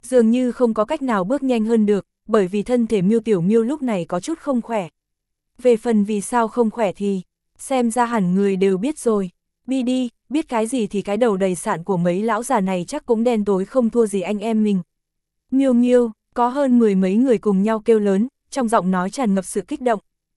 dường như không có cách nào bước nhanh hơn được, bởi vì thân thể Miêu Tiểu Miêu lúc này có chút không khỏe. Về phần vì sao không khỏe thì, xem ra hẳn người đều biết rồi. Bi đi, biết cái gì thì cái đầu đầy sạn của mấy lão già này chắc cũng đen tối không thua gì anh em mình. Miêu Miêu, có hơn 10 mấy người cùng nhau kêu lớn, trong giọng nói tràn ngập sự kích động.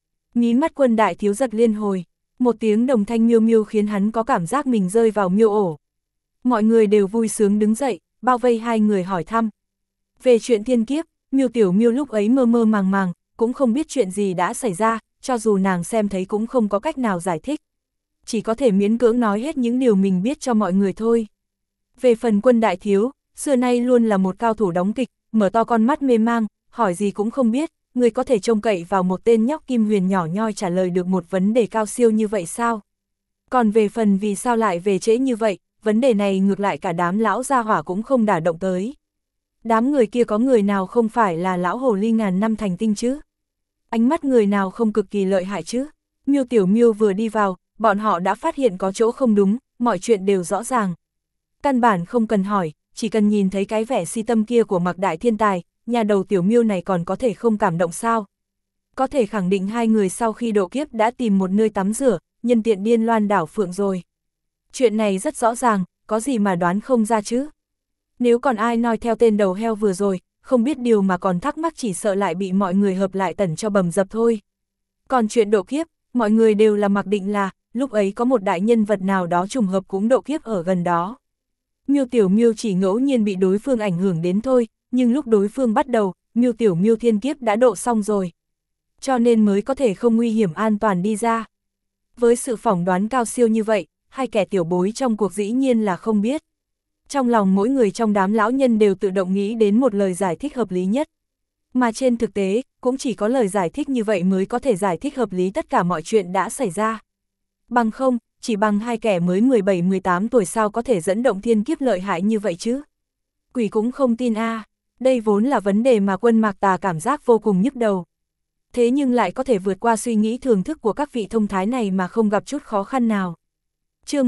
Mí mắt Quân đại thiếu giật liên hồi, một tiếng đồng thanh miêu miêu khiến hắn có cảm giác mình rơi vào miêu ổ. Mọi người đều vui sướng đứng dậy, bao vây hai người hỏi thăm. Về chuyện thiên kiếp, Miêu Tiểu Miêu lúc ấy mơ mơ màng màng, cũng không biết chuyện gì đã xảy ra, cho dù nàng xem thấy cũng không có cách nào giải thích. Chỉ có thể miễn cưỡng nói hết những điều mình biết cho mọi người thôi. Về phần Quân đại thiếu, xưa nay luôn là một cao thủ đóng kịch, mở to con mắt mê mang, hỏi gì cũng không biết, người có thể trông cậy vào một tên nhóc Kim Huyền nhỏ nhoi trả lời được một vấn đề cao siêu như vậy sao? Còn về phần vì sao lại về trễ như vậy, vấn đề này ngược lại cả đám lão gia hỏa cũng không đả động tới. Đám người kia có người nào không phải là lão hồ ly ngàn năm thành tinh chứ? Ánh mắt người nào không cực kỳ lợi hại chứ? Miêu Tiểu Miêu vừa đi vào, bọn họ đã phát hiện có chỗ không đúng, mọi chuyện đều rõ ràng. Căn bản không cần hỏi, chỉ cần nhìn thấy cái vẻ si tâm kia của Mạc đại thiên tài, nhà đầu Tiểu Miêu này còn có thể không cảm động sao? Có thể khẳng định hai người sau khi độ kiếp đã tìm một nơi tắm rửa, nhân tiện điên loan đảo phượng rồi. Chuyện này rất rõ ràng, có gì mà đoán không ra chứ? Nếu còn ai nói theo tên đầu heo vừa rồi, không biết điều mà còn thắc mắc chỉ sợ lại bị mọi người hợp lại tẩn cho bầm dập thôi. Còn chuyện độ kiếp, mọi người đều là mặc định là, lúc ấy có một đại nhân vật nào đó trùng hợp cũng độ kiếp ở gần đó. Miêu Tiểu Miêu chỉ ngẫu nhiên bị đối phương ảnh hưởng đến thôi, nhưng lúc đối phương bắt đầu, Miêu Tiểu Miêu thiên kiếp đã độ xong rồi. Cho nên mới có thể không nguy hiểm an toàn đi ra. Với sự phỏng đoán cao siêu như vậy, hai kẻ tiểu bối trong cuộc dĩ nhiên là không biết. Trong lòng mỗi người trong đám lão nhân đều tự động nghĩ đến một lời giải thích hợp lý nhất. Mà trên thực tế, cũng chỉ có lời giải thích như vậy mới có thể giải thích hợp lý tất cả mọi chuyện đã xảy ra. Bằng không, chỉ bằng hai kẻ mới 17-18 tuổi sao có thể dẫn động thiên kiếp lợi hại như vậy chứ? Quỷ cũng không tin a. Đây vốn là vấn đề mà Quân Mạc Tà cảm giác vô cùng nhức đầu. Thế nhưng lại có thể vượt qua suy nghĩ thường thức của các vị thông thái này mà không gặp chút khó khăn nào. Chương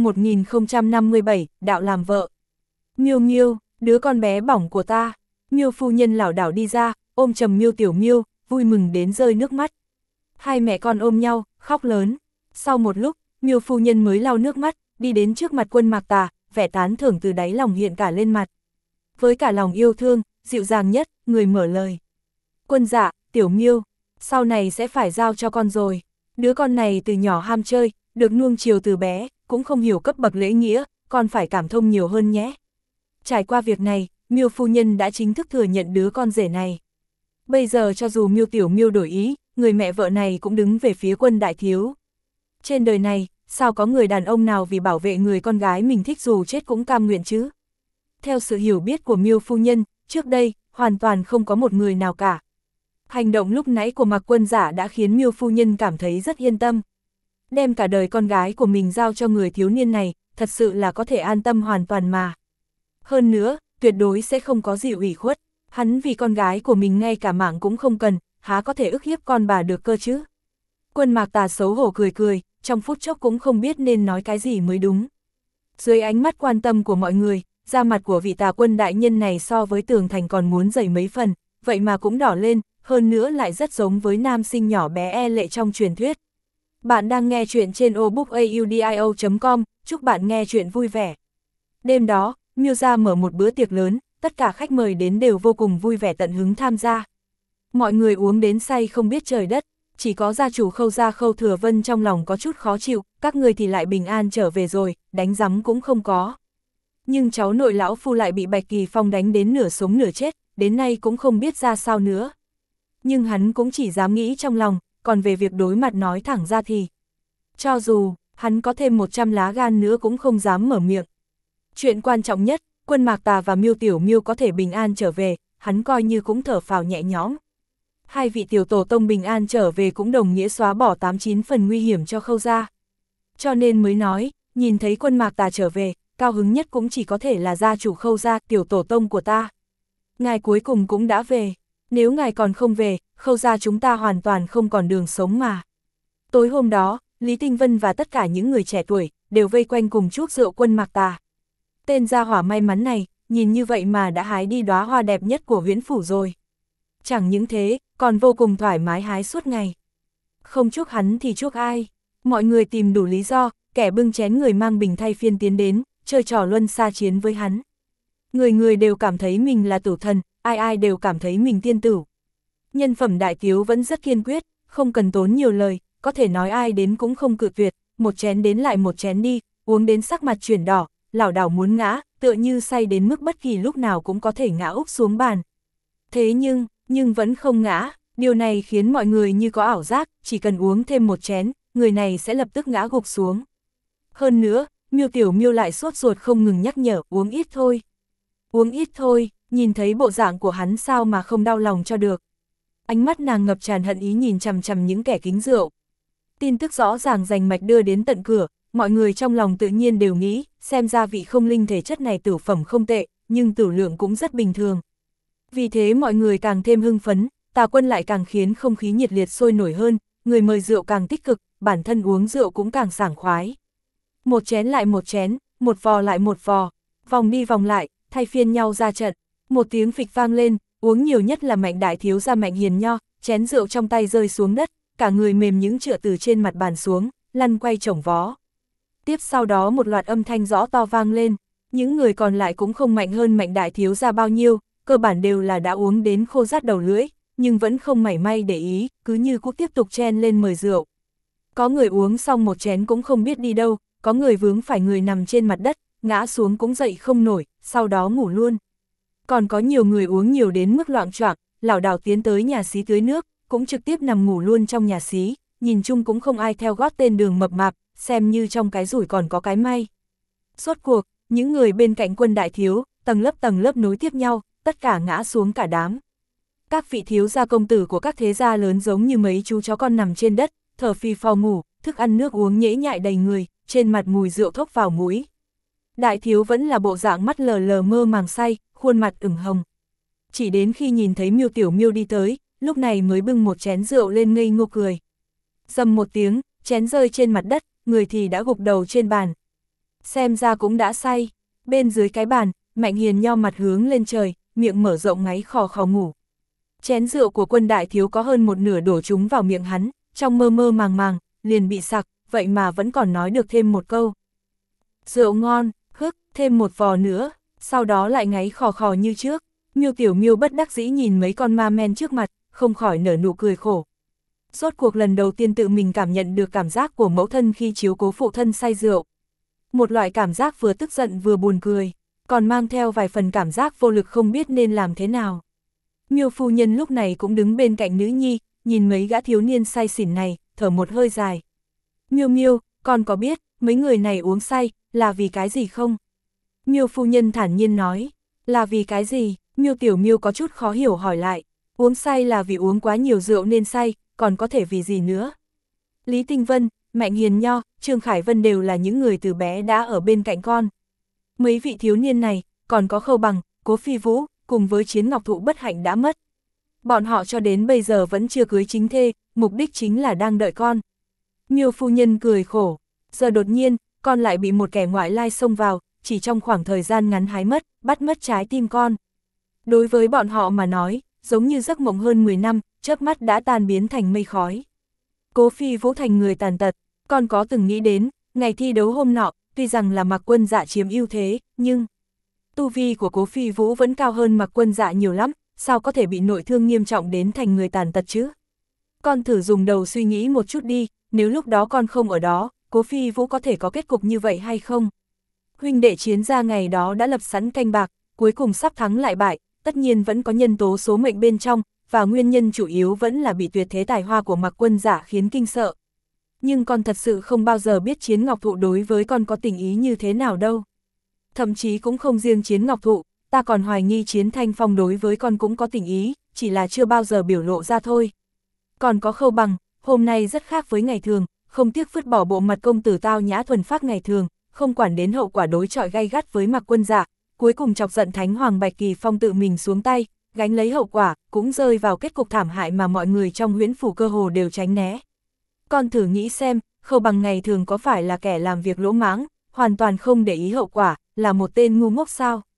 1057, đạo làm vợ. Miêu Miêu, đứa con bé bỏng của ta. Miêu phu nhân lảo đảo đi ra, ôm chầm Miêu Tiểu Miêu, vui mừng đến rơi nước mắt. Hai mẹ con ôm nhau, khóc lớn. Sau một lúc, Miêu phu nhân mới lau nước mắt, đi đến trước mặt Quân Mạc Tà, vẻ tán thưởng từ đáy lòng hiện cả lên mặt. Với cả lòng yêu thương, dịu dàng nhất, người mở lời. Quân dạ, Tiểu Miêu, sau này sẽ phải giao cho con rồi. Đứa con này từ nhỏ ham chơi, được nuông chiều từ bé, cũng không hiểu cấp bậc lễ nghĩa, con phải cảm thông nhiều hơn nhé. Trải qua việc này, Miêu phu nhân đã chính thức thừa nhận đứa con rể này. Bây giờ cho dù Miêu Tiểu Miêu đổi ý, người mẹ vợ này cũng đứng về phía Quân đại thiếu. Trên đời này, sao có người đàn ông nào vì bảo vệ người con gái mình thích dù chết cũng cam nguyện chứ? Theo sự hiểu biết của Miêu phu nhân, trước đây, hoàn toàn không có một người nào cả. Hành động lúc nãy của Mạc Quân giả đã khiến Miêu phu nhân cảm thấy rất yên tâm. Đem cả đời con gái của mình giao cho người thiếu niên này, thật sự là có thể an tâm hoàn toàn mà. Hơn nữa, tuyệt đối sẽ không có gì ủy khuất, hắn vì con gái của mình ngay cả mạng cũng không cần, há có thể ức hiếp con bà được cơ chứ? Quân Mạc Tà xấu hổ cười cười, trong phút chốc cũng không biết nên nói cái gì mới đúng. Dưới ánh mắt quan tâm của mọi người, da mặt của vị Tà Quân đại nhân này so với Tường Thành còn muốn dày mấy phần, vậy mà cũng đỏ lên, hơn nữa lại rất giống với nam sinh nhỏ bé e lệ trong truyền thuyết. Bạn đang nghe chuyện trên obookaudio.com, chúc bạn nghe chuyện vui vẻ. Đêm đó, Miêu gia mở một bữa tiệc lớn, tất cả khách mời đến đều vô cùng vui vẻ tận hứng tham gia. Mọi người uống đến say không biết trời đất, chỉ có gia chủ Khâu gia Khâu Thừa Vân trong lòng có chút khó chịu, các người thì lại bình an trở về rồi, đánh rắm cũng không có. Nhưng cháu nội lão phu lại bị Bạch Kỳ Phong đánh đến nửa sống nửa chết, đến nay cũng không biết ra sao nữa. Nhưng hắn cũng chỉ dám nghĩ trong lòng, còn về việc đối mặt nói thẳng ra thì, cho dù hắn có thêm 100 lá gan nữa cũng không dám mở miệng. Chuyện quan trọng nhất, Quân Mạc Tà và Miêu Tiểu Miêu có thể bình an trở về, hắn coi như cũng thở phào nhẹ nhõm. Hai vị tiểu tổ tông bình an trở về cũng đồng nghĩa xóa bỏ 89 phần nguy hiểm cho Khâu gia. Cho nên mới nói, nhìn thấy Quân Mạc Tà trở về, cao hứng nhất cũng chỉ có thể là gia chủ Khâu gia, tiểu tổ tông của ta. Ngài cuối cùng cũng đã về, nếu ngài còn không về, Khâu gia chúng ta hoàn toàn không còn đường sống mà. Tối hôm đó, Lý Tinh Vân và tất cả những người trẻ tuổi đều vây quanh cùng chuốc rượu Quân Mạc Tà. Tên gia hỏa may mắn này, nhìn như vậy mà đã hái đi đóa hoa đẹp nhất của huyễn phủ rồi. Chẳng những thế, còn vô cùng thoải mái hái suốt ngày. Không chuốc hắn thì chuốc ai? Mọi người tìm đủ lý do, kẻ bưng chén người mang bình thay phiên tiến đến, chơi trò luân xa chiến với hắn. Người người đều cảm thấy mình là tử thần, ai ai đều cảm thấy mình tiên tử. Nhân phẩm đại thiếu vẫn rất kiên quyết, không cần tốn nhiều lời, có thể nói ai đến cũng không cự tuyệt, một chén đến lại một chén đi, uống đến sắc mặt chuyển đỏ, lảo đảo muốn ngã, tựa như say đến mức bất kỳ lúc nào cũng có thể ngã úp xuống bàn. Thế nhưng vẫn không ngã, điều này khiến mọi người như có ảo giác, chỉ cần uống thêm một chén, người này sẽ lập tức ngã gục xuống. Hơn nữa, Miêu Tiểu Miêu lại sốt ruột không ngừng nhắc nhở, uống ít thôi. Uống ít thôi, nhìn thấy bộ dạng của hắn sao mà không đau lòng cho được. Ánh mắt nàng ngập tràn hận ý nhìn chằm chằm những kẻ kính rượu. Tin tức rõ ràng rành mạch đưa đến tận cửa, mọi người trong lòng tự nhiên đều nghĩ, xem ra vị không linh thể chất này tử phẩm không tệ, nhưng tử lượng cũng rất bình thường. Vì thế mọi người càng thêm hưng phấn, Tà Quân lại càng khiến không khí nhiệt liệt sôi nổi hơn, người mời rượu càng tích cực, bản thân uống rượu cũng càng sảng khoái. Một chén lại một chén, một vò lại một vò, vòng đi vòng lại, thay phiên nhau ra trận. Một tiếng phịch vang lên, uống nhiều nhất là Mạnh đại thiếu gia Mạnh Hiền Nho, chén rượu trong tay rơi xuống đất, cả người mềm những trựa từ trên mặt bàn xuống, lăn quay chổng vó. Tiếp sau đó một loạt âm thanh rõ to vang lên, những người còn lại cũng không mạnh hơn Mạnh đại thiếu gia bao nhiêu, cơ bản đều là đã uống đến khô rát đầu lưỡi, nhưng vẫn không mảy may để ý, cứ như cũng tiếp tục chen lên mời rượu. Có người uống xong một chén cũng không biết đi đâu, có người vướng phải người nằm trên mặt đất, ngã xuống cũng dậy không nổi, sau đó ngủ luôn. Còn có nhiều người uống nhiều đến mức loạng choạng, lảo đảo tiến tới nhà xí tưới nước, cũng trực tiếp nằm ngủ luôn trong nhà xí, nhìn chung cũng không ai theo gót tên Đường mập mạp, xem như trong cái rủi còn có cái may. Rốt cuộc, những người bên cạnh Quân đại thiếu, tầng lớp nối tiếp nhau, tất cả ngã xuống cả đám. Các vị thiếu gia công tử của các thế gia lớn giống như mấy chú chó con nằm trên đất, thở phì phò ngủ, thức ăn nước uống nhễ nhại đầy người, trên mặt mùi rượu thốc vào mũi. Đại thiếu vẫn là bộ dạng mắt lờ lờ mơ màng say, khuôn mặt ửng hồng. Chỉ đến khi nhìn thấy Miêu Tiểu Miêu đi tới, lúc này mới bưng một chén rượu lên ngây ngô cười. Dầm một tiếng, chén rơi trên mặt đất, người thì đã gục đầu trên bàn. Xem ra cũng đã say. Bên dưới cái bàn, Mạnh Hiền Nho mặt hướng lên trời, miệng mở rộng ngáy khò khò ngủ. Chén rượu của Quân đại thiếu có hơn một nửa đổ trúng vào miệng hắn, trong mơ mơ màng màng, liền bị sặc, vậy mà vẫn còn nói được thêm một câu. Rượu ngon, hức, thêm một vò nữa, sau đó lại ngáy khò khò như trước. Miêu Tiểu Miêu bất đắc dĩ nhìn mấy con ma men trước mặt, không khỏi nở nụ cười khổ. Rốt cuộc lần đầu tiên tự mình cảm nhận được cảm giác của mẫu thân khi chiếu cố phụ thân say rượu. Một loại cảm giác vừa tức giận vừa buồn cười, còn mang theo vài phần cảm giác vô lực không biết nên làm thế nào. Miêu phu nhân lúc này cũng đứng bên cạnh nữ nhi, nhìn mấy gã thiếu niên say xỉn này, thở một hơi dài. Miêu Miêu, con có biết, mấy người này uống say, là vì cái gì không? Miêu phu nhân thản nhiên nói, là vì cái gì? Miêu Tiểu Miêu có chút khó hiểu hỏi lại, uống say là vì uống quá nhiều rượu nên say, còn có thể vì gì nữa? Lý Tinh Vân, Mạnh Hiền Nho, Trương Khải Vân đều là những người từ bé đã ở bên cạnh con. Mấy vị thiếu niên này, còn có Khâu Bằng, Cố Phi Vũ, cùng với Chiến Ngọc Thụ bất hạnh đã mất. Bọn họ cho đến bây giờ vẫn chưa cưới chính thê, mục đích chính là đang đợi con. Miêu phu nhân cười khổ, giờ đột nhiên, con lại bị một kẻ ngoại lai xông vào, chỉ trong khoảng thời gian ngắn hái mất, bắt mất trái tim con. Đối với bọn họ mà nói, giống như giấc mộng hơn 10 năm, chớp mắt đã tan biến thành mây khói. Cố Phi Vũ thành người tàn tật, con có từng nghĩ đến, ngày thi đấu hôm nọ, tuy rằng là Mạc Quân Dạ chiếm ưu thế, nhưng tu vi của Cố Phi Vũ vẫn cao hơn Mạc Quân Dạ nhiều lắm, sao có thể bị nội thương nghiêm trọng đến thành người tàn tật chứ? Con thử dùng đầu suy nghĩ một chút đi, nếu lúc đó con không ở đó, Cố Phi Vũ có thể có kết cục như vậy hay không? Huynh đệ chiến gia ngày đó đã lập sẵn canh bạc, cuối cùng sắp thắng lại bại, tất nhiên vẫn có nhân tố số mệnh bên trong, và nguyên nhân chủ yếu vẫn là bị tuyệt thế tài hoa của Mạc Quân Dạ khiến kinh sợ. Nhưng con thật sự không bao giờ biết Chiến Ngọc Thụ đối với con có tình ý như thế nào đâu. Thậm chí cũng không riêng Chiến Ngọc Thụ, ta còn hoài nghi Chiến Thanh Phong đối với con cũng có tình ý, chỉ là chưa bao giờ biểu lộ ra thôi. Còn có Khâu Bằng, hôm nay rất khác với ngày thường, không tiếc vứt bỏ bộ mặt công tử tao nhã thuần phác ngày thường, không quản đến hậu quả đối chọi gay gắt với Mạc Quân Dạ, cuối cùng chọc giận Thánh Hoàng Bạch Kỳ Phong tự mình xuống tay, gánh lấy hậu quả, cũng rơi vào kết cục thảm hại mà mọi người trong Huyễn Phủ cơ hồ đều tránh né. Con thử nghĩ xem, Khâu Bằng ngày thường có phải là kẻ làm việc lỗ mãng, hoàn toàn không để ý hậu quả, là một tên ngu ngốc sao?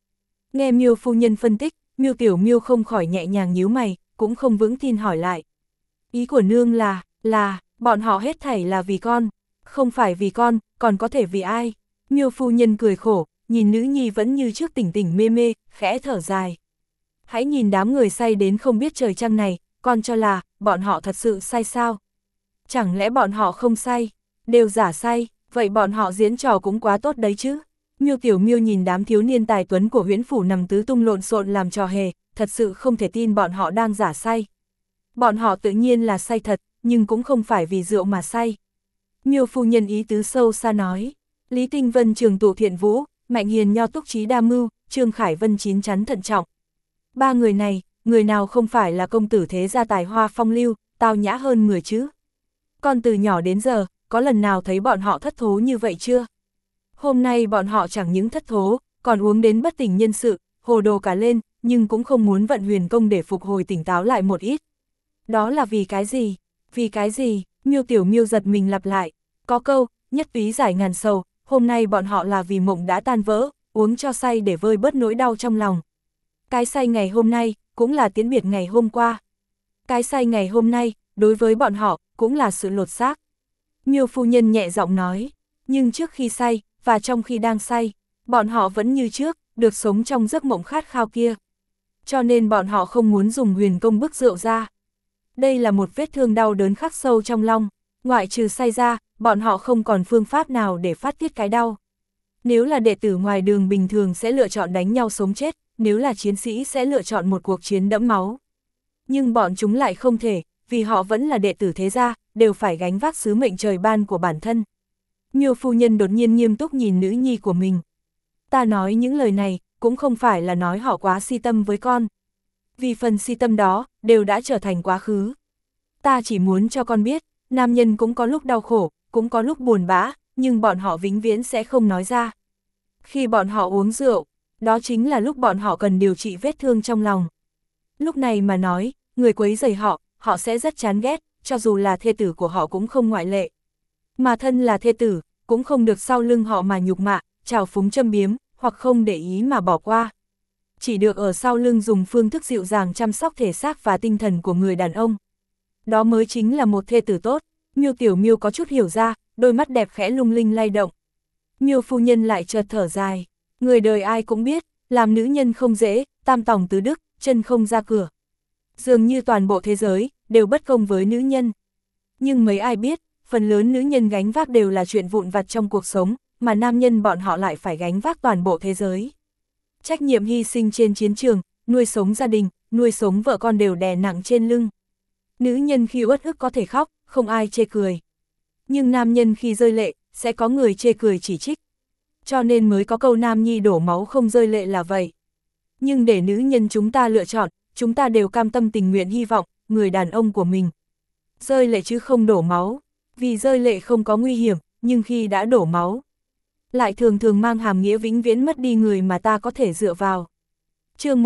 Nghe Miêu phu nhân phân tích, Miêu Tiểu Miêu không khỏi nhẹ nhàng nhíu mày, cũng không vững tin hỏi lại. Ý của nương là, bọn họ hết thảy là vì con, không phải vì con, còn có thể vì ai? Miêu phu nhân cười khổ, nhìn nữ nhi vẫn như trước tỉnh tỉnh mê mê, khẽ thở dài. Hãy nhìn đám người say đến không biết trời trăng này, con cho là, bọn họ thật sự say sao? Chẳng lẽ bọn họ không say, đều giả say, vậy bọn họ diễn trò cũng quá tốt đấy chứ? Miêu Tiểu Miêu nhìn đám thiếu niên tài tuấn của Huyễn phủ nằm tứ tung lộn xộn làm trò hề, thật sự không thể tin bọn họ đang giả say. Bọn họ tự nhiên là say thật, nhưng cũng không phải vì rượu mà say. Miêu phu nhân ý tứ sâu xa nói, Lý Tinh Vân trường tụ thiện vũ, Mạnh Hiền nho túc trí đa mưu, Trương Khải Vân chín chắn thận trọng. Ba người này, người nào không phải là công tử thế gia tài hoa phong lưu, tao nhã hơn người chứ? Con từ nhỏ đến giờ, có lần nào thấy bọn họ thất thố như vậy chưa? Hôm nay bọn họ chẳng những thất thố, còn uống đến bất tỉnh nhân sự, hồ đồ cả lên, nhưng cũng không muốn vận huyền công để phục hồi tỉnh táo lại một ít. Đó là vì cái gì? Vì cái gì? Miêu Tiểu Miêu giật mình lặp lại. Có câu, nhất túy giải ngàn sầu, hôm nay bọn họ là vì mộng đã tan vỡ, uống cho say để vơi bớt nỗi đau trong lòng. Cái say ngày hôm nay, cũng là tiễn biệt ngày hôm qua. Cái say ngày hôm nay, đối với bọn họ, cũng là sự lột xác. Miêu phu nhân nhẹ giọng nói, nhưng trước khi say, và trong khi đang say, bọn họ vẫn như trước, được sống trong giấc mộng khát khao kia. Cho nên bọn họ không muốn dùng huyền công bức rượu ra. Đây là một vết thương đau đớn khắc sâu trong lòng, ngoại trừ say ra, bọn họ không còn phương pháp nào để phát tiết cái đau. Nếu là đệ tử ngoài đường bình thường sẽ lựa chọn đánh nhau sống chết, nếu là chiến sĩ sẽ lựa chọn một cuộc chiến đẫm máu. Nhưng bọn chúng lại không thể, vì họ vẫn là đệ tử thế gia, đều phải gánh vác sứ mệnh trời ban của bản thân. Miêu phu nhân đột nhiên nghiêm túc nhìn nữ nhi của mình. Ta nói những lời này, cũng không phải là nói họ quá si tâm với con. Vì phần si tâm đó, đều đã trở thành quá khứ. Ta chỉ muốn cho con biết, nam nhân cũng có lúc đau khổ, cũng có lúc buồn bã, nhưng bọn họ vĩnh viễn sẽ không nói ra. Khi bọn họ uống rượu, đó chính là lúc bọn họ cần điều trị vết thương trong lòng. Lúc này mà nói, người quấy rầy họ, họ sẽ rất chán ghét, cho dù là thê tử của họ cũng không ngoại lệ. Mà thân là thê tử, cũng không được sau lưng họ mà nhục mạ, trào phúng châm biếm, hoặc không để ý mà bỏ qua. Chỉ được ở sau lưng dùng phương thức dịu dàng chăm sóc thể xác và tinh thần của người đàn ông. Đó mới chính là một thê tử tốt. Miêu Tiểu Miêu có chút hiểu ra, đôi mắt đẹp khẽ lung linh lay động. Miêu phu nhân lại chợt thở dài, người đời ai cũng biết, làm nữ nhân không dễ, tam tòng tứ đức, chân không ra cửa. Dường như toàn bộ thế giới, đều bất công với nữ nhân. Nhưng mấy ai biết, phần lớn nữ nhân gánh vác đều là chuyện vụn vặt trong cuộc sống, mà nam nhân bọn họ lại phải gánh vác toàn bộ thế giới. Trách nhiệm hy sinh trên chiến trường, nuôi sống gia đình, nuôi sống vợ con đều đè nặng trên lưng. Nữ nhân khi uất ức có thể khóc, không ai chê cười. Nhưng nam nhân khi rơi lệ, sẽ có người chê cười chỉ trích. Cho nên mới có câu nam nhi đổ máu không rơi lệ là vậy. Nhưng để nữ nhân chúng ta lựa chọn, chúng ta đều cam tâm tình nguyện hy vọng, người đàn ông của mình rơi lệ chứ không đổ máu. Vì rơi lệ không có nguy hiểm, nhưng khi đã đổ máu, lại thường thường mang hàm nghĩa vĩnh viễn mất đi người mà ta có thể dựa vào. Chương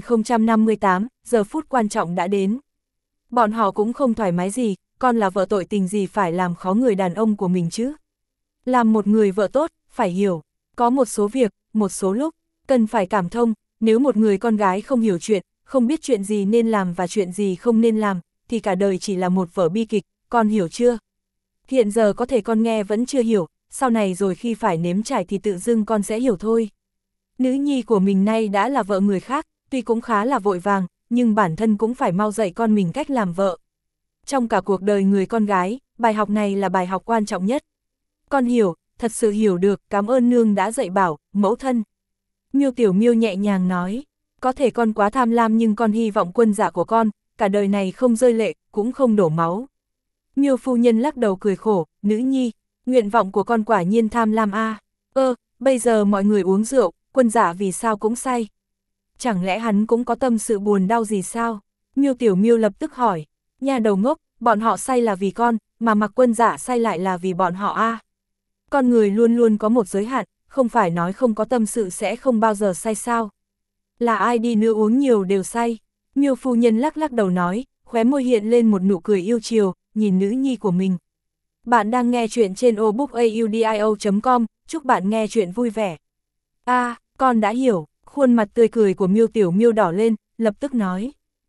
1058, giờ phút quan trọng đã đến. Bọn họ cũng không thoải mái gì, con là vợ tội tình gì phải làm khó người đàn ông của mình chứ. Làm một người vợ tốt, phải hiểu, có một số việc, một số lúc, cần phải cảm thông, nếu một người con gái không hiểu chuyện, không biết chuyện gì nên làm và chuyện gì không nên làm, thì cả đời chỉ là một vở bi kịch, con hiểu chưa? Hiện giờ có thể con nghe vẫn chưa hiểu, sau này rồi khi phải nếm trải thì tự dưng con sẽ hiểu thôi. Nữ nhi của mình nay đã là vợ người khác, tuy cũng khá là vội vàng, nhưng bản thân cũng phải mau dạy con mình cách làm vợ. Trong cả cuộc đời người con gái, bài học này là bài học quan trọng nhất. Con hiểu, thật sự hiểu được, cảm ơn nương đã dạy bảo, mẫu thân. Miêu Tiểu Miêu nhẹ nhàng nói, có thể con quá tham lam nhưng con hy vọng quân dạ của con, cả đời này không rơi lệ, cũng không đổ máu. Miêu phu nhân lắc đầu cười khổ, nữ nhi, nguyện vọng của con quả nhiên tham lam a. Bây giờ mọi người uống rượu, quân dạ vì sao cũng say? Chẳng lẽ hắn cũng có tâm sự buồn đau gì sao? Miêu Tiểu Miêu lập tức hỏi, nhà đầu ngốc, bọn họ say là vì con, mà mặc quân dạ say lại là vì bọn họ a. Con người luôn luôn có một giới hạn, không phải nói không có tâm sự sẽ không bao giờ say sao? Là ai đi nữa uống nhiều đều say? Miêu phu nhân lắc lắc đầu nói, khóe môi hiện lên một nụ cười yêu chiều, nhìn nữ nhi của mình. Bạn đang nghe chuyện trên obookaudio.com, chúc bạn nghe chuyện vui vẻ. Con đã hiểu. Khuôn mặt tươi cười của Miêu Tiểu Miêu đỏ lên, lập tức nói.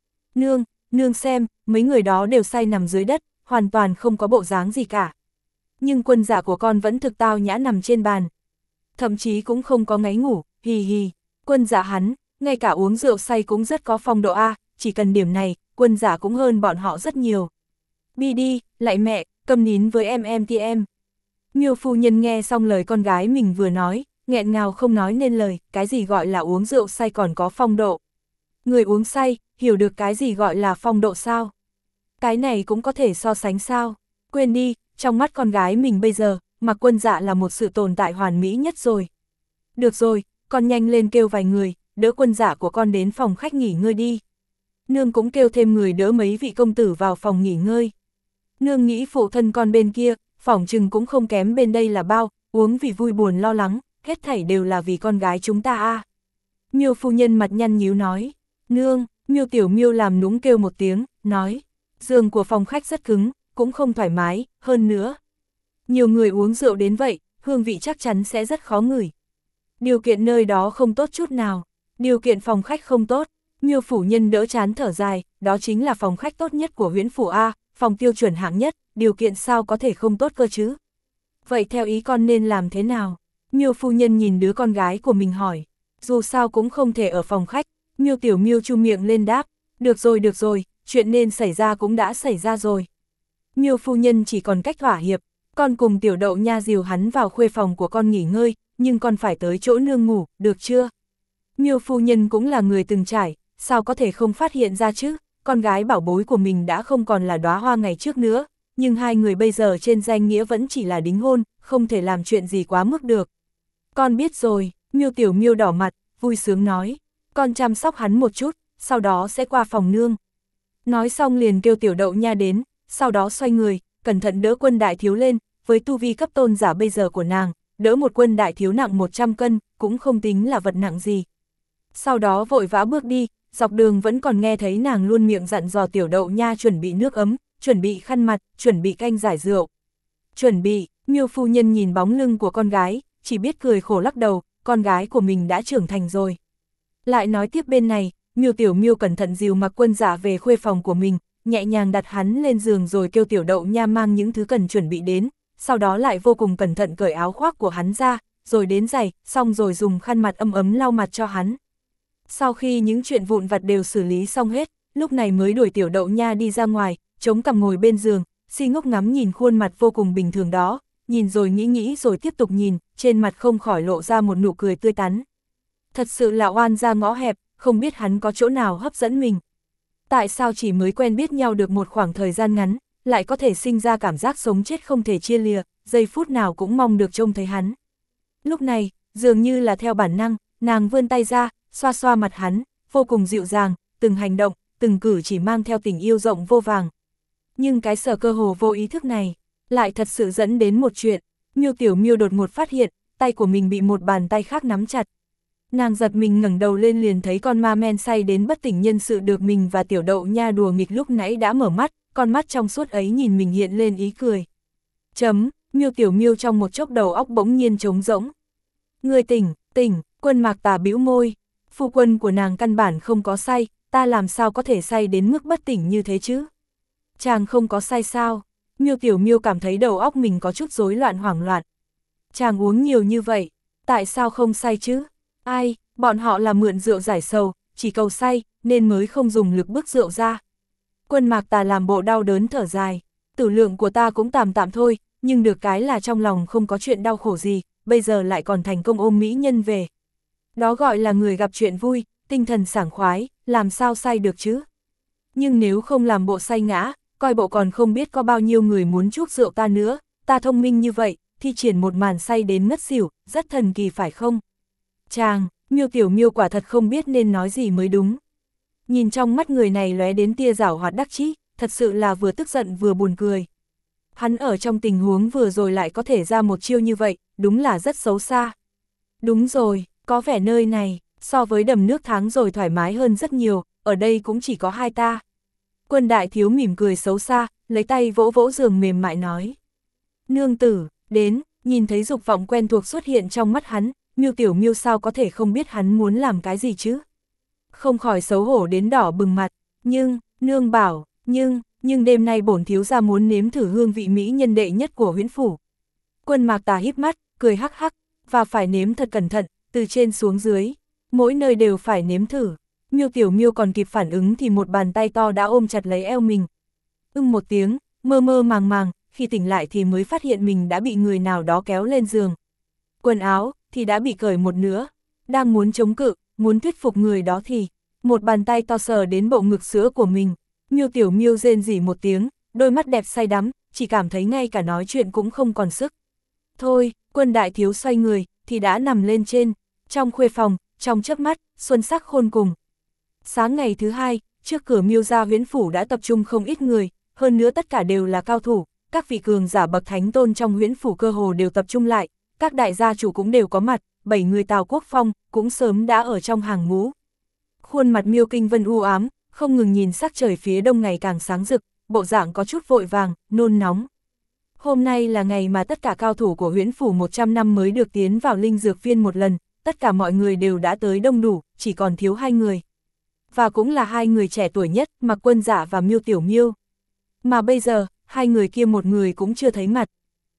Nương xem, mấy người đó đều say nằm dưới đất, hoàn toàn không có bộ dáng gì cả. Nhưng quân giả của con vẫn thực tao nhã nằm trên bàn. Thậm chí cũng không có ngáy ngủ, hì hì. Quân giả hắn, ngay cả uống rượu say cũng rất có phong độ a, chỉ cần điểm này, quân giả cũng hơn bọn họ rất nhiều. Bi đi, lại mẹ, câm nín với em thì em. Miêu phu nhân nghe xong lời con gái mình vừa nói, nghẹn ngào không nói nên lời, cái gì gọi là uống rượu say còn có phong độ. Người uống say, hiểu được cái gì gọi là phong độ sao? Cái này cũng có thể so sánh sao? Quên đi, trong mắt con gái mình bây giờ, Mạc Quân Dạ là một sự tồn tại hoàn mỹ nhất rồi. Được rồi, con nhanh lên kêu vài người, đỡ Quân Dạ của con đến phòng khách nghỉ ngơi đi. Nương cũng kêu thêm người đỡ mấy vị công tử vào phòng nghỉ ngơi. Nương nghĩ phụ thân con bên kia, phỏng chừng cũng không kém bên đây là bao, uống vì vui buồn lo lắng, hết thảy đều là vì con gái chúng ta a. Miêu phu nhân mặt nhăn nhíu nói. Nương, Miêu Tiểu Miêu làm nũng kêu một tiếng, nói. Giường của phòng khách rất cứng, cũng không thoải mái, hơn nữa. Nhiều người uống rượu đến vậy, hương vị chắc chắn sẽ rất khó ngửi. Điều kiện nơi đó không tốt chút nào, điều kiện phòng khách không tốt. Miêu phủ nhân đỡ chán thở dài, đó chính là phòng khách tốt nhất của Huyễn phủ A, phòng tiêu chuẩn hạng nhất, điều kiện sao có thể không tốt cơ chứ? Vậy theo ý con nên làm thế nào? Miêu phu nhân nhìn đứa con gái của mình hỏi. Dù sao cũng không thể ở phòng khách. Miêu Tiểu Miêu chu miệng lên đáp. Được rồi, chuyện nên xảy ra cũng đã xảy ra rồi. Miêu phu nhân chỉ còn cách thỏa hiệp. Con cùng Tiểu Đậu Nha dìu hắn vào khuê phòng của con nghỉ ngơi, nhưng con phải tới chỗ nương ngủ, được chưa? Miêu phu nhân cũng là người từng trải, sao có thể không phát hiện ra chứ? Con gái bảo bối của mình đã không còn là đóa hoa ngày trước nữa, nhưng hai người bây giờ trên danh nghĩa vẫn chỉ là đính hôn, không thể làm chuyện gì quá mức được. Con biết rồi, Miêu Tiểu Miêu đỏ mặt, vui sướng nói, con chăm sóc hắn một chút, sau đó sẽ qua phòng nương. Nói xong liền kêu Tiểu Đậu Nha đến, sau đó xoay người, cẩn thận đỡ Quân đại thiếu lên, với tu vi cấp tôn giả bây giờ của nàng, đỡ một Quân đại thiếu nặng 100 cân, cũng không tính là vật nặng gì. Sau đó vội vã bước đi, dọc đường vẫn còn nghe thấy nàng luôn miệng dặn dò Tiểu Đậu Nha chuẩn bị nước ấm, chuẩn bị khăn mặt, chuẩn bị canh giải rượu. Chuẩn bị, Miêu phu nhân nhìn bóng lưng của con gái, chỉ biết cười khổ lắc đầu, con gái của mình đã trưởng thành rồi. Lại nói tiếp bên này, Miêu Tiểu Miêu cẩn thận dìu Mạc Quân Dạ về khuê phòng của mình, nhẹ nhàng đặt hắn lên giường rồi kêu Tiểu Đậu Nha mang những thứ cần chuẩn bị đến, sau đó lại vô cùng cẩn thận cởi áo khoác của hắn ra, rồi đến giày, xong rồi dùng khăn mặt ấm lau mặt cho hắn. Sau khi những chuyện vụn vặt đều xử lý xong hết, lúc này mới đuổi Tiểu Đậu Nha đi ra ngoài, chống cằm ngồi bên giường, si ngốc ngắm nhìn khuôn mặt vô cùng bình thường đó, nhìn rồi nghĩ rồi tiếp tục nhìn, trên mặt không khỏi lộ ra một nụ cười tươi tắn. Thật sự là oan ra ngõ hẹp, không biết hắn có chỗ nào hấp dẫn mình. Tại sao chỉ mới quen biết nhau được một khoảng thời gian ngắn, lại có thể sinh ra cảm giác sống chết không thể chia lìa, giây phút nào cũng mong được trông thấy hắn. Lúc này, dường như là theo bản năng, nàng vươn tay ra, xoa xoa mặt hắn, vô cùng dịu dàng, từng hành động, từng cử chỉ mang theo tình yêu rộng vô vàng. Nhưng cái sở cơ hồ vô ý thức này, lại thật sự dẫn đến một chuyện, Miêu Tiểu Miêu đột ngột phát hiện, tay của mình bị một bàn tay khác nắm chặt. Nàng giật mình ngẩng đầu lên liền thấy con ma men say đến bất tỉnh nhân sự được mình và Tiểu Đậu Nha đùa nghịch lúc nãy đã mở mắt, con mắt trong suốt ấy nhìn mình hiện lên ý cười. Miêu Tiểu Miêu trong một chốc đầu óc bỗng nhiên trống rỗng. Người tỉnh, Quân Mạc Tà bĩu môi, phu quân của nàng căn bản không có say, ta làm sao có thể say đến mức bất tỉnh như thế chứ? Chàng không có say sao? Miêu Tiểu Miêu cảm thấy đầu óc mình có chút rối loạn hoảng loạn. Chàng uống nhiều như vậy, tại sao không say chứ? Ai, bọn họ là mượn rượu giải sầu, chỉ cầu say, nên mới không dùng lực bức rượu ra. Quân Mạc Tà làm bộ đau đớn thở dài, tử lượng của ta cũng tạm thôi, nhưng được cái là trong lòng không có chuyện đau khổ gì, bây giờ lại còn thành công ôm mỹ nhân về. Đó gọi là người gặp chuyện vui, tinh thần sảng khoái, làm sao say được chứ? Nhưng nếu không làm bộ say ngã, coi bộ còn không biết có bao nhiêu người muốn chuốc rượu ta nữa, ta thông minh như vậy, thi triển một màn say đến ngất xỉu, rất thần kỳ phải không? Chàng, Miêu Tiểu Miêu quả thật không biết nên nói gì mới đúng. Nhìn trong mắt người này lóe đến tia giảo hoạt đắc chí, thật sự là vừa tức giận vừa buồn cười. Hắn ở trong tình huống vừa rồi lại có thể ra một chiêu như vậy, đúng là rất xấu xa. Đúng rồi, có vẻ nơi này, so với đầm nước tháng rồi thoải mái hơn rất nhiều, ở đây cũng chỉ có hai ta. Quân đại thiếu mỉm cười xấu xa, lấy tay vỗ vỗ giường mềm mại nói. Nương tử, đến, nhìn thấy dục vọng quen thuộc xuất hiện trong mắt hắn, Miêu Tiểu Miêu sao có thể không biết hắn muốn làm cái gì chứ? Không khỏi xấu hổ đến đỏ bừng mặt, nhưng, nương bảo, nhưng đêm nay bổn thiếu gia muốn nếm thử hương vị mỹ nhân đệ nhất của Huyễn Phủ. Quân Mạc Tà híp mắt, cười hắc hắc, và phải nếm thật cẩn thận, từ trên xuống dưới, mỗi nơi đều phải nếm thử. Miêu Tiểu Miêu còn kịp phản ứng thì một bàn tay to đã ôm chặt lấy eo mình. Một tiếng, mơ mơ màng màng, khi tỉnh lại thì mới phát hiện mình đã bị người nào đó kéo lên giường. Quần áo thì đã bị cởi một nửa, đang muốn chống cự, muốn thuyết phục người đó thì một bàn tay to sờ đến bộ ngực sữa của mình. Miêu Tiểu Miêu rên rỉ một tiếng, đôi mắt đẹp say đắm, chỉ cảm thấy ngay cả nói chuyện cũng không còn sức. Thôi, Quân đại thiếu xoay người thì đã nằm lên trên, trong khuê phòng, trong chớp mắt, xuân sắc khôn cùng. Sáng ngày thứ hai, trước cửa Miêu gia Huyễn Phủ đã tập trung không ít người, hơn nữa tất cả đều là cao thủ, các vị cường giả bậc thánh tôn trong Huyễn Phủ cơ hồ đều tập trung lại, các đại gia chủ cũng đều có mặt, 7 người Tào Quốc Phong cũng sớm đã ở trong hàng ngũ. Khuôn mặt Miêu Kinh Vân u ám, không ngừng nhìn sắc trời phía đông ngày càng sáng rực, bộ dạng có chút vội vàng, nôn nóng. Hôm nay là ngày mà tất cả cao thủ của Huyễn Phủ 100 năm mới được tiến vào linh dược viên một lần, tất cả mọi người đều đã tới đông đủ, chỉ còn thiếu 2 người. Và cũng là 2 người trẻ tuổi nhất, Mạc Quân Dạ và Miêu Tiểu Miêu. Mà bây giờ, 2 người kia một người cũng chưa thấy mặt.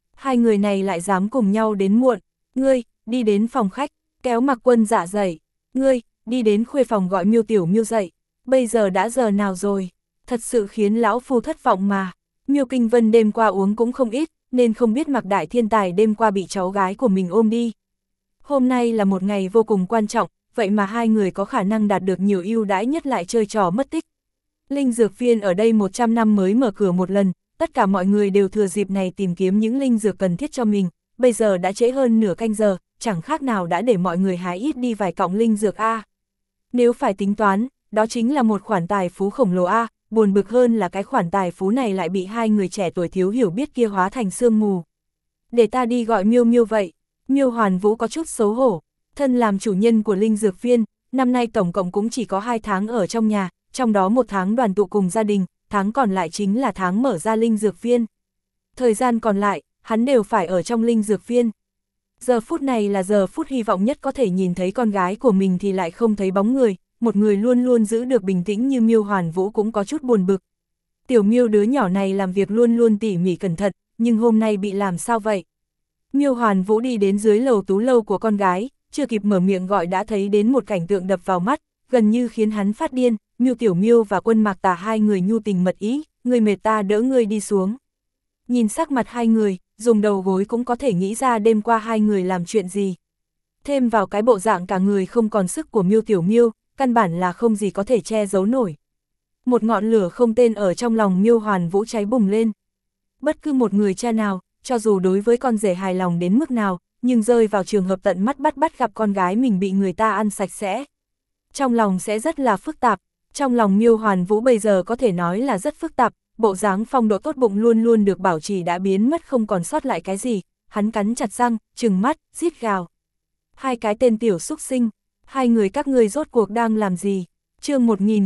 2 người này lại dám cùng nhau đến muộn. Ngươi, đi đến phòng khách, kéo Mạc Quân Dạ dậy. Ngươi, đi đến khuê phòng gọi Miêu Tiểu Miêu dậy. Bây giờ đã giờ nào rồi? Thật sự khiến lão phu thất vọng mà. Miêu Kinh Vân đêm qua uống cũng không ít, nên không biết Mạc Đại Thiên Tài đêm qua bị cháu gái của mình ôm đi. Hôm nay là một ngày vô cùng quan trọng, vậy mà 2 người có khả năng đạt được nhiều ưu đãi nhất lại chơi trò mất tích. Linh dược viên ở đây 100 năm mới mở cửa một lần, tất cả mọi người đều thừa dịp này tìm kiếm những linh dược cần thiết cho mình, bây giờ đã trễ hơn nửa canh giờ, chẳng khác nào đã để mọi người hái ít đi vài cọng linh dược A. Nếu phải tính toán, đó chính là một khoản tài phú khổng lồ A, buồn bực hơn là cái khoản tài phú này lại bị 2 người trẻ tuổi thiếu hiểu biết kia hóa thành sương mù. Để ta đi gọi Miêu Miêu vậy. Miêu Hoàn Vũ có chút xấu hổ, thân làm chủ nhân của linh dược viên, năm nay tổng cộng cũng chỉ có 2 tháng ở trong nhà, trong đó 1 tháng đoàn tụ cùng gia đình, tháng còn lại chính là tháng mở ra linh dược viên. Thời gian còn lại, hắn đều phải ở trong linh dược viên. Giờ phút này là giờ phút hy vọng nhất có thể nhìn thấy con gái của mình thì lại không thấy bóng người, một người luôn luôn giữ được bình tĩnh như Miêu Hoàn Vũ cũng có chút buồn bực. Tiểu Miêu đứa nhỏ này làm việc luôn luôn tỉ mỉ cẩn thận, nhưng hôm nay bị làm sao vậy? Miêu Hoàn Vũ đi đến dưới lầu tú lâu của con gái, chưa kịp mở miệng gọi đã thấy đến một cảnh tượng đập vào mắt, gần như khiến hắn phát điên. Miêu Tiểu Miêu và Quân Mạc Tà 2 người nhu tình mật ý, người mệt ta đỡ ngươi đi xuống. Nhìn sắc mặt 2 người, dùng đầu gối cũng có thể nghĩ ra đêm qua 2 người làm chuyện gì. Thêm vào cái bộ dạng cả người không còn sức của Miêu Tiểu Miêu, căn bản là không gì có thể che giấu nổi. Một ngọn lửa không tên ở trong lòng Miêu Hoàn Vũ cháy bùng lên. Bất cứ một người cha nào, cho dù đối với con rể hài lòng đến mức nào, nhưng rơi vào trường hợp tận mắt bắt gặp con gái mình bị người ta ăn sạch sẽ, trong lòng sẽ rất là phức tạp. Trong lòng Miêu Hoàn Vũ bây giờ có thể nói là rất phức tạp, bộ dáng phong độ tốt bụng luôn luôn được bảo trì đã biến mất không còn sót lại cái gì, hắn cắn chặt răng, trừng mắt, rít gào. 2 cái tên tiểu xúc sinh, 2 người các ngươi rốt cuộc đang làm gì? Chương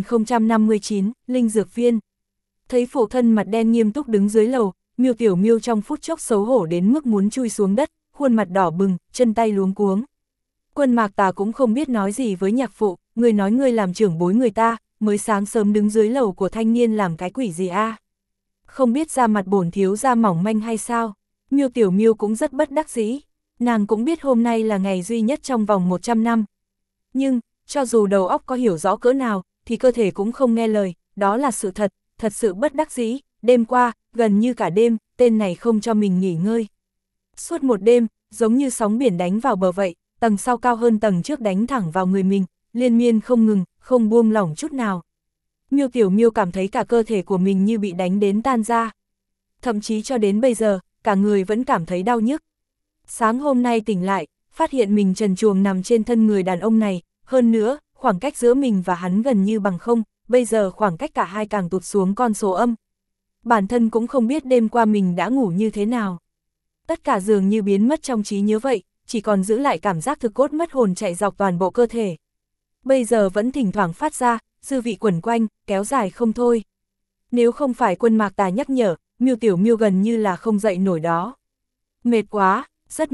1059, Linh Dược Viên. Thấy phụ thân mặt đen nghiêm túc đứng dưới lầu, Miêu Tiểu Miêu trong phút chốc xấu hổ đến mức muốn chui xuống đất, khuôn mặt đỏ bừng, chân tay luống cuống. Quân Mạc Tà cũng không biết nói gì với nhạc phụ, người nói ngươi làm trưởng bối người ta, mới sáng sớm đứng dưới lầu của thanh niên làm cái quỷ gì a? Không biết ra mặt bổn thiếu ra mỏng manh hay sao? Miêu Tiểu Miêu cũng rất bất đắc dĩ, nàng cũng biết hôm nay là ngày duy nhất trong vòng 100 năm. Nhưng, cho dù đầu óc có hiểu rõ cỡ nào, thì cơ thể cũng không nghe lời, đó là sự thật, thật sự bất đắc dĩ. Đêm qua, gần như cả đêm, tên này không cho mình nghỉ ngơi. Suốt một đêm, giống như sóng biển đánh vào bờ vậy, tầng sau cao hơn tầng trước đánh thẳng vào người mình, liên miên không ngừng, không buông lỏng chút nào. Miêu Tiểu Miêu cảm thấy cả cơ thể của mình như bị đánh đến tan ra. Thậm chí cho đến bây giờ, cả người vẫn cảm thấy đau nhức. Sáng hôm nay tỉnh lại, phát hiện mình trần truồng nằm trên thân người đàn ông này, hơn nữa, khoảng cách giữa mình và hắn gần như bằng không, bây giờ khoảng cách cả hai càng tụt xuống con số âm. Bản thân cũng không biết đêm qua mình đã ngủ như thế nào. Tất cả dường như biến mất trong trí nhớ vậy, chỉ còn giữ lại cảm giác thực cốt mất hồn chạy dọc toàn bộ cơ thể. Bây giờ vẫn thỉnh thoảng phát ra, dư vị quẩn quanh, kéo dài không thôi. Nếu không phải Quân Mạc Tà nhắc nhở, Miêu Tiểu Miêu gần như là không dậy nổi đó. Mệt quá, rất mệt,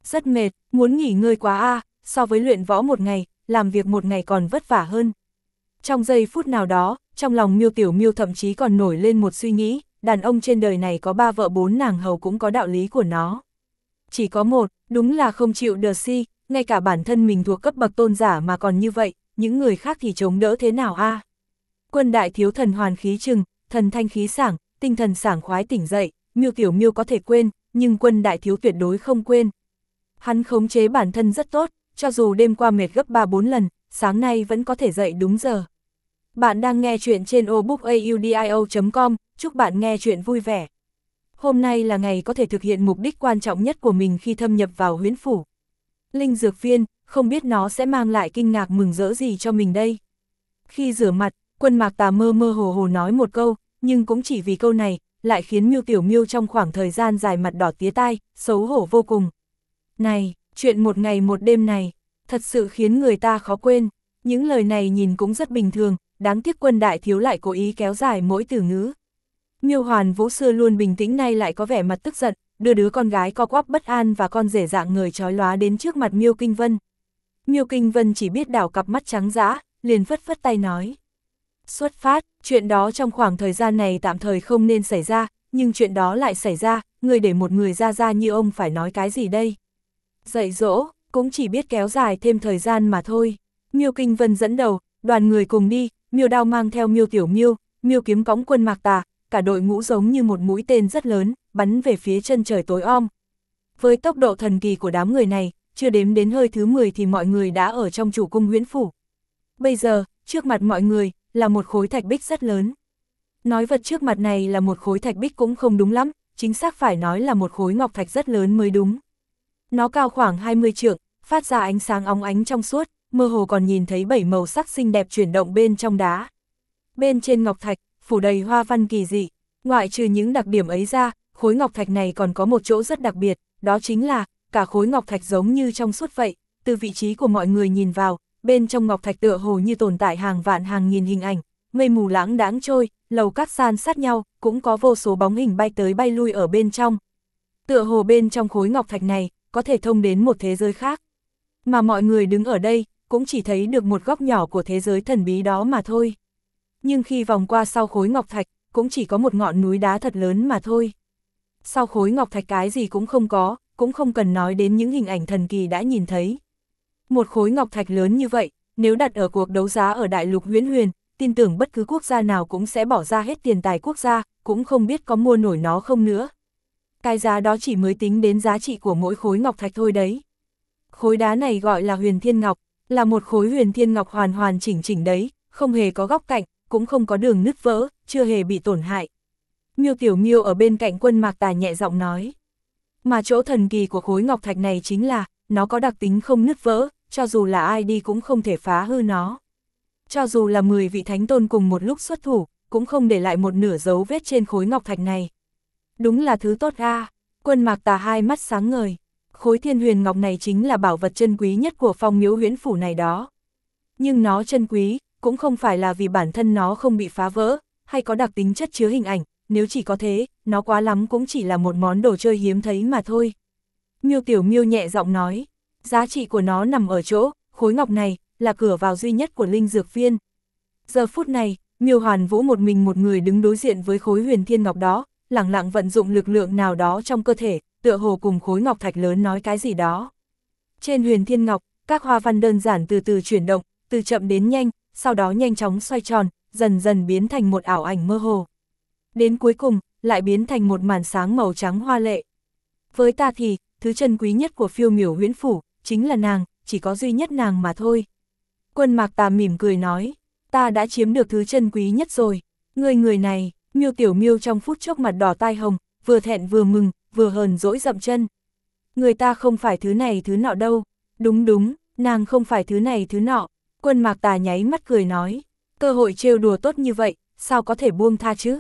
Rất mệt, muốn nghỉ ngơi quá a, so với luyện võ một ngày, làm việc một ngày còn vất vả hơn. Trong giây phút nào đó, trong lòng Miêu Tiểu Miêu thậm chí còn nổi lên một suy nghĩ, đàn ông trên đời này có 3 vợ 4 nàng hầu cũng có đạo lý của nó. Chỉ có một, đúng là không chịu đờ si, ngay cả bản thân mình thuộc cấp bậc tôn giả mà còn như vậy, những người khác thì chống đỡ thế nào a? Quân đại thiếu thần hoàn khí trừng, thần thanh khí sảng, tinh thần sảng khoái tỉnh dậy, Miêu Tiểu Miêu có thể quên, nhưng quân đại thiếu tuyệt đối không quên. Hắn khống chế bản thân rất tốt, cho dù đêm qua mệt gấp 3-4 lần, sáng nay vẫn có thể dậy đúng giờ. Bạn đang nghe chuyện trên obookaudio.com, chúc bạn nghe chuyện vui vẻ. Hôm nay là ngày có thể thực hiện mục đích quan trọng nhất của mình khi thâm nhập vào huyễn phủ. Linh dược viên, không biết nó sẽ mang lại kinh ngạc mừng rỡ gì cho mình đây. Khi rửa mặt, Quân Mạc Tà mơ mơ hồ hồ nói một câu, nhưng cũng chỉ vì câu này, lại khiến Miêu Tiểu Miêu trong khoảng thời gian dài mặt đỏ tía tai, xấu hổ vô cùng. Này, chuyện một ngày một đêm này, thật sự khiến người ta khó quên. Những lời này nhìn cũng rất bình thường, đáng tiếc Quân đại thiếu lại cố ý kéo dài mỗi từ ngữ. Miêu Hoàn Vũ xưa luôn bình tĩnh nay lại có vẻ mặt tức giận, đưa đứa con gái co quắp bất an và con rể dạng người chói lóa đến trước mặt Miêu Kinh Vân. Miêu Kinh Vân chỉ biết đảo cặp mắt trắng dã, liền phất phất tay nói. Xuất phát, chuyện đó trong khoảng thời gian này tạm thời không nên xảy ra, nhưng chuyện đó lại xảy ra, người để một người ra như ông phải nói cái gì đây? Dạy dỗ, cũng chỉ biết kéo dài thêm thời gian mà thôi. Miêu Kinh Vân dẫn đầu, đoàn người cùng đi, Miêu Đao mang theo Miêu Tiểu Miêu, Miêu Kiếm cõng Quân Mạc Tà, cả đội ngũ giống như một mũi tên rất lớn, bắn về phía chân trời tối om. Với tốc độ thần kỳ của đám người này, chưa đếm đến hơi thứ 10 thì mọi người đã ở trong chủ cung huyễn phủ. Bây giờ, trước mặt mọi người, là một khối thạch bích rất lớn. Nói vật trước mặt này là một khối thạch bích cũng không đúng lắm, chính xác phải nói là một khối ngọc thạch rất lớn mới đúng. Nó cao khoảng 20 trượng, phát ra ánh sáng óng ánh trong suốt, mơ hồ còn nhìn thấy 7 màu sắc xinh đẹp chuyển động bên trong đá. Bên trên ngọc thạch, phủ đầy hoa văn kỳ dị, ngoại trừ những đặc điểm ấy ra, khối ngọc thạch này còn có một chỗ rất đặc biệt, đó chính là, cả khối ngọc thạch giống như trong suốt vậy, từ vị trí của mọi người nhìn vào, bên trong ngọc thạch tựa hồ như tồn tại hàng vạn hàng nghìn hình ảnh, mây mù lãng đãng trôi, lầu các san sát nhau, cũng có vô số bóng hình bay tới bay lui ở bên trong. Tựa hồ bên trong khối ngọc thạch này, có thể thông đến một thế giới khác. Mà mọi người đứng ở đây, cũng chỉ thấy được một góc nhỏ của thế giới thần bí đó mà thôi. Nhưng khi vòng qua sau khối ngọc thạch, cũng chỉ có một ngọn núi đá thật lớn mà thôi. Sau khối ngọc thạch cái gì cũng không có, cũng không cần nói đến những hình ảnh thần kỳ đã nhìn thấy. Một khối ngọc thạch lớn như vậy, nếu đặt ở cuộc đấu giá ở đại lục huyễn huyền, tin tưởng bất cứ quốc gia nào cũng sẽ bỏ ra hết tiền tài quốc gia, cũng không biết có mua nổi nó không nữa. Cái giá đó chỉ mới tính đến giá trị của mỗi khối ngọc thạch thôi đấy. Khối đá này gọi là huyền thiên ngọc, là một khối huyền thiên ngọc hoàn hoàn chỉnh chỉnh đấy, không hề có góc cạnh, cũng không có đường nứt vỡ, chưa hề bị tổn hại. Miêu Tiểu Miêu ở bên cạnh Quân Mạc Tà nhẹ giọng nói. Mà chỗ thần kỳ của khối ngọc thạch này chính là, nó có đặc tính không nứt vỡ, cho dù là ai đi cũng không thể phá hư nó. Cho dù là 10 vị thánh tôn cùng một lúc xuất thủ, cũng không để lại một nửa dấu vết trên khối ngọc thạch này. Đúng là thứ tốt a. Quân Mạc Tà hai mắt sáng ngời. Khối thiên huyền ngọc này chính là bảo vật chân quý nhất của phong miếu huyễn phủ này đó. Nhưng nó chân quý, cũng không phải là vì bản thân nó không bị phá vỡ, hay có đặc tính chất chứa hình ảnh, nếu chỉ có thế, nó quá lắm cũng chỉ là một món đồ chơi hiếm thấy mà thôi. Miêu Tiểu Miêu nhẹ giọng nói, giá trị của nó nằm ở chỗ, khối ngọc này, là cửa vào duy nhất của linh dược viên. Giờ phút này, Miêu Hoàn Vũ một mình một người đứng đối diện với khối huyền thiên ngọc đó, lẳng lặng vận dụng lực lượng nào đó trong cơ thể, tựa hồ cùng khối ngọc thạch lớn nói cái gì đó. Trên huyền thiên ngọc, các hoa văn đơn giản từ từ chuyển động, từ chậm đến nhanh, sau đó nhanh chóng xoay tròn, dần dần biến thành một ảo ảnh mơ hồ. Đến cuối cùng, lại biến thành một màn sáng màu trắng hoa lệ. Với ta thì, thứ chân quý nhất của phiêu miểu huyễn phủ, chính là nàng, chỉ có duy nhất nàng mà thôi. Quân Mạc Tà mỉm cười nói, ta đã chiếm được thứ chân quý nhất rồi. Người này, Miêu Tiểu Miêu trong phút chốc mặt đỏ tai hồng, vừa thẹn vừa mừng, vừa hờn dỗi dậm chân. Người ta không phải thứ này thứ nọ đâu. Đúng, nàng không phải thứ này thứ nọ. Quân Mạc Tà nháy mắt cười nói, cơ hội trêu đùa tốt như vậy, sao có thể buông tha chứ?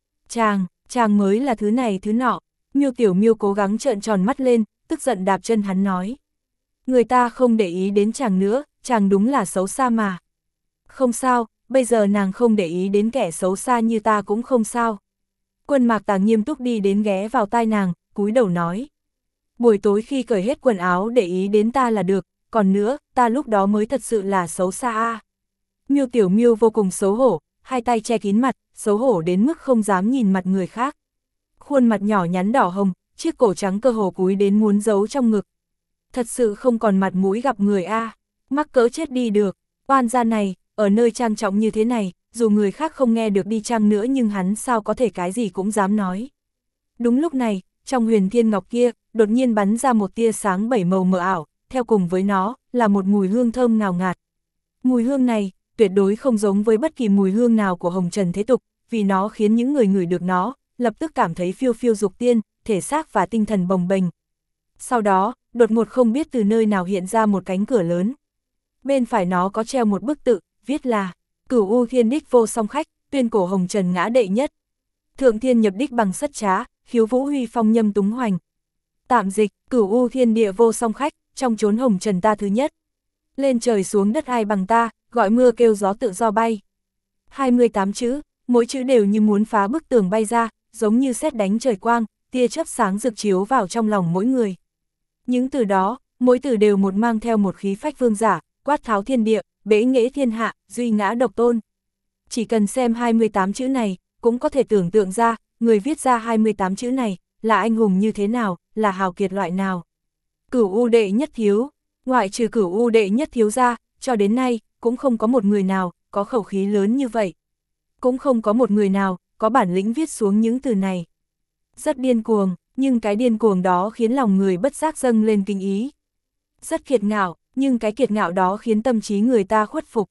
Chàng mới là thứ này thứ nọ. Miêu Tiểu Miêu cố gắng trợn tròn mắt lên, tức giận đạp chân hắn nói. Người ta không để ý đến chàng nữa, chàng đúng là xấu xa mà. Không sao, bây giờ nàng không để ý đến kẻ xấu xa như ta cũng không sao. Quân Mạc Tà nghiêm túc đi đến ghé vào tai nàng, cúi đầu nói. buổi tối khi cởi hết quần áo để ý đến ta là được, còn nữa, ta lúc đó mới thật sự là xấu xa a. Miêu Tiểu Miêu vô cùng xấu hổ, hai tay che kín mặt, xấu hổ đến mức không dám nhìn mặt người khác. Khuôn mặt nhỏ nhắn đỏ hồng, chiếc cổ trắng cơ hồ cúi đến muốn giấu trong ngực. Thật sự không còn mặt mũi gặp người a, mắc cỡ chết đi được, oan gia này, ở nơi trang trọng như thế này, dù người khác không nghe được đi chăng nữa nhưng hắn sao có thể cái gì cũng dám nói. Đúng lúc này, trong huyền thiên ngọc kia, đột nhiên bắn ra một tia sáng bảy màu mờ ảo, theo cùng với nó, là một mùi hương thơm ngào ngạt. Mùi hương này, tuyệt đối không giống với bất kỳ mùi hương nào của hồng trần thế tục, vì nó khiến những người ngửi được nó, lập tức cảm thấy phiêu phiêu dục tiên, thể xác và tinh thần bồng bềnh. Sau đó, đột ngột không biết từ nơi nào hiện ra một cánh cửa lớn. Bên phải nó có treo một bức tự, viết là Cửu U Thiên Đích vô song khách, tuyên cổ hồng trần ngã đệ nhất. Thượng thiên nhập đích bằng sất trá, khiếu vũ huy phong nhâm túng hoành. Tạm dịch, Cửu U Thiên Địa vô song khách, trong chốn hồng trần ta thứ nhất. Lên trời xuống đất ai bằng ta, gọi mưa kêu gió tự do bay. 28 chữ, mỗi chữ đều như muốn phá bức tường bay ra, giống như sét đánh trời quang, tia chớp sáng rực chiếu vào trong lòng mỗi người. Những từ đó, mỗi từ đều một mang theo một khí phách vương giả, quát tháo thiên địa, bế nghễ thiên hạ, duy ngã độc tôn. Chỉ cần xem 28 chữ này, cũng có thể tưởng tượng ra, người viết ra 28 chữ này, là anh hùng như thế nào, là hào kiệt loại nào. Cửu U đệ nhất thiếu, ngoại trừ Cửu U đệ nhất thiếu ra, cho đến nay, cũng không có một người nào, có khẩu khí lớn như vậy. Cũng không có một người nào, có bản lĩnh viết xuống những từ này. Rất điên cuồng, nhưng cái điên cuồng đó khiến lòng người bất giác dâng lên kinh ý. Rất kiệt ngạo, nhưng cái kiệt ngạo đó khiến tâm trí người ta khuất phục.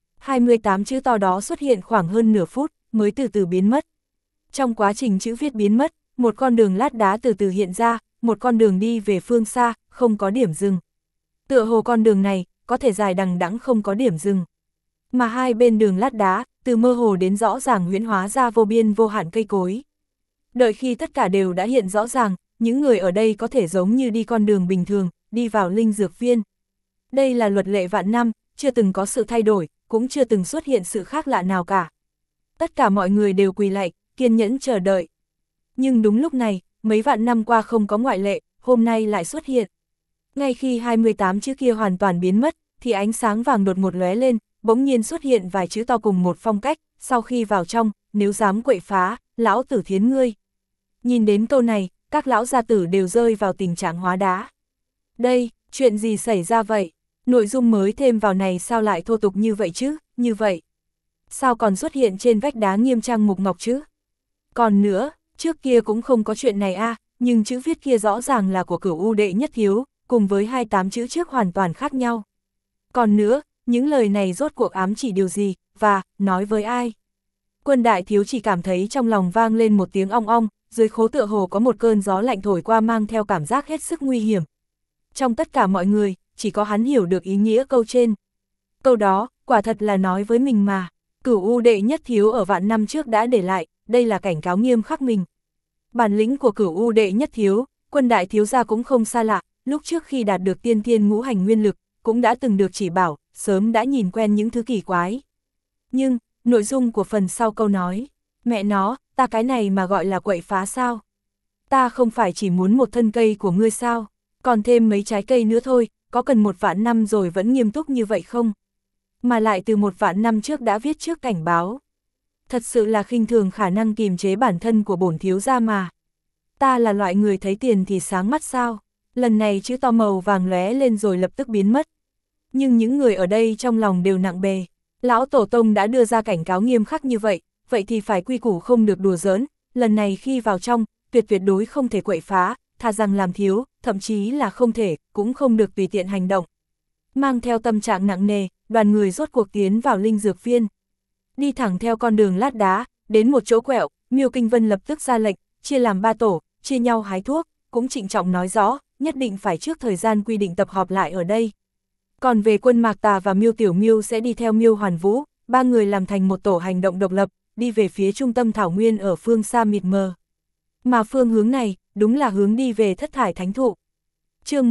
28 chữ to đó xuất hiện khoảng hơn nửa phút, mới từ từ biến mất. Trong quá trình chữ viết biến mất, một con đường lát đá từ từ hiện ra, một con đường đi về phương xa, không có điểm dừng. Tựa hồ con đường này, có thể dài đằng đẵng không có điểm dừng. Mà hai bên đường lát đá, từ mơ hồ đến rõ ràng huyễn hóa ra vô biên vô hạn cây cối. Đợi khi tất cả đều đã hiện rõ ràng, những người ở đây có thể giống như đi con đường bình thường, đi vào linh dược viên. Đây là luật lệ vạn năm, chưa từng có sự thay đổi, cũng chưa từng xuất hiện sự khác lạ nào cả. Tất cả mọi người đều quỳ lạy, kiên nhẫn chờ đợi. Nhưng đúng lúc này, mấy vạn năm qua không có ngoại lệ, hôm nay lại xuất hiện. Ngay khi 28 chữ kia hoàn toàn biến mất, thì ánh sáng vàng đột ngột lóe lên, bỗng nhiên xuất hiện vài chữ to cùng một phong cách, sau khi vào trong, nếu dám quậy phá, lão tử thiến ngươi. Nhìn đến câu này, các lão gia tử đều rơi vào tình trạng hóa đá. Đây, chuyện gì xảy ra vậy? Nội dung mới thêm vào này sao lại thô tục như vậy chứ, như vậy? Sao còn xuất hiện trên vách đá nghiêm trang mục ngọc chứ? Còn nữa, trước kia cũng không có chuyện này a, nhưng chữ viết kia rõ ràng là của Cửu U đệ nhất thiếu, cùng với 28 chữ trước hoàn toàn khác nhau. Còn nữa, những lời này rốt cuộc ám chỉ điều gì, và, nói với ai? Quân đại thiếu chỉ cảm thấy trong lòng vang lên một tiếng ong ong, dưới khố tựa hồ có một cơn gió lạnh thổi qua mang theo cảm giác hết sức nguy hiểm. Trong tất cả mọi người, chỉ có hắn hiểu được ý nghĩa câu trên. Câu đó, quả thật là nói với mình mà, Cửu U đệ nhất thiếu ở vạn năm trước đã để lại, đây là cảnh cáo nghiêm khắc mình. Bản lĩnh của Cửu U đệ nhất thiếu, quân đại thiếu gia cũng không xa lạ, lúc trước khi đạt được tiên thiên ngũ hành nguyên lực, cũng đã từng được chỉ bảo, sớm đã nhìn quen những thứ kỳ quái. Nhưng, nội dung của phần sau câu nói, mẹ nó, ta cái này mà gọi là quậy phá sao? Ta không phải chỉ muốn một thân cây của ngươi sao? Còn thêm mấy trái cây nữa thôi, có cần 1 vạn năm rồi vẫn nghiêm túc như vậy không? Mà lại từ 1 vạn năm trước đã viết trước cảnh báo. Thật sự là khinh thường khả năng kìm chế bản thân của bổn thiếu gia mà. Ta là loại người thấy tiền thì sáng mắt sao? Lần này chữ to màu vàng lóe lên rồi lập tức biến mất. Nhưng những người ở đây trong lòng đều nặng bề. Lão Tổ Tông đã đưa ra cảnh cáo nghiêm khắc như vậy, vậy thì phải quy củ không được đùa giỡn. Lần này khi vào trong, tuyệt đối không thể quậy phá, thà rằng làm thiếu, thậm chí là không thể, cũng không được tùy tiện hành động. Mang theo tâm trạng nặng nề, đoàn người rốt cuộc tiến vào linh dược viên. Đi thẳng theo con đường lát đá, đến một chỗ quẹo, Miêu Kinh Vân lập tức ra lệnh, chia làm 3 tổ, chia nhau hái thuốc, cũng trịnh trọng nói rõ, nhất định phải trước thời gian quy định tập họp lại ở đây. Còn về Quân Mạc Tà và Miêu Tiểu Miêu sẽ đi theo Miêu Hoàn Vũ, 3 người làm thành một tổ hành động độc lập, đi về phía trung tâm thảo nguyên ở phương xa mịt mờ. Mà phương hướng này, đúng là hướng đi về Thất Thải Thánh Thụ. Chương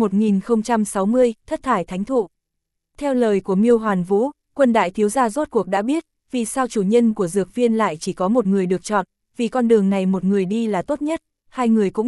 1060, Thất Thải Thánh Thụ. Theo lời của Miêu Hoàn Vũ, Quân đại thiếu gia rốt cuộc đã biết, vì sao chủ nhân của dược viên lại chỉ có một người được chọn, vì con đường này một người đi là tốt nhất, 2 người cũng được,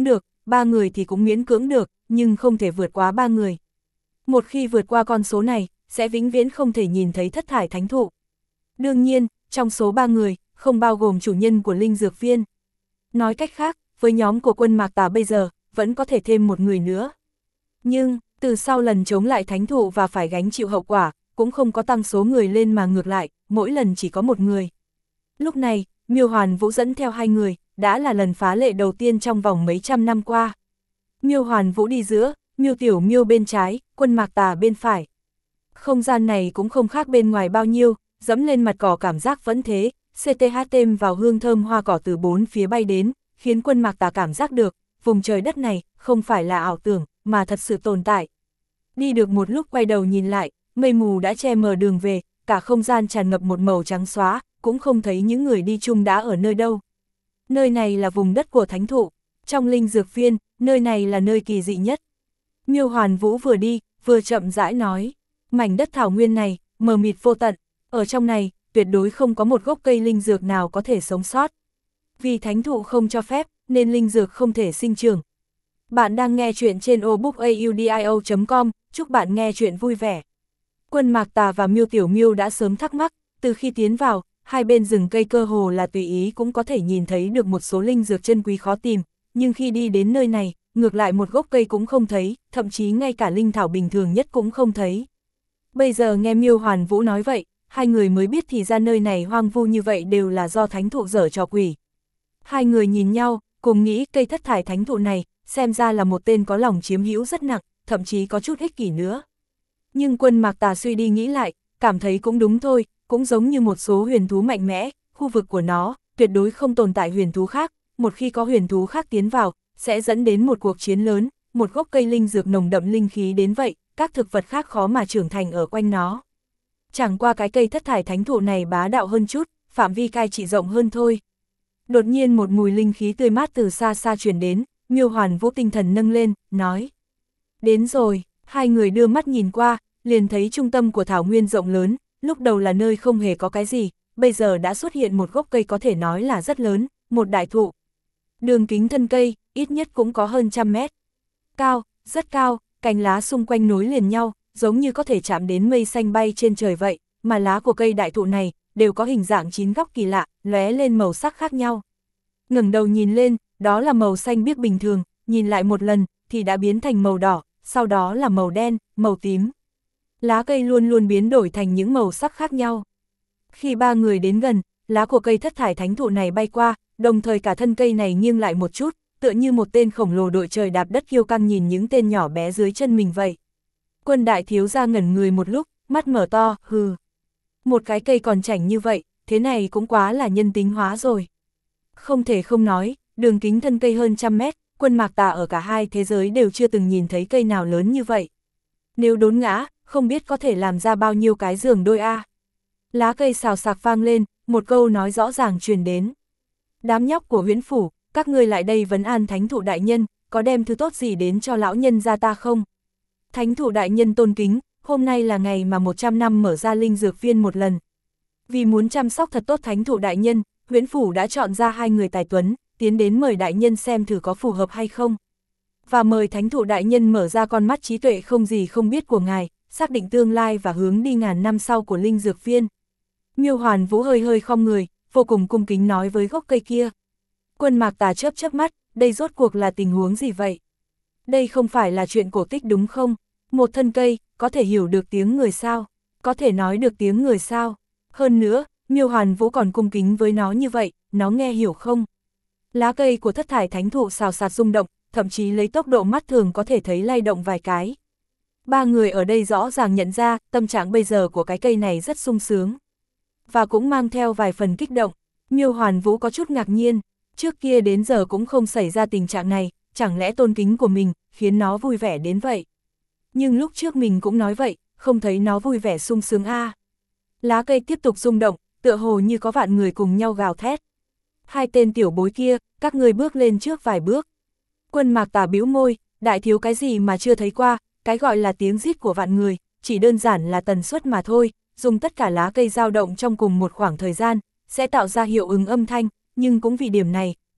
ba người thì cũng miễn cưỡng được, nhưng không thể vượt quá ba người. Một khi vượt qua con số này, sẽ vĩnh viễn không thể nhìn thấy thất thải thánh thụ. Đương nhiên, trong số ba người, không bao gồm chủ nhân của linh dược viên. Nói cách khác, với nhóm của Quân Mạc Tà bây giờ, vẫn có thể thêm một người nữa. Nhưng, từ sau lần chống lại thánh thụ và phải gánh chịu hậu quả, cũng không có tăng số người lên mà ngược lại, mỗi lần chỉ có một người. Lúc này, Miêu Hoàn Vũ dẫn theo hai người, đã là lần phá lệ đầu tiên trong vòng mấy trăm năm qua. Miêu Hoàn Vũ đi giữa, Miêu Tiểu Miêu bên trái, Quân Mạc Tà bên phải. Không gian này cũng không khác bên ngoài bao nhiêu, dẫm lên mặt cỏ cảm giác vẫn thế, CTH thêm vào hương thơm hoa cỏ từ bốn phía bay đến, khiến Quân Mạc Tà cảm giác được, vùng trời đất này không phải là ảo tưởng, mà thật sự tồn tại. Đi được một lúc quay đầu nhìn lại, mây mù đã che mờ đường về, cả không gian tràn ngập một màu trắng xóa, cũng không thấy những người đi chung đã ở nơi đâu. Nơi này là vùng đất của thánh thụ, trong linh dược viên, nơi này là nơi kỳ dị nhất. Miêu Hoàn Vũ vừa đi, vừa chậm rãi nói, mảnh đất thảo nguyên này, mờ mịt vô tận, ở trong này, tuyệt đối không có một gốc cây linh dược nào có thể sống sót. Vì thánh thụ không cho phép, nên linh dược không thể sinh trưởng. Bạn đang nghe chuyện trên obookaudio.com, chúc bạn nghe chuyện vui vẻ. Quân Mạc Tà và Miêu Tiểu Miêu đã sớm thắc mắc, từ khi tiến vào, hai bên rừng cây cơ hồ là tùy ý cũng có thể nhìn thấy được một số linh dược chân quý khó tìm, nhưng khi đi đến nơi này, ngược lại một gốc cây cũng không thấy, thậm chí ngay cả linh thảo bình thường nhất cũng không thấy. Bây giờ nghe Miêu Hoàn Vũ nói vậy, hai người mới biết thì ra nơi này hoang vu như vậy đều là do thánh thụ dở trò quỷ. Hai người nhìn nhau, cùng nghĩ cây thất thải thánh thụ này, xem ra là một tên có lòng chiếm hữu rất nặng, thậm chí có chút ích kỷ nữa. Nhưng Quân Mạc Tà suy đi nghĩ lại, cảm thấy cũng đúng thôi, cũng giống như một số huyền thú mạnh mẽ, khu vực của nó, tuyệt đối không tồn tại huyền thú khác, một khi có huyền thú khác tiến vào, sẽ dẫn đến một cuộc chiến lớn, một gốc cây linh dược nồng đậm linh khí đến vậy, các thực vật khác khó mà trưởng thành ở quanh nó. Chẳng qua cái cây thất thải thánh thụ này bá đạo hơn chút, phạm vi cai trị rộng hơn thôi. Đột nhiên một mùi linh khí tươi mát từ xa xa truyền đến, Miêu Hoàn Vũ tinh thần nâng lên, nói. Đến rồi, hai người đưa mắt nhìn qua, liền thấy trung tâm của thảo nguyên rộng lớn, lúc đầu là nơi không hề có cái gì, bây giờ đã xuất hiện một gốc cây có thể nói là rất lớn, một đại thụ. Đường kính thân cây, ít nhất cũng có hơn 100 mét. Cao, rất cao, cành lá xung quanh nối liền nhau, giống như có thể chạm đến mây xanh bay trên trời vậy, mà lá của cây đại thụ này đều có hình dạng 9 góc kỳ lạ, lóe lên màu sắc khác nhau. Ngẩng đầu nhìn lên, đó là màu xanh biếc bình thường, nhìn lại một lần thì đã biến thành màu đỏ, sau đó là màu đen, màu tím. Lá cây luôn luôn biến đổi thành những màu sắc khác nhau. Khi ba người đến gần, lá của cây thất thải thánh thụ này bay qua, đồng thời cả thân cây này nghiêng lại một chút, tựa như một tên khổng lồ đội trời đạp đất kiêu căng nhìn những tên nhỏ bé dưới chân mình vậy. Quân đại thiếu gia ngẩn người một lúc, mắt mở to, hừ. Một cái cây còn chảnh như vậy, thế này cũng quá là nhân tính hóa rồi. Không thể không nói, đường kính thân cây hơn 100 mét, Quân Mạc Tà ở cả hai thế giới đều chưa từng nhìn thấy cây nào lớn như vậy. Nếu đốn ngã, không biết có thể làm ra bao nhiêu cái giường đôi a. Lá cây xào xạc vang lên, một câu nói rõ ràng truyền đến. Đám nhóc của Huyễn Phủ, các ngươi lại đây vấn an thánh thụ đại nhân, có đem thứ tốt gì đến cho lão nhân gia ta không? Thánh thụ đại nhân tôn kính, hôm nay là ngày mà 100 năm mở ra linh dược viên một lần. Vì muốn chăm sóc thật tốt thánh thụ đại nhân, Huyễn Phủ đã chọn ra hai người tài tuấn, tiến đến mời đại nhân xem thử có phù hợp hay không. Và mời thánh thụ đại nhân mở ra con mắt trí tuệ không gì không biết của ngài, xác định tương lai và hướng đi ngàn năm sau của linh dược viên. Miêu Hoàn Vũ hơi hơi khom người, vô cùng cung kính nói với gốc cây kia. Quân Mạc Tà chớp chớp mắt, đây rốt cuộc là tình huống gì vậy? Đây không phải là chuyện cổ tích đúng không? Một thân cây, có thể hiểu được tiếng người sao? Có thể nói được tiếng người sao? Hơn nữa, Miêu Hoàn Vũ còn cung kính với nó như vậy, nó nghe hiểu không? Lá cây của thất thải thánh thụ xào xạc rung động, thậm chí lấy tốc độ mắt thường có thể thấy lay động vài cái. Ba người ở đây rõ ràng nhận ra, tâm trạng bây giờ của cái cây này rất sung sướng. Và cũng mang theo vài phần kích động. Miêu Hoàn Vũ có chút ngạc nhiên, trước kia đến giờ cũng không xảy ra tình trạng này, chẳng lẽ tôn kính của mình khiến nó vui vẻ đến vậy. Nhưng lúc trước mình cũng nói vậy, không thấy nó vui vẻ sung sướng a. Lá cây tiếp tục rung động, tựa hồ như có vạn người cùng nhau gào thét. Hai tên tiểu bối kia, các ngươi bước lên trước vài bước. Quân Mạc Tà bĩu môi, đại thiếu cái gì mà chưa thấy qua, cái gọi là tiếng rít của vạn người, chỉ đơn giản là tần suất mà thôi, dùng tất cả lá cây dao động trong cùng một khoảng thời gian, sẽ tạo ra hiệu ứng âm thanh, nhưng cũng vì điểm này,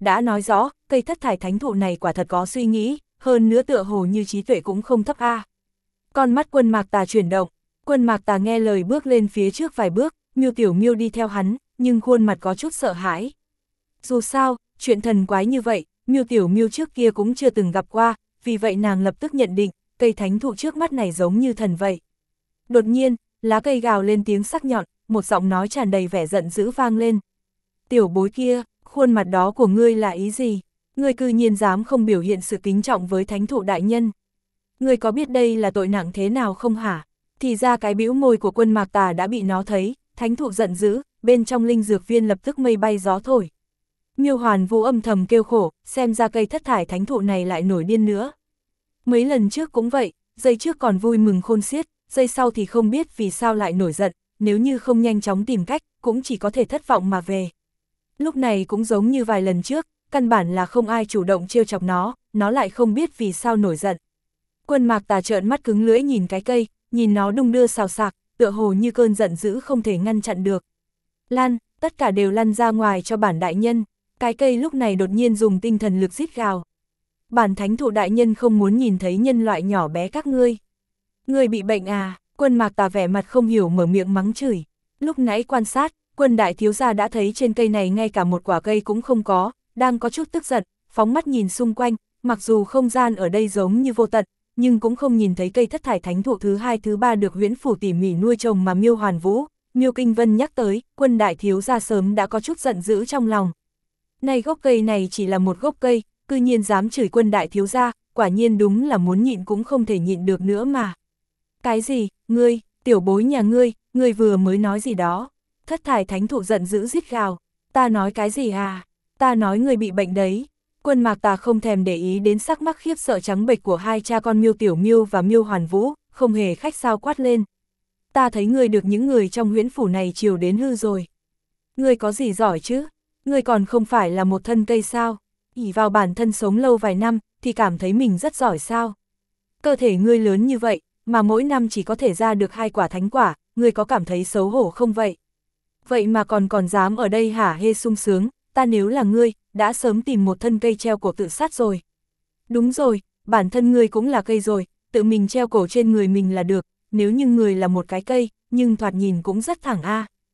đã nói rõ, cây thất thải thánh thụ này quả thật có suy nghĩ, hơn nữa tựa hồ như trí tuệ cũng không thấp a. Con mắt Quân Mạc Tà chuyển động, Quân Mạc Tà nghe lời bước lên phía trước vài bước, Miêu Tiểu Miêu đi theo hắn, nhưng khuôn mặt có chút sợ hãi. Dù sao, chuyện thần quái như vậy, Miêu Tiểu Miêu trước kia cũng chưa từng gặp qua, vì vậy nàng lập tức nhận định, cây thánh thụ trước mắt này giống như thần vậy. Đột nhiên, lá cây gào lên tiếng sắc nhọn, một giọng nói tràn đầy vẻ giận dữ vang lên. Tiểu bối kia, khuôn mặt đó của ngươi là ý gì? Ngươi cư nhiên dám không biểu hiện sự kính trọng với thánh thụ đại nhân. Ngươi có biết đây là tội nặng thế nào không hả? Thì ra cái bĩu môi của Quân Mạc Tà đã bị nó thấy, thánh thụ giận dữ, bên trong linh dược viên lập tức mây bay gió thổi. Miêu Hoàn Vũ âm thầm kêu khổ, xem ra cây thất thải thánh thụ này lại nổi điên nữa. Mấy lần trước cũng vậy, giây trước còn vui mừng khôn xiết, giây sau thì không biết vì sao lại nổi giận, nếu như không nhanh chóng tìm cách, cũng chỉ có thể thất vọng mà về. Lúc này cũng giống như vài lần trước, căn bản là không ai chủ động trêu chọc nó lại không biết vì sao nổi giận. Quân Mạc Tà trợn mắt cứng lưỡi nhìn cái cây, nhìn nó đung đưa xào xạc, tựa hồ như cơn giận dữ không thể ngăn chặn được. Lan, tất cả đều lăn ra ngoài cho bản đại nhân. Cái cây lúc này đột nhiên dùng tinh thần lực rít gào. Bản thánh thụ đại nhân không muốn nhìn thấy nhân loại nhỏ bé các ngươi. Ngươi bị bệnh à? Quân Mạc Tà vẻ mặt không hiểu mở miệng mắng chửi. Lúc nãy quan sát, Quân đại thiếu gia đã thấy trên cây này ngay cả một quả cây cũng không có, đang có chút tức giận, phóng mắt nhìn xung quanh, mặc dù không gian ở đây giống như vô tận, nhưng cũng không nhìn thấy cây thất thải thánh thụ thứ hai thứ ba được Huyễn Phủ tỉ mỉ nuôi trồng mà Miêu Hoàn Vũ, Miêu Kinh Vân nhắc tới, Quân đại thiếu gia sớm đã có chút giận dữ trong lòng. Này gốc cây này chỉ là một gốc cây, cư nhiên dám chửi Quân đại thiếu gia, quả nhiên đúng là muốn nhịn cũng không thể nhịn được nữa mà. Cái gì, ngươi, tiểu bối nhà ngươi vừa mới nói gì đó? Thất thải thánh thụ giận dữ rít gào, ta nói cái gì à? Ta nói ngươi bị bệnh đấy. Quân Mạc Tà không thèm để ý đến sắc mắt khiếp sợ trắng bệch của hai cha con Miêu Tiểu Miêu và Miêu Hoàn Vũ, không hề khách sáo quát lên. Ta thấy ngươi được những người trong Huyễn Phủ này chiều đến hư rồi. Ngươi có gì giỏi chứ? Ngươi còn không phải là một thân cây sao? Ỷ vào bản thân sống lâu vài năm, thì cảm thấy mình rất giỏi sao? Cơ thể ngươi lớn như vậy, mà mỗi năm chỉ có thể ra được 2 quả thánh quả, ngươi có cảm thấy xấu hổ không vậy? Vậy mà còn dám ở đây hả hê sung sướng, ta nếu là ngươi, đã sớm tìm một thân cây treo cổ tự sát rồi. Đúng rồi, bản thân ngươi cũng là cây rồi, tự mình treo cổ trên người mình là được, nếu như người là một cái cây, nhưng thoạt nhìn cũng rất thẳng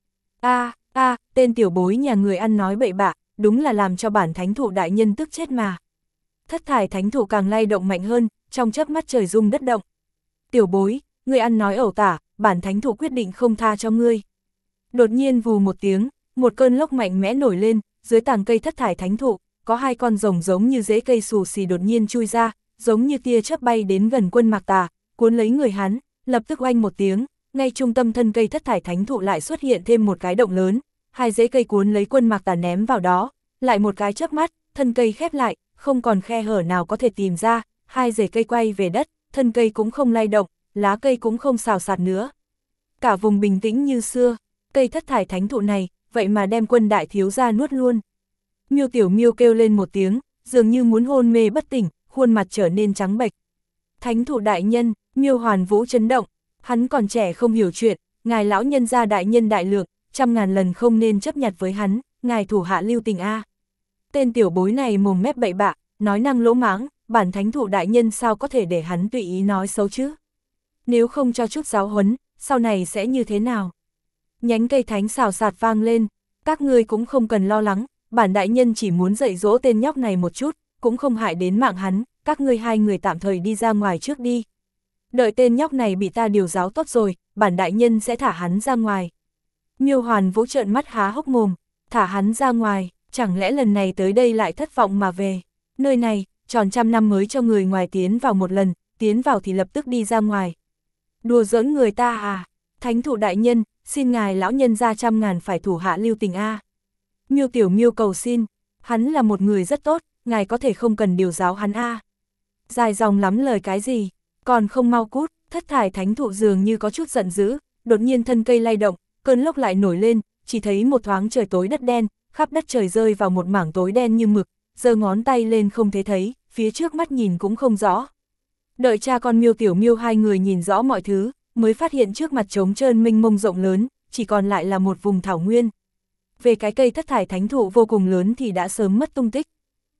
a. Tên tiểu bối nhà người ăn nói bậy bạ, đúng là làm cho bản thánh thụ đại nhân tức chết mà. Thất thải thánh thụ càng lay động mạnh hơn, trong chớp mắt trời rung đất động. Tiểu bối, ngươi ăn nói ẩu tả, bản thánh thụ quyết định không tha cho ngươi. Đột nhiên vù một tiếng, một cơn lốc mạnh mẽ nổi lên, dưới tàng cây thất thải thánh thụ, có 2 con rồng giống như rễ cây xù xì đột nhiên chui ra, giống như tia chớp bay đến gần Quân Mạc Tà, cuốn lấy người hắn, lập tức oanh một tiếng, ngay trung tâm thân cây thất thải thánh thụ lại xuất hiện thêm một cái động lớn, 2 rễ cây cuốn lấy Quân Mạc Tà ném vào đó, lại một cái chớp mắt, thân cây khép lại, không còn khe hở nào có thể tìm ra, 2 rễ cây quay về đất, thân cây cũng không lay động, lá cây cũng không xào xạc nữa. Cả vùng bình tĩnh như xưa, cây thất thải thánh thụ này, vậy mà đem Quân đại thiếu gia nuốt luôn. Miêu Tiểu Miêu kêu lên một tiếng, dường như muốn hôn mê bất tỉnh, khuôn mặt trở nên trắng bệch. Thánh thụ đại nhân, Miêu Hoàn Vũ chấn động, hắn còn trẻ không hiểu chuyện, ngài lão nhân gia đại nhân đại lượng, 100.000 lần không nên chấp nhặt với hắn, ngài thủ hạ lưu tình a. Tên tiểu bối này mồm mép bậy bạ, nói năng lỗ mãng, bản thánh thụ đại nhân sao có thể để hắn tùy ý nói xấu chứ? Nếu không cho chút giáo huấn, sau này sẽ như thế nào? Nhánh cây thánh xào xạc vang lên, các ngươi cũng không cần lo lắng, bản đại nhân chỉ muốn dạy dỗ tên nhóc này một chút, cũng không hại đến mạng hắn, các ngươi 2 người tạm thời đi ra ngoài trước đi. Đợi tên nhóc này bị ta điều giáo tốt rồi, bản đại nhân sẽ thả hắn ra ngoài. Miêu Hoàn Vũ trợn mắt há hốc mồm, thả hắn ra ngoài, chẳng lẽ lần này tới đây lại thất vọng mà về. Nơi này, tròn 100 năm mới cho người ngoài tiến vào một lần, tiến vào thì lập tức đi ra ngoài. Đùa giỡn người ta à? Thánh thụ đại nhân, xin ngài lão nhân ra 100.000 phải thủ hạ lưu tình a. Miêu Tiểu Miêu cầu xin, hắn là một người rất tốt, ngài có thể không cần điều giáo hắn a. Dài dòng lắm lời cái gì, còn không mau cút. Thất thải thánh thụ dường như có chút giận dữ, đột nhiên thân cây lay động, cơn lốc lại nổi lên, chỉ thấy một thoáng trời tối đất đen, khắp đất trời rơi vào một mảng tối đen như mực, giơ ngón tay lên không thể thấy, phía trước mắt nhìn cũng không rõ. Đợi cha con Miêu Tiểu Miêu 2 người nhìn rõ mọi thứ, mới phát hiện trước mặt trống trơn mênh mông rộng lớn, chỉ còn lại là một vùng thảo nguyên. Về cái cây thất thải thánh thụ vô cùng lớn thì đã sớm mất tung tích,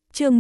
chương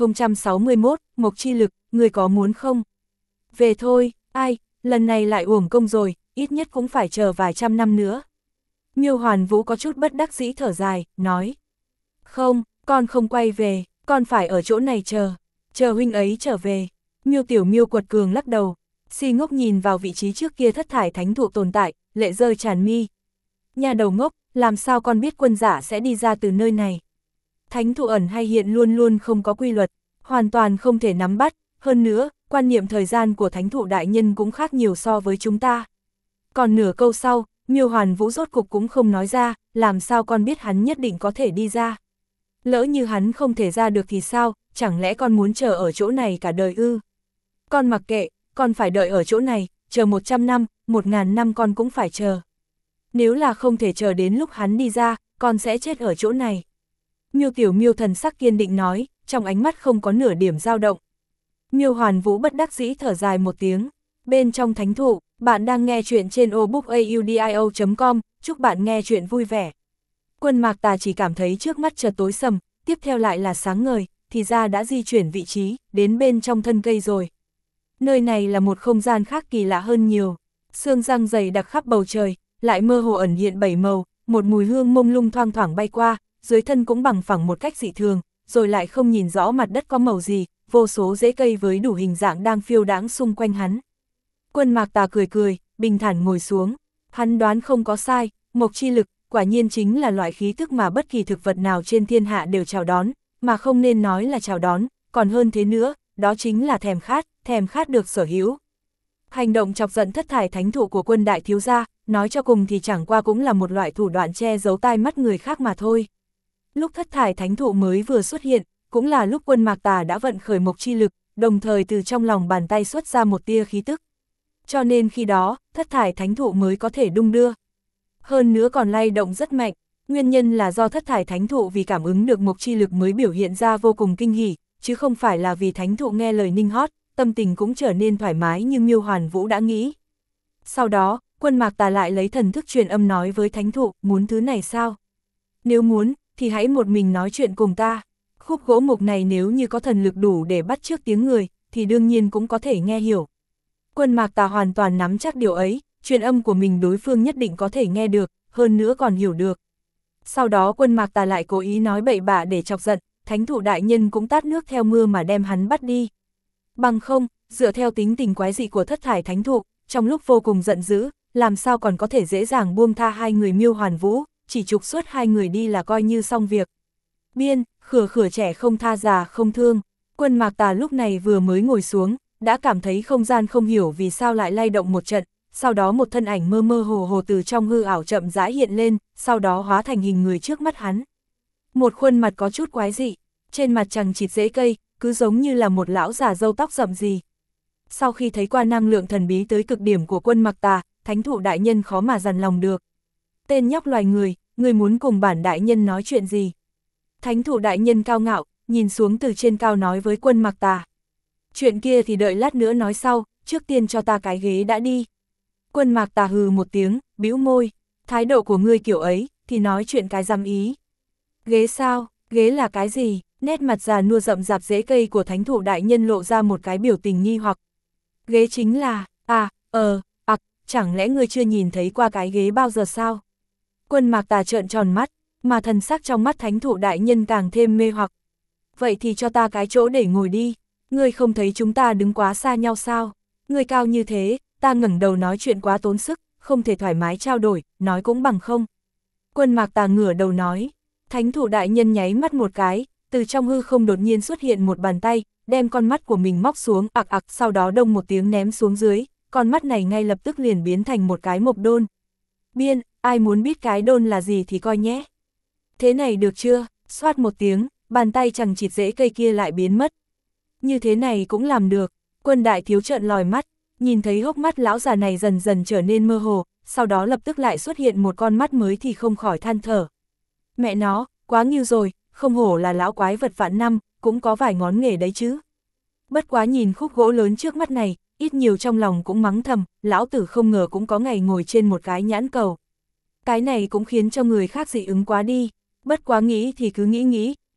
1061, Mộc Chi Lực, người có muốn không? Về thôi, ai, lần này lại uổng công rồi, ít nhất cũng phải chờ vài trăm năm nữa. Miêu Hoàn Vũ có chút bất đắc dĩ thở dài, nói. Không, con không quay về, con phải ở chỗ này chờ huynh ấy trở về. Miêu Tiểu Miêu quật cường lắc đầu, si ngốc nhìn vào vị trí trước kia thất thải thánh thụ tồn tại, lệ rơi tràn mi. Nhà đầu ngốc, làm sao con biết quân giả sẽ đi ra từ nơi này? Thánh thụ ẩn hay hiện luôn luôn không có quy luật, hoàn toàn không thể nắm bắt, hơn nữa, quan niệm thời gian của thánh thụ đại nhân cũng khác nhiều so với chúng ta. Còn nửa câu sau, Miêu Hoàn Vũ rốt cục cũng không nói ra, làm sao con biết hắn nhất định có thể đi ra? Lỡ như hắn không thể ra được thì sao, chẳng lẽ con muốn chờ ở chỗ này cả đời ư? Con mặc kệ, con phải đợi ở chỗ này, chờ 100 năm, 1000 năm con cũng phải chờ. Nếu là không thể chờ đến lúc hắn đi ra, con sẽ chết ở chỗ này. Miêu Tiểu Miêu thần sắc kiên định nói, trong ánh mắt không có nửa điểm dao động. Miêu Hoàn Vũ bất đắc dĩ thở dài một tiếng. Bên trong thánh thụ, bạn đang nghe chuyện trên obookaudio.com, chúc bạn nghe chuyện vui vẻ. Quân Mạc Tà chỉ cảm thấy trước mắt chợt tối sầm, tiếp theo lại là sáng ngời, thì ra đã di chuyển vị trí, đến bên trong thân cây rồi. Nơi này là một không gian khác kỳ lạ hơn nhiều, sương răng dày đặc khắp bầu trời, lại mơ hồ ẩn hiện bảy màu, một mùi hương mông lung thoang thoảng bay qua, dưới thân cũng bằng phẳng một cách dị thường, rồi lại không nhìn rõ mặt đất có màu gì, vô số rễ cây với đủ hình dạng đang phiêu đãng xung quanh hắn. Quân Mạc Tà cười cười, bình thản ngồi xuống, hắn đoán không có sai, Mộc Chi Lực, quả nhiên chính là loại khí tức mà bất kỳ thực vật nào trên thiên hạ đều chào đón, mà không nên nói là chào đón, còn hơn thế nữa, đó chính là thèm khát được sở hữu. Hành động chọc giận thất thải thánh thụ của Quân đại thiếu gia, nói cho cùng thì chẳng qua cũng là một loại thủ đoạn che giấu tai mắt người khác mà thôi. Lúc thất thải thánh thụ mới vừa xuất hiện, cũng là lúc Quân Mạc Tà đã vận khởi Mộc Chi Lực, đồng thời từ trong lòng bàn tay xuất ra một tia khí tức. Cho nên khi đó, thất thải thánh thụ mới có thể đung đưa. Hơn nữa còn lay động rất mạnh, nguyên nhân là do thất thải thánh thụ vì cảm ứng được Mộc Chi Lực mới biểu hiện ra vô cùng kinh hỉ, chứ không phải là vì thánh thụ nghe lời ninh hót, tâm tình cũng trở nên thoải mái như Miêu Hoàn Vũ đã nghĩ. Sau đó, Quân Mạc Tà lại lấy thần thức truyền âm nói với thánh thụ, muốn thứ này sao? Nếu muốn, thì hãy một mình nói chuyện cùng ta. Khúc gỗ mục này nếu như có thần lực đủ để bắt chước tiếng người, thì đương nhiên cũng có thể nghe hiểu. Quân Mạc Tà hoàn toàn nắm chắc điều ấy, truyền âm của mình đối phương nhất định có thể nghe được, hơn nữa còn hiểu được. Sau đó Quân Mạc Tà lại cố ý nói bậy bạ để chọc giận, thánh thụ đại nhân cũng tát nước theo mưa mà đem hắn bắt đi. Bằng không, dựa theo tính tình quái dị của thất thải thánh thụ, trong lúc vô cùng giận dữ, làm sao còn có thể dễ dàng buông tha hai người Miêu Hoàn Vũ, chỉ trục xuất hai người đi là coi như xong việc. Biên, khửa trẻ không tha già không thương. Quân Mạc Tà lúc này vừa mới ngồi xuống, đã cảm thấy không gian không hiểu vì sao lại lay động một trận, sau đó một thân ảnh mơ mơ hồ hồ từ trong hư ảo chậm rãi hiện lên, sau đó hóa thành hình người trước mắt hắn. Một khuôn mặt có chút quái dị, trên mặt chằng chịt rễ cây, cứ giống như là một lão già râu tóc rậm gì. Sau khi thấy qua năng lượng thần bí tới cực điểm của Quân Mạc Tà, thánh thụ đại nhân khó mà dằn lòng được. Tên nhóc loài người muốn cùng bản đại nhân nói chuyện gì? Thánh thụ đại nhân cao ngạo, nhìn xuống từ trên cao nói với Quân Mạc Tà. Chuyện kia thì đợi lát nữa nói sau, trước tiên cho ta cái ghế đã đi. Quân Mạc Tà hừ một tiếng, bĩu môi, thái độ của ngươi kiểu ấy, thì nói chuyện cái dăm ý. Ghế sao, ghế là cái gì? Nét mặt già nua rậm rạp rễ cây của thánh thụ đại nhân lộ ra một cái biểu tình nghi hoặc. Ghế chính là, chẳng lẽ ngươi chưa nhìn thấy qua cái ghế bao giờ sao? Quân Mạc Tà trợn tròn mắt, mà thần sắc trong mắt thánh thụ đại nhân càng thêm mê hoặc. Vậy thì cho ta cái chỗ để ngồi đi, ngươi không thấy chúng ta đứng quá xa nhau sao? Ngươi cao như thế, ta ngẩng đầu nói chuyện quá tốn sức, không thể thoải mái trao đổi, nói cũng bằng không. Quân Mạc Tà ngửa đầu nói, thánh thụ đại nhân nháy mắt một cái, từ trong hư không đột nhiên xuất hiện một bàn tay, đem con mắt của mình móc xuống, sau đó đông một tiếng ném xuống dưới, con mắt này ngay lập tức liền biến thành một cái mộc đôn. Biên, ai muốn biết cái đôn là gì thì coi nhé. Thế này được chưa? Xoát một tiếng, bàn tay chằng chịt rễ cây kia lại biến mất. Như thế này cũng làm được. Quân đại thiếu trợn lòi mắt, nhìn thấy hốc mắt lão già này dần dần trở nên mơ hồ, sau đó lập tức lại xuất hiện một con mắt mới thì không khỏi than thở. Mẹ nó, quá nghiêu rồi, không hổ là lão quái vật vạn năm, cũng có vài ngón nghề đấy chứ. Bất quá nhìn khúc gỗ lớn trước mắt này, ít nhiều trong lòng cũng mắng thầm, lão tử không ngờ cũng có ngày ngồi trên một cái nhãn cầu. Cái này cũng khiến cho người khác dị ứng quá đi, bất quá nghĩ thì cứ nghĩ,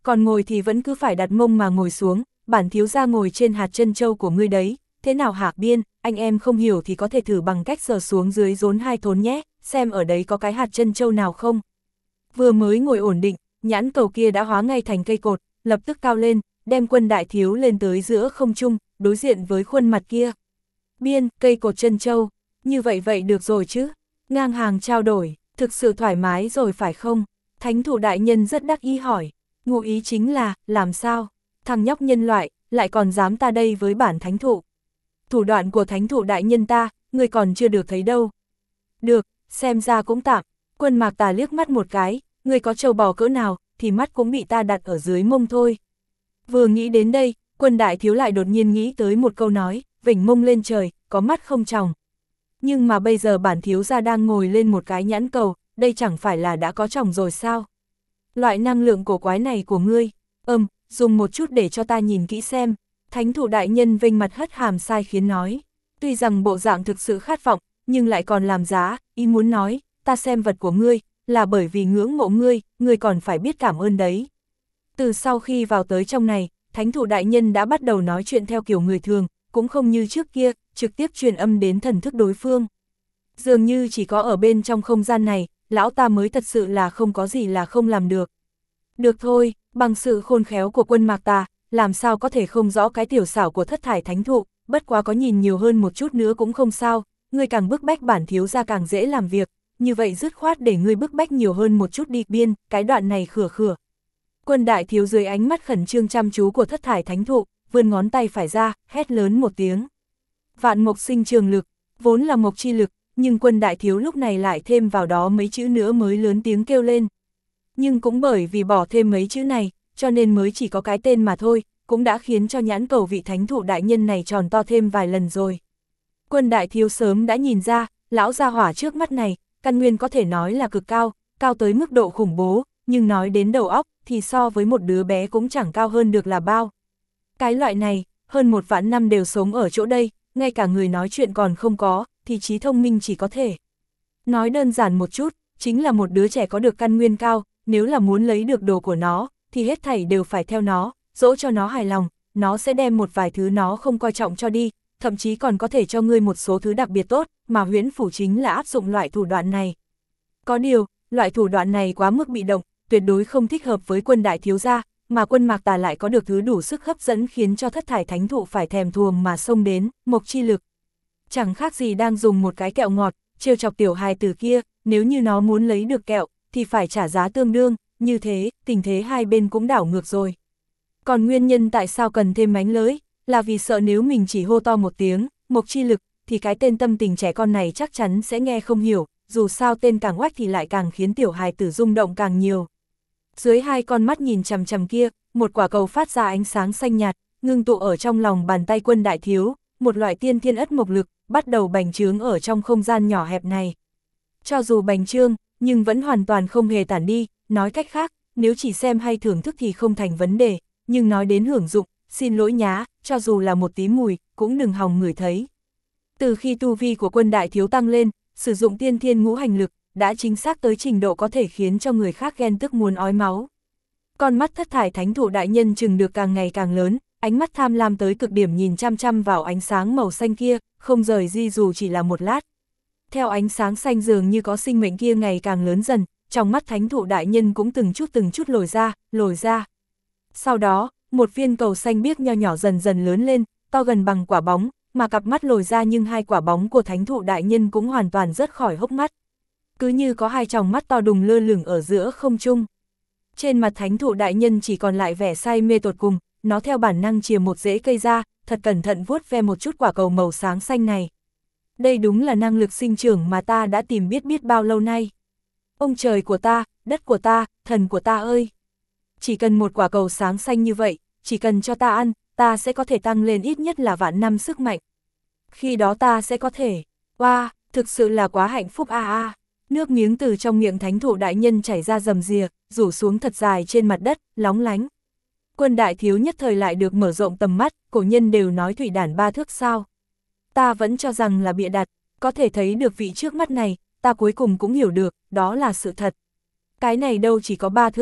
còn ngồi thì vẫn cứ phải đặt mông mà ngồi xuống, bản thiếu gia ngồi trên hạt chân châu của ngươi đấy, thế nào hả Biên, anh em không hiểu thì có thể thử bằng cách sờ xuống dưới rốn 2 thốn nhé, xem ở đấy có cái hạt chân châu nào không. Vừa mới ngồi ổn định, nhãn cầu kia đã hóa ngay thành cây cột, lập tức cao lên, đem Quân đại thiếu lên tới giữa không trung, đối diện với khuôn mặt kia. Biên, cây cột chân châu, như vậy được rồi chứ, ngang hàng trao đổi, thực sự thoải mái rồi phải không? Thánh thủ đại nhân rất đắc ý hỏi, ngụ ý chính là, làm sao? Thằng nhóc nhân loại, lại còn dám ta đây với bản thánh thụ. Thủ đoạn của thánh thủ đại nhân ta, người còn chưa được thấy đâu. Được, xem ra cũng tạm. Quân Mạc Tà liếc mắt một cái, người có trâu bò cỡ nào, thì mắt cũng bị ta đặt ở dưới mông thôi. Vừa nghĩ đến đây, Quân đại thiếu lại đột nhiên nghĩ tới một câu nói, vểnh mông lên trời, có mắt không tròng. Nhưng mà bây giờ bản thiếu gia đang ngồi lên một cái nhãn cầu, đây chẳng phải là đã có tròng rồi sao? Loại năng lượng cổ quái này của ngươi, dùng một chút để cho ta nhìn kỹ xem. Thánh thủ đại nhân vênh mặt hất hàm sai khiến nói. Tuy rằng bộ dạng thực sự khát vọng, nhưng lại còn làm giá, ý muốn nói, ta xem vật của ngươi, là bởi vì ngưỡng mộ ngươi còn phải biết cảm ơn đấy. Từ sau khi vào tới trong này, thánh thủ đại nhân đã bắt đầu nói chuyện theo kiểu người thường, cũng không như trước kia, trực tiếp truyền âm đến thần thức đối phương. Dường như chỉ có ở bên trong không gian này, lão ta mới thật sự là không có gì là không làm được. Được thôi, bằng sự khôn khéo của Quân Mạc Tà, làm sao có thể không rõ cái tiểu xảo của thất thải thánh thụ, bất quá có nhìn nhiều hơn một chút nữa cũng không sao, ngươi càng bức bách bản thiếu gia càng dễ làm việc, như vậy dứt khoát để ngươi bức bách nhiều hơn một chút đi. Biên, cái đoạn này khửa. Quân đại thiếu dưới ánh mắt khẩn trương chăm chú của thất thải thánh thụ, vươn ngón tay phải ra, hét lớn một tiếng. Vạn mộc sinh trường lực, vốn là mộc chi lực, nhưng Quân đại thiếu lúc này lại thêm vào đó mấy chữ nữa mới lớn tiếng kêu lên. Nhưng cũng bởi vì bỏ thêm mấy chữ này, cho nên mới chỉ có cái tên mà thôi, cũng đã khiến cho nhãn cầu vị thánh thụ đại nhân này tròn to thêm vài lần rồi. Quân đại thiếu sớm đã nhìn ra, lão gia hỏa trước mắt này, căn nguyên có thể nói là cực cao, cao tới mức độ khủng bố, nhưng nói đến đầu óc, thì so với một đứa bé cũng chẳng cao hơn được là bao. Cái loại này, hơn 1 vạn năm đều sống ở chỗ đây, ngay cả người nói chuyện còn không có, thì trí thông minh chỉ có thể. Nói đơn giản một chút, chính là một đứa trẻ có được căn nguyên cao, nếu là muốn lấy được đồ của nó, thì hết thảy đều phải theo nó, dỗ cho nó hài lòng, nó sẽ đem một vài thứ nó không coi trọng cho đi, thậm chí còn có thể cho ngươi một số thứ đặc biệt tốt, mà Huyễn Phủ chính là áp dụng loại thủ đoạn này. Có điều, loại thủ đoạn này quá mức bị động, tuyệt đối không thích hợp với Quân đại thiếu gia, mà Quân Mạc Tà lại có được thứ đủ sức hấp dẫn khiến cho thất thải thánh thụ phải thèm thuồng mà xông đến, mộc chi lực. Chẳng khác gì đang dùng một cái kẹo ngọt, trêu chọc tiểu hài tử kia, nếu như nó muốn lấy được kẹo, thì phải trả giá tương đương, như thế, tình thế hai bên cũng đảo ngược rồi. Còn nguyên nhân tại sao cần thêm mánh lới, là vì sợ nếu mình chỉ hô to một tiếng, mộc chi lực, thì cái tên tâm tình trẻ con này chắc chắn sẽ nghe không hiểu, dù sao tên càng oách thì lại càng khiến tiểu hài tử rung động càng nhiều. Dưới 2 con mắt nhìn chằm chằm kia, một quả cầu phát ra ánh sáng xanh nhạt, ngưng tụ ở trong lòng bàn tay Quân đại thiếu, một loại tiên thiên ất mộc lực, bắt đầu bành trướng ở trong không gian nhỏ hẹp này. Cho dù bành trương, nhưng vẫn hoàn toàn không hề tản đi, nói cách khác, nếu chỉ xem hay thưởng thức thì không thành vấn đề, nhưng nói đến hưởng dụng, xin lỗi nhá, cho dù là một tí mùi, cũng đừng hòng ngửi thấy. Từ khi tu vi của Quân đại thiếu tăng lên, sử dụng tiên thiên ngũ hành lực, đã chính xác tới trình độ có thể khiến cho người khác ghen tức muốn ói máu. Con mắt thất thải thánh thụ đại nhân chừng được càng ngày càng lớn, ánh mắt tham lam tới cực điểm nhìn chăm chăm vào ánh sáng màu xanh kia, không rời di dù chỉ là một lát. Theo ánh sáng xanh dường như có sinh mệnh kia ngày càng lớn dần, trong mắt thánh thụ đại nhân cũng từng chút lồi ra. Sau đó, một viên cầu xanh biếc nho nhỏ dần dần lớn lên, to gần bằng quả bóng, mà cặp mắt lồi ra nhưng 2 quả bóng của thánh thụ đại nhân cũng hoàn toàn rớt khỏi hốc mắt. Cứ như có 2 tròng mắt to đùng lơ lửng ở giữa không trung. Trên mặt thánh thụ đại nhân chỉ còn lại vẻ say mê tột cùng, nó theo bản năng chìa một rễ cây ra, thật cẩn thận vuốt ve một chút quả cầu màu sáng xanh này. Đây đúng là năng lực sinh trưởng mà ta đã tìm biết bao lâu nay. Ông trời của ta, đất của ta, thần của ta ơi! Chỉ cần một quả cầu sáng xanh như vậy, chỉ cần cho ta ăn, ta sẽ có thể tăng lên ít nhất là vạn năm sức mạnh. Khi đó ta sẽ có thể, thực sự là quá hạnh phúc a. Nước miếng từ trong miệng thánh thụ đại nhân chảy ra rầm rìa, rủ xuống thật dài trên mặt đất, lóng lánh. Quân đại thiếu nhất thời lại được mở rộng tầm mắt, cổ nhân đều nói thủy đản 3 thước sao. Ta vẫn cho rằng là bịa đặt, có thể thấy được vị trước mắt này, ta cuối cùng cũng hiểu được, đó là sự thật. Cái này đâu chỉ có 3 thước,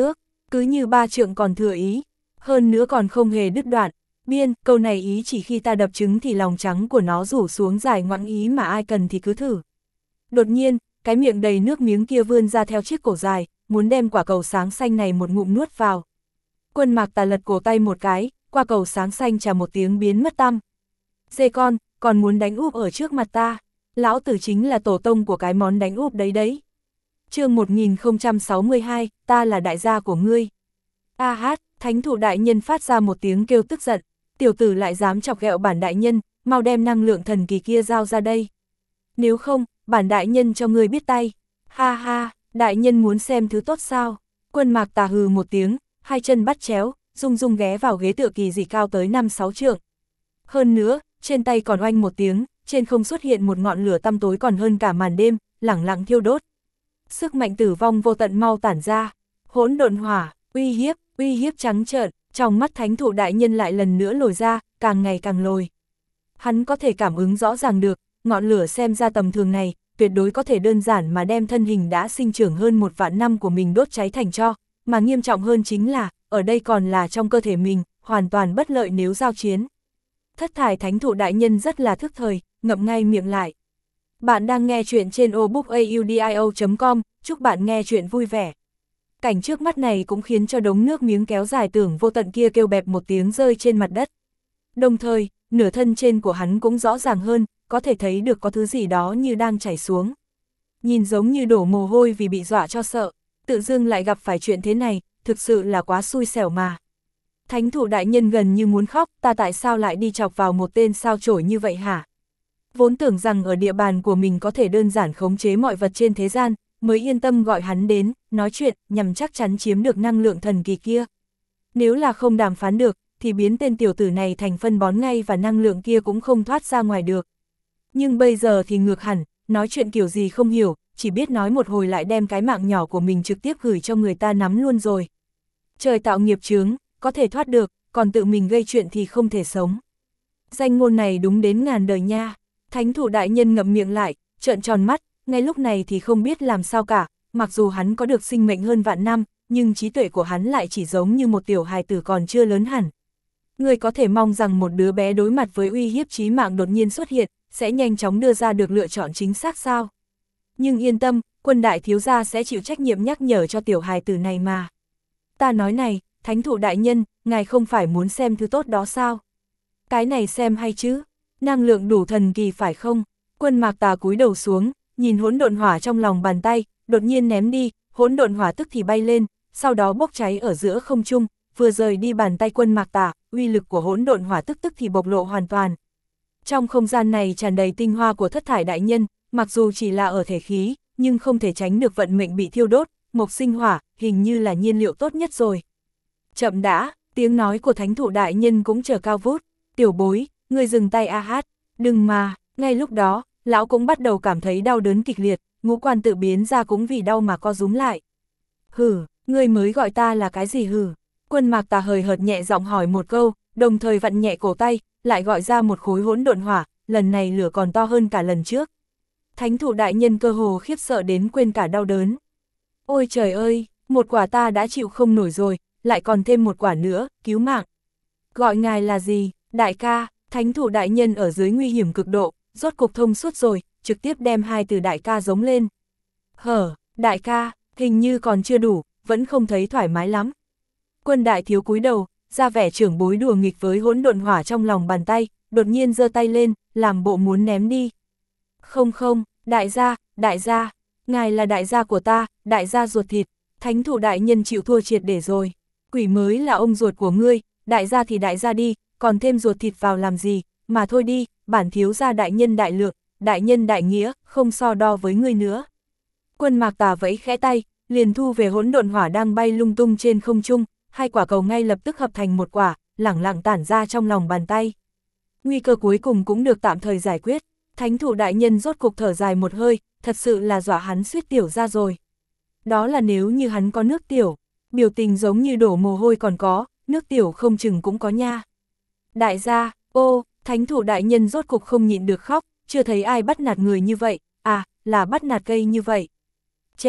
cứ như 3 trượng còn thừa ý, hơn nữa còn không hề đứt đoạn. Biên, câu này ý chỉ khi ta đập trứng thì lòng trắng của nó rủ xuống dài ngoẵng ý mà ai cần thì cứ thử. Đột nhiên, cái miệng đầy nước miếng kia vươn ra theo chiếc cổ dài, muốn đem quả cầu sáng xanh này một ngụm nuốt vào. Quân Mạc Tà lật cổ tay một cái, quả cầu sáng xanh chà một tiếng biến mất tăm. Dê con, còn muốn đánh úp ở trước mặt ta, lão tử chính là tổ tông của cái món đánh úp đấy. Chương 1062, ta là đại gia của ngươi. A hát, thánh thủ đại nhân phát ra một tiếng kêu tức giận, tiểu tử lại dám chọc ghẹo bản đại nhân, mau đem năng lượng thần kỳ kia giao ra đây. Nếu không, bản đại nhân cho ngươi biết tay. Ha ha, đại nhân muốn xem thứ tốt sao? Quân Mạc Tà hừ một tiếng, hai chân bắt chéo, rung rung ghé vào ghế tựa kỳ dị cao tới 5-6 trượng. Hơn nữa, trên tay còn oanh một tiếng, trên không xuất hiện một ngọn lửa tăm tối còn hơn cả màn đêm, lẳng lặng thiêu đốt. Sức mạnh tử vong vô tận mau tản ra, hỗn độn hỏa, uy hiếp trắng trợn, trong mắt thánh thủ đại nhân lại lần nữa lồi ra, càng ngày càng lồi. Hắn có thể cảm ứng rõ ràng được, ngọn lửa xem ra tầm thường này, tuyệt đối có thể đơn giản mà đem thân hình đã sinh trưởng hơn 1 vạn năm của mình đốt cháy thành tro, mà nghiêm trọng hơn chính là, ở đây còn là trong cơ thể mình, hoàn toàn bất lợi nếu giao chiến. Thất thải thánh thủ đại nhân rất là thức thời, ngậm ngay miệng lại. Bạn đang nghe chuyện trên obookaudio.com, chúc bạn nghe chuyện vui vẻ. Cảnh trước mắt này cũng khiến cho đống nước miếng kéo dài tưởng vô tận kia kêu bẹp một tiếng rơi trên mặt đất. Đồng thời, nửa thân trên của hắn cũng rõ ràng hơn, có thể thấy được có thứ gì đó như đang chảy xuống. Nhìn giống như đổ mồ hôi vì bị dọa cho sợ, tự dưng lại gặp phải chuyện thế này, thực sự là quá xui xẻo mà. Thánh thủ đại nhân gần như muốn khóc, ta tại sao lại đi chọc vào một tên sao chổi như vậy hả? Vốn tưởng rằng ở địa bàn của mình có thể đơn giản khống chế mọi vật trên thế gian, mới yên tâm gọi hắn đến, nói chuyện, nhằm chắc chắn chiếm được năng lượng thần kỳ kia. Nếu là không đàm phán được, thì biến tên tiểu tử này thành phân bón ngay và năng lượng kia cũng không thoát ra ngoài được. Nhưng bây giờ thì ngược hẳn, nói chuyện kiểu gì không hiểu, chỉ biết nói một hồi lại đem cái mạng nhỏ của mình trực tiếp gửi cho người ta nắm luôn rồi. Trời tạo nghiệp chướng, có thể thoát được, còn tự mình gây chuyện thì không thể sống. Danh ngôn này đúng đến ngàn đời nha. Thánh thủ đại nhân ngậm miệng lại, trợn tròn mắt, ngay lúc này thì không biết làm sao cả, mặc dù hắn có được sinh mệnh hơn vạn năm, nhưng trí tuệ của hắn lại chỉ giống như một tiểu hài tử còn chưa lớn hẳn. Người có thể mong rằng một đứa bé đối mặt với uy hiếp chí mạng đột nhiên xuất hiện, sẽ nhanh chóng đưa ra được lựa chọn chính xác sao? Nhưng yên tâm, quân đại thiếu gia sẽ chịu trách nhiệm nhắc nhở cho tiểu hài tử này mà. Ta nói này, thánh thủ đại nhân, ngài không phải muốn xem thứ tốt đó sao? Cái này xem hay chứ? Năng lượng đủ thần kỳ phải không? Quân Mạc Tà cúi đầu xuống, nhìn hỗn độn hỏa trong lòng bàn tay, đột nhiên ném đi, hỗn độn hỏa tức thì bay lên, sau đó bốc cháy ở giữa không trung, vừa rời đi bàn tay Quân Mạc Tà, uy lực của hỗn độn hỏa tức thì bộc lộ hoàn toàn. Trong không gian này tràn đầy tinh hoa của thất thải đại nhân, mặc dù chỉ là ở thể khí, nhưng không thể tránh được vận mệnh bị thiêu đốt, mộc sinh hỏa, hình như là nhiên liệu tốt nhất rồi. Chậm đã, tiếng nói của thánh thủ đại nhân cũng trở cao vút, tiểu bối, ngươi dừng tay a hát, đừng mà, ngay lúc đó, lão cũng bắt đầu cảm thấy đau đớn kịch liệt, ngũ quan tự biến ra cũng vì đau mà co rúm lại. Hử, ngươi mới gọi ta là cái gì hử? Quân Mạc Tà hời hợt nhẹ giọng hỏi một câu, đồng thời vặn nhẹ cổ tay, lại gọi ra một khối hỗn độn hỏa, lần này lửa còn to hơn cả lần trước. Thánh thủ đại nhân cơ hồ khiếp sợ đến quên cả đau đớn. Ôi trời ơi, một quả ta đã chịu không nổi rồi, lại còn thêm một quả nữa, cứu mạng. Gọi ngài là gì, đại ca? Thánh thủ đại nhân ở dưới nguy hiểm cực độ, rốt cục thông suốt rồi, trực tiếp đem hai từ đại ca giống lên. Hở, đại ca, hình như còn chưa đủ, vẫn không thấy thoải mái lắm. Quân đại thiếu cúi đầu, ra vẻ trưởng bối đùa nghịch với hỗn độn hỏa trong lòng bàn tay, đột nhiên giơ tay lên, làm bộ muốn ném đi. Không không, đại gia, ngài là đại gia của ta, đại gia ruột thịt, thánh thủ đại nhân chịu thua triệt để rồi. Quỷ mới là ông ruột của ngươi, đại gia thì đại gia đi, còn thêm ruột thịt vào làm gì, mà thôi đi, bản thiếu gia đại nhân đại lượng, đại nhân đại nghĩa, không so đo với ngươi nữa. Quân Mạc Tà vẫy khẽ tay, liền thu về hỗn độn hỏa đang bay lung tung trên không trung, hai quả cầu ngay lập tức hợp thành một quả, lẳng lặng tản ra trong lòng bàn tay. Nguy cơ cuối cùng cũng được tạm thời giải quyết, thánh thủ đại nhân rốt cục thở dài một hơi, thật sự là dọa hắn suýt tiểu ra rồi. Đó là nếu như hắn có nước tiểu, biểu tình giống như đổ mồ hôi còn có, nước tiểu không chừng cũng có nha. Đại gia, ô, thánh thủ đại nhân rốt cục không nhịn được khóc, chưa thấy ai bắt nạt người như vậy, à, là bắt nạt cây như vậy. Chẹp,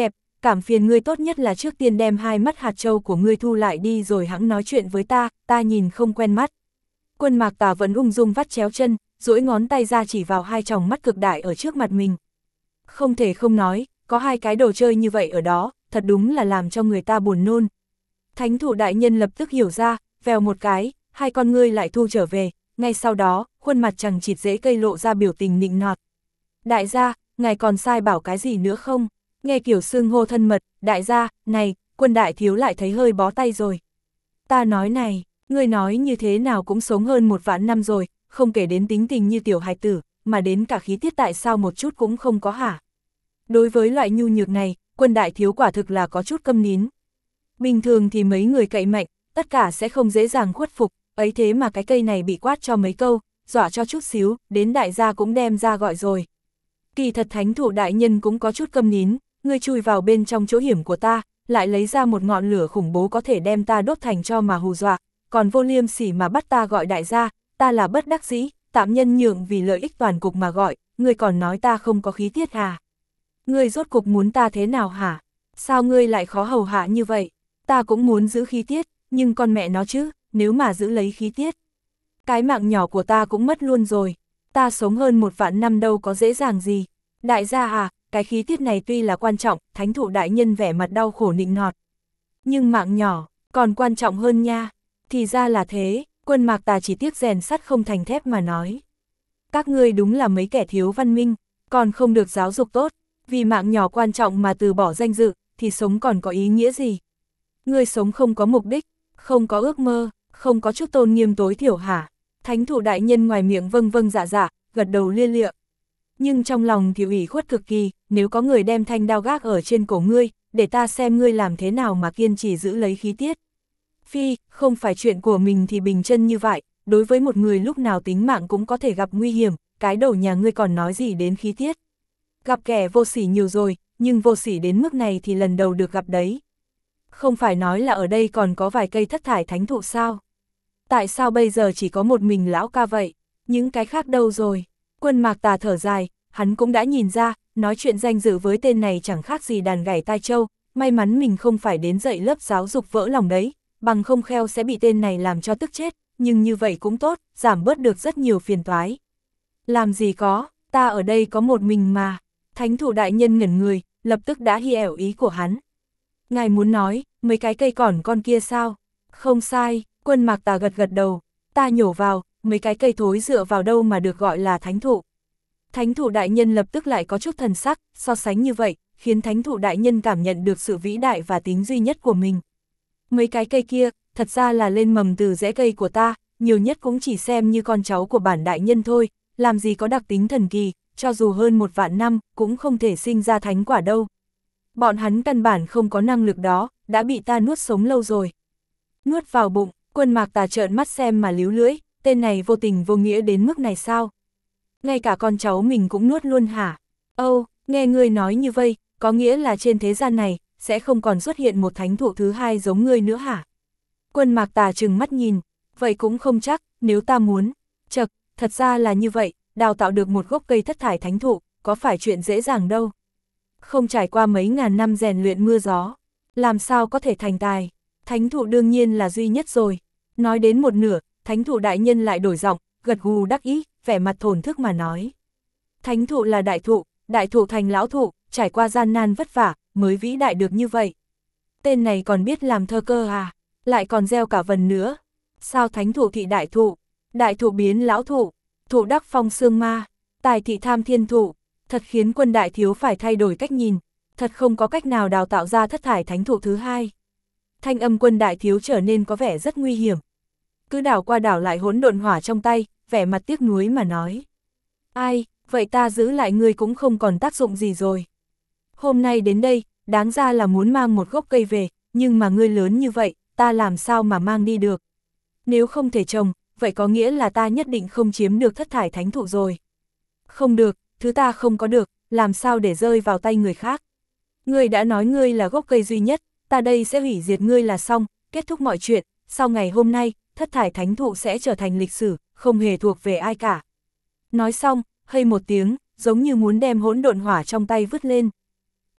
cảm phiền ngươi tốt nhất là trước tiên đem 2 mắt hạt châu của ngươi thu lại đi rồi hẵng nói chuyện với ta nhìn không quen mắt. Quân Mạc Tà vẫn ung dung vắt chéo chân, duỗi ngón tay ra chỉ vào 2 tròng mắt cực đại ở trước mặt mình. Không thể không nói, có 2 cái đồ chơi như vậy ở đó, thật đúng là làm cho người ta buồn nôn. Thánh thủ đại nhân lập tức hiểu ra, vèo một cái, 2 con ngươi lại thu trở về, ngay sau đó, khuôn mặt chằng chịt rễ cây lộ ra biểu tình nịnh nọt. Đại gia, ngài còn sai bảo cái gì nữa không? Nghe kiểu xưng hô thân mật, đại gia, này, Quân đại thiếu lại thấy hơi bó tay rồi. Ta nói này, ngươi nói như thế nào cũng sống hơn 1 vạn năm rồi, không kể đến tính tình như tiểu hài tử, mà đến cả khí tiết tại sao một chút cũng không có hả? Đối với loại nhu nhược này, Quân đại thiếu quả thực là có chút câm nín. Bình thường thì mấy người cậy mạnh, tất cả sẽ không dễ dàng khuất phục, ấy thế mà cái cây này bị quát cho mấy câu, dọa cho chút xíu, đến đại gia cũng đem ra gọi rồi. Kỳ thật thánh thủ đại nhân cũng có chút câm nín, ngươi chui vào bên trong chỗ hiểm của ta, lại lấy ra một ngọn lửa khủng bố có thể đem ta đốt thành cho mà hù dọa, còn vô liêm sỉ mà bắt ta gọi đại gia, ta là bất đắc dĩ, tạm nhân nhượng vì lợi ích toàn cục mà gọi, ngươi còn nói ta không có khí tiết à? Ngươi rốt cục muốn ta thế nào hả? Sao ngươi lại khó hầu hạ như vậy? Ta cũng muốn giữ khí tiết, nhưng con mẹ nó chứ, nếu mà giữ lấy khí tiết. Cái mạng nhỏ của ta cũng mất luôn rồi, ta sống hơn 1 vạn năm đâu có dễ dàng gì. Đại gia à, cái khí tiết này tuy là quan trọng, thánh thụ đại nhân vẻ mặt đau khổ nịnh nọt. Nhưng mạng nhỏ, còn quan trọng hơn nha. Thì ra là thế, Quân Mạc Tà chỉ tiếc rèn sắt không thành thép mà nói. Các ngươi đúng là mấy kẻ thiếu văn minh, còn không được giáo dục tốt, vì mạng nhỏ quan trọng mà từ bỏ danh dự, thì sống còn có ý nghĩa gì? Ngươi sống không có mục đích, không có ước mơ, không có chút tôn nghiêm tối thiểu hả? Thánh thủ đại nhân ngoài miệng vâng vâng dạ dạ, gật đầu lia lịa. Nhưng trong lòng thì ủy khuất cực kỳ, nếu có người đem thanh đao gác ở trên cổ ngươi, để ta xem ngươi làm thế nào mà kiên trì giữ lấy khí tiết. Phi, không phải chuyện của mình thì bình chân như vậy, đối với một người lúc nào tính mạng cũng có thể gặp nguy hiểm, cái đầu nhà ngươi còn nói gì đến khí tiết. Gặp kẻ vô sỉ nhiều rồi, nhưng vô sỉ đến mức này thì lần đầu được gặp đấy. Không phải nói là ở đây còn có vài cây thất thải thánh thụ sao? Tại sao bây giờ chỉ có một mình lão ca vậy? Những cái khác đâu rồi? Quân Mạc Tà thở dài, hắn cũng đã nhìn ra, nói chuyện danh dự với tên này chẳng khác gì đàn gảy tai trâu, may mắn mình không phải đến dạy lớp giáo dục vỡ lòng đấy, bằng không khéo sẽ bị tên này làm cho tức chết, nhưng như vậy cũng tốt, giảm bớt được rất nhiều phiền toái. Làm gì có, ta ở đây có một mình mà. Thánh thủ đại nhân ngẩn người, lập tức đã hiểu ý của hắn. Ngài muốn nói, mấy cái cây cỏn con kia sao? Không sai, Quân Mạc Tà gật gật đầu, ta nhổ vào, mấy cái cây thối dựa vào đâu mà được gọi là thánh thụ. Thánh thụ đại nhân lập tức lại có chút thần sắc, so sánh như vậy, khiến thánh thụ đại nhân cảm nhận được sự vĩ đại và tính duy nhất của mình. Mấy cái cây kia, thật ra là lên mầm từ rễ cây của ta, nhiều nhất cũng chỉ xem như con cháu của bản đại nhân thôi, làm gì có đặc tính thần kỳ, cho dù hơn 1 vạn năm, cũng không thể sinh ra thánh quả đâu. Bọn hắn căn bản không có năng lực đó, đã bị ta nuốt sống lâu rồi. Nuốt vào bụng, Quân Mạc Tà trợn mắt xem mà líu lưỡi, tên này vô tình vô nghĩa đến mức này sao? Ngay cả con cháu mình cũng nuốt luôn hả? Âu, nghe ngươi nói như vậy, có nghĩa là trên thế gian này, sẽ không còn xuất hiện một thánh thụ thứ hai giống ngươi nữa hả? Quân Mạc Tà trừng mắt nhìn, vậy cũng không chắc, nếu ta muốn. Chật, thật ra là như vậy, đào tạo được một gốc cây thất thải thánh thụ, có phải chuyện dễ dàng đâu. Không trải qua mấy ngàn năm rèn luyện mưa gió, làm sao có thể thành tài, thánh thụ đương nhiên là duy nhất rồi. Nói đến một nửa, thánh thụ đại nhân lại đổi giọng, gật gù đắc ý, vẻ mặt thổn thức mà nói. Thánh thụ là đại thụ thành lão thụ, trải qua gian nan vất vả, mới vĩ đại được như vậy. Tên này còn biết làm thơ cơ à, lại còn gieo cả vần nữa. Sao thánh thụ thị đại thụ biến lão thụ, thụ đắc phong xương ma, tài thị tham thiên thụ, thật khiến Quân đại thiếu phải thay đổi cách nhìn, thật không có cách nào đào tạo ra thất thải thánh thụ thứ hai. Thanh âm Quân đại thiếu trở nên có vẻ rất nguy hiểm. Cứ đảo qua đảo lại hỗn độn hỏa trong tay, vẻ mặt tiếc nuối mà nói. Ai, vậy ta giữ lại ngươi cũng không còn tác dụng gì rồi. Hôm nay đến đây, đáng ra là muốn mang một gốc cây về, nhưng mà ngươi lớn như vậy, ta làm sao mà mang đi được. Nếu không thể trồng, vậy có nghĩa là ta nhất định không chiếm được thất thải thánh thụ rồi. Không được, thứ ta không có được, làm sao để rơi vào tay người khác. Ngươi đã nói ngươi là gốc cây duy nhất, ta đây sẽ hủy diệt ngươi là xong, kết thúc mọi chuyện, sau ngày hôm nay, thất thải thánh thụ sẽ trở thành lịch sử, không hề thuộc về ai cả. Nói xong, hây một tiếng, giống như muốn đem hỗn độn hỏa trong tay vứt lên.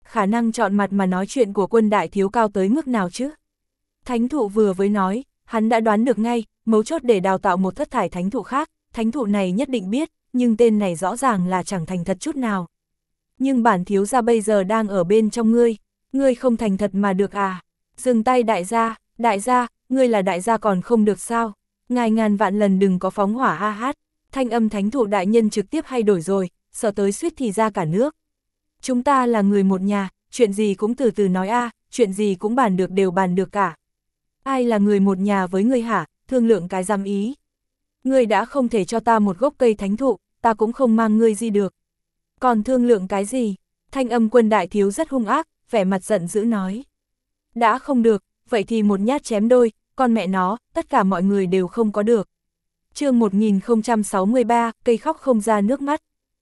khả năng chọn mặt mà nói chuyện của Quân đại thiếu cao tới mức nào chứ? Thánh thụ vừa mới nói, hắn đã đoán được ngay, mấu chốt để đào tạo một thất thải thánh thụ khác, thánh thụ này nhất định biết, nhưng tên này rõ ràng là chẳng thành thật chút nào. Nhưng bản thiếu gia bây giờ đang ở bên trong ngươi không thành thật mà được à? Dừng tay đại gia, ngươi là đại gia còn không được sao? Ngài ngàn vạn lần đừng có phóng hỏa ha hát, thanh âm thánh thụ đại nhân trực tiếp thay đổi rồi, sợ tới suýt thì ra cả nước. Chúng ta là người một nhà, chuyện gì cũng từ từ nói a, chuyện gì cũng bàn được đều bàn được cả. Ai là người một nhà với ngươi hả, thương lượng cái dám ý. Ngươi đã không thể cho ta một gốc cây thánh thụ, ta cũng không mang ngươi gì được. Còn thương lượng cái gì? Thanh âm Quân đại thiếu rất hung ác, vẻ mặt giận dữ nói. Đã không được, vậy thì một nhát chém đôi, con mẹ nó, tất cả mọi người đều không có được. Chương 1063, cây khóc không ra nước mắt.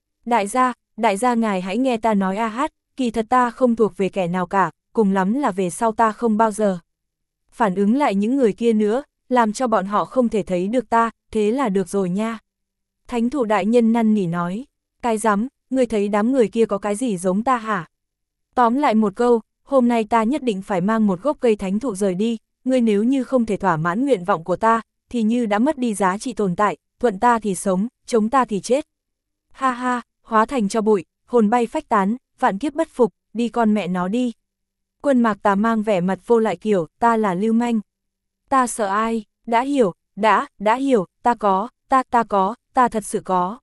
Đại gia ngài hãy nghe ta nói a hát, kỳ thật ta không thuộc về kẻ nào cả, cùng lắm là về sau ta không bao giờ phản ứng lại những người kia nữa, làm cho bọn họ không thể thấy được ta, thế là được rồi nha. Thánh thụ đại nhân năn nỉ nói, cái rắm, ngươi thấy đám người kia có cái gì giống ta hả? Tóm lại một câu, hôm nay ta nhất định phải mang một gốc cây thánh thụ rời đi, ngươi nếu như không thể thỏa mãn nguyện vọng của ta, thì như đã mất đi giá trị tồn tại, thuận ta thì sống, chống ta thì chết. Ha ha, hóa thành cho bụi, hồn bay phách tán, vạn kiếp bất phục, đi con mẹ nó đi. Quân Mạc Tà mang vẻ mặt vô lại kiểu, ta là lưu manh. Ta sợ ai, đã hiểu, đã hiểu, ta có, ta thật sự có.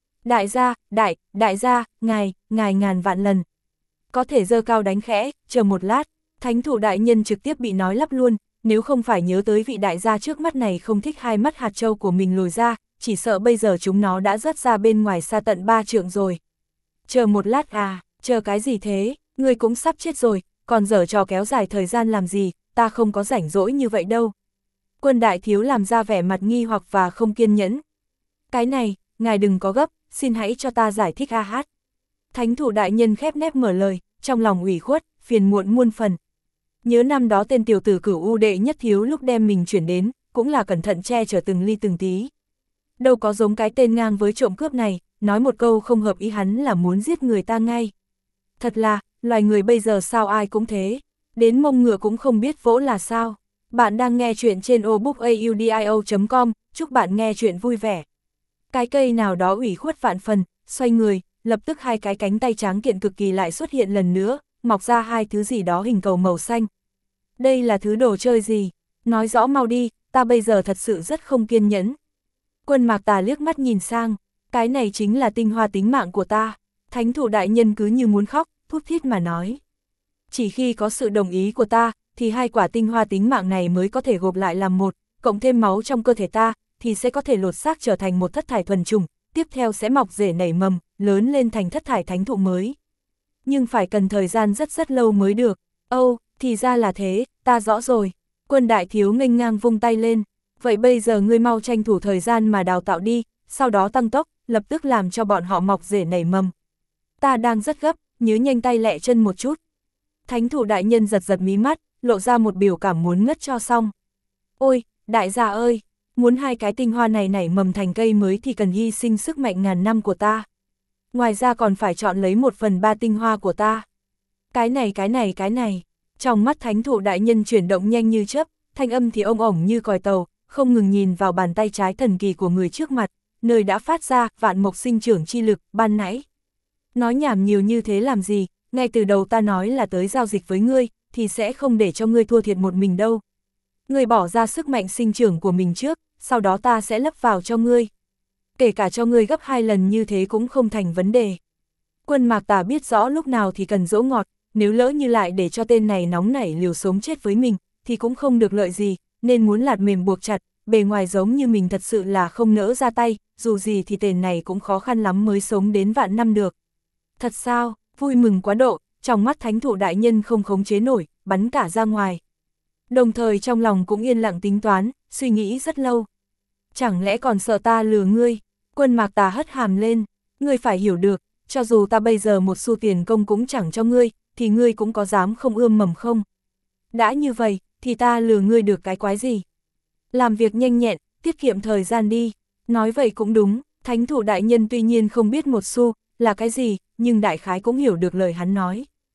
Đại gia, ngài ngàn vạn lần. Có thể giơ cao đánh khẽ, chờ một lát, thánh thụ đại nhân trực tiếp bị nói lắp luôn, nếu không phải nhớ tới vị đại gia trước mắt này không thích hai mắt hạt châu của mình lồi ra, chỉ sợ bây giờ chúng nó đã rớt ra bên ngoài xa tận 3 trượng rồi. Chờ một lát à, chờ cái gì thế, ngươi cũng sắp chết rồi, còn giở trò kéo dài thời gian làm gì, ta không có rảnh rỗi như vậy đâu. Quân đại thiếu làm ra vẻ mặt nghi hoặc và không kiên nhẫn. Cái này, ngài đừng có gấp, xin hãy cho ta giải thích a hát. Thánh thụ đại nhân khép nép mở lời, trong lòng ủy khuất, phiền muộn muôn phần. Nhớ năm đó tên tiểu tử Cửu U đệ nhất thiếu lúc đem mình chuyển đến, cũng là cẩn thận che chở từng ly từng tí. Đâu có giống cái tên ngang với trộm cướp này, nói một câu không hợp ý hắn là muốn giết người ta ngay. Thật là, loài người bây giờ sao ai cũng thế, đến mông ngựa cũng không biết vỗ là sao. Bạn đang nghe chuyện trên obookaudio.com, chúc bạn nghe chuyện vui vẻ. Cái cây nào đó ủy khuất vạn phần, xoay người, lập tức hai cái cánh tay tráng kiện cực kỳ lại xuất hiện lần nữa, mọc ra hai thứ gì đó hình cầu màu xanh. Đây là thứ đồ chơi gì? Nói rõ mau đi, ta bây giờ thật sự rất không kiên nhẫn. Quân Mạc Tà liếc mắt nhìn sang, cái này chính là tinh hoa tính mạng của ta. Thánh thụ đại nhân cứ như muốn khóc, thút thít mà nói. Chỉ khi có sự đồng ý của ta, thì hai quả tinh hoa tính mạng này mới có thể gộp lại làm một, cộng thêm máu trong cơ thể ta, thì sẽ có thể lột xác trở thành một thất thải thuần chủng, tiếp theo sẽ mọc rễ nảy mầm, lớn lên thành thất thải thánh thụ mới. Nhưng phải cần thời gian rất lâu mới được. Âu, thì ra là thế, ta rõ rồi. Quân đại thiếu nghênh ngang vung tay lên. Vậy bây giờ ngươi mau tranh thủ thời gian mà đào tạo đi, sau đó tăng tốc, lập tức làm cho bọn họ mọc rễ nảy mầm. Ta đang rất gấp, nhớ nhanh tay lẹ chân một chút. Thánh thụ đại nhân giật giật mí mắt, lộ ra một biểu cảm muốn ngất cho xong. Ôi, đại gia ơi, muốn hai cái tinh hoa này nảy mầm thành cây mới thì cần hy sinh sức mạnh ngàn năm của ta. Ngoài ra còn phải chọn lấy 1/3 tinh hoa của ta. Cái này. Trong mắt thánh thụ đại nhân chuyển động nhanh như chớp, thanh âm thì ông ổng như còi tàu, không ngừng nhìn vào bàn tay trái thần kỳ của người trước mặt, nơi đã phát ra vạn mộc sinh trưởng chi lực ban nãy. Nói nhảm nhiều như thế làm gì, ngay từ đầu ta nói là tới giao dịch với ngươi, thì sẽ không để cho ngươi thua thiệt một mình đâu. Ngươi bỏ ra sức mạnh sinh trưởng của mình trước, sau đó ta sẽ lấp vào cho ngươi. Kể cả cho ngươi gấp 2 lần như thế cũng không thành vấn đề. Quân Mạc Tà biết rõ lúc nào thì cần dỗ ngọt, nếu lỡ như lại để cho tên này nóng nảy liều sống chết với mình, thì cũng không được lợi gì, nên muốn lạt mềm buộc chặt, bề ngoài giống như mình thật sự là không nỡ ra tay, dù gì thì tên này cũng khó khăn lắm mới sống đến vạn năm được. Thật sao, vui mừng quá độ, trong mắt thánh thụ đại nhân không khống chế nổi, bắn cả ra ngoài. Đồng thời trong lòng cũng yên lặng tính toán, suy nghĩ rất lâu. Chẳng lẽ còn sợ ta lừa ngươi? Quân Mạc Tà hất hàm lên, ngươi phải hiểu được, cho dù ta bây giờ một xu tiền công cũng chẳng cho ngươi, thì ngươi cũng có dám không ươm mầm không? Đã như vậy, thì ta lừa ngươi được cái quái gì? Làm việc nhanh nhẹn, tiết kiệm thời gian đi. Nói vậy cũng đúng, thánh thụ đại nhân tuy nhiên không biết một xu là cái gì, nhưng đại khái cũng hiểu được lời hắn nói.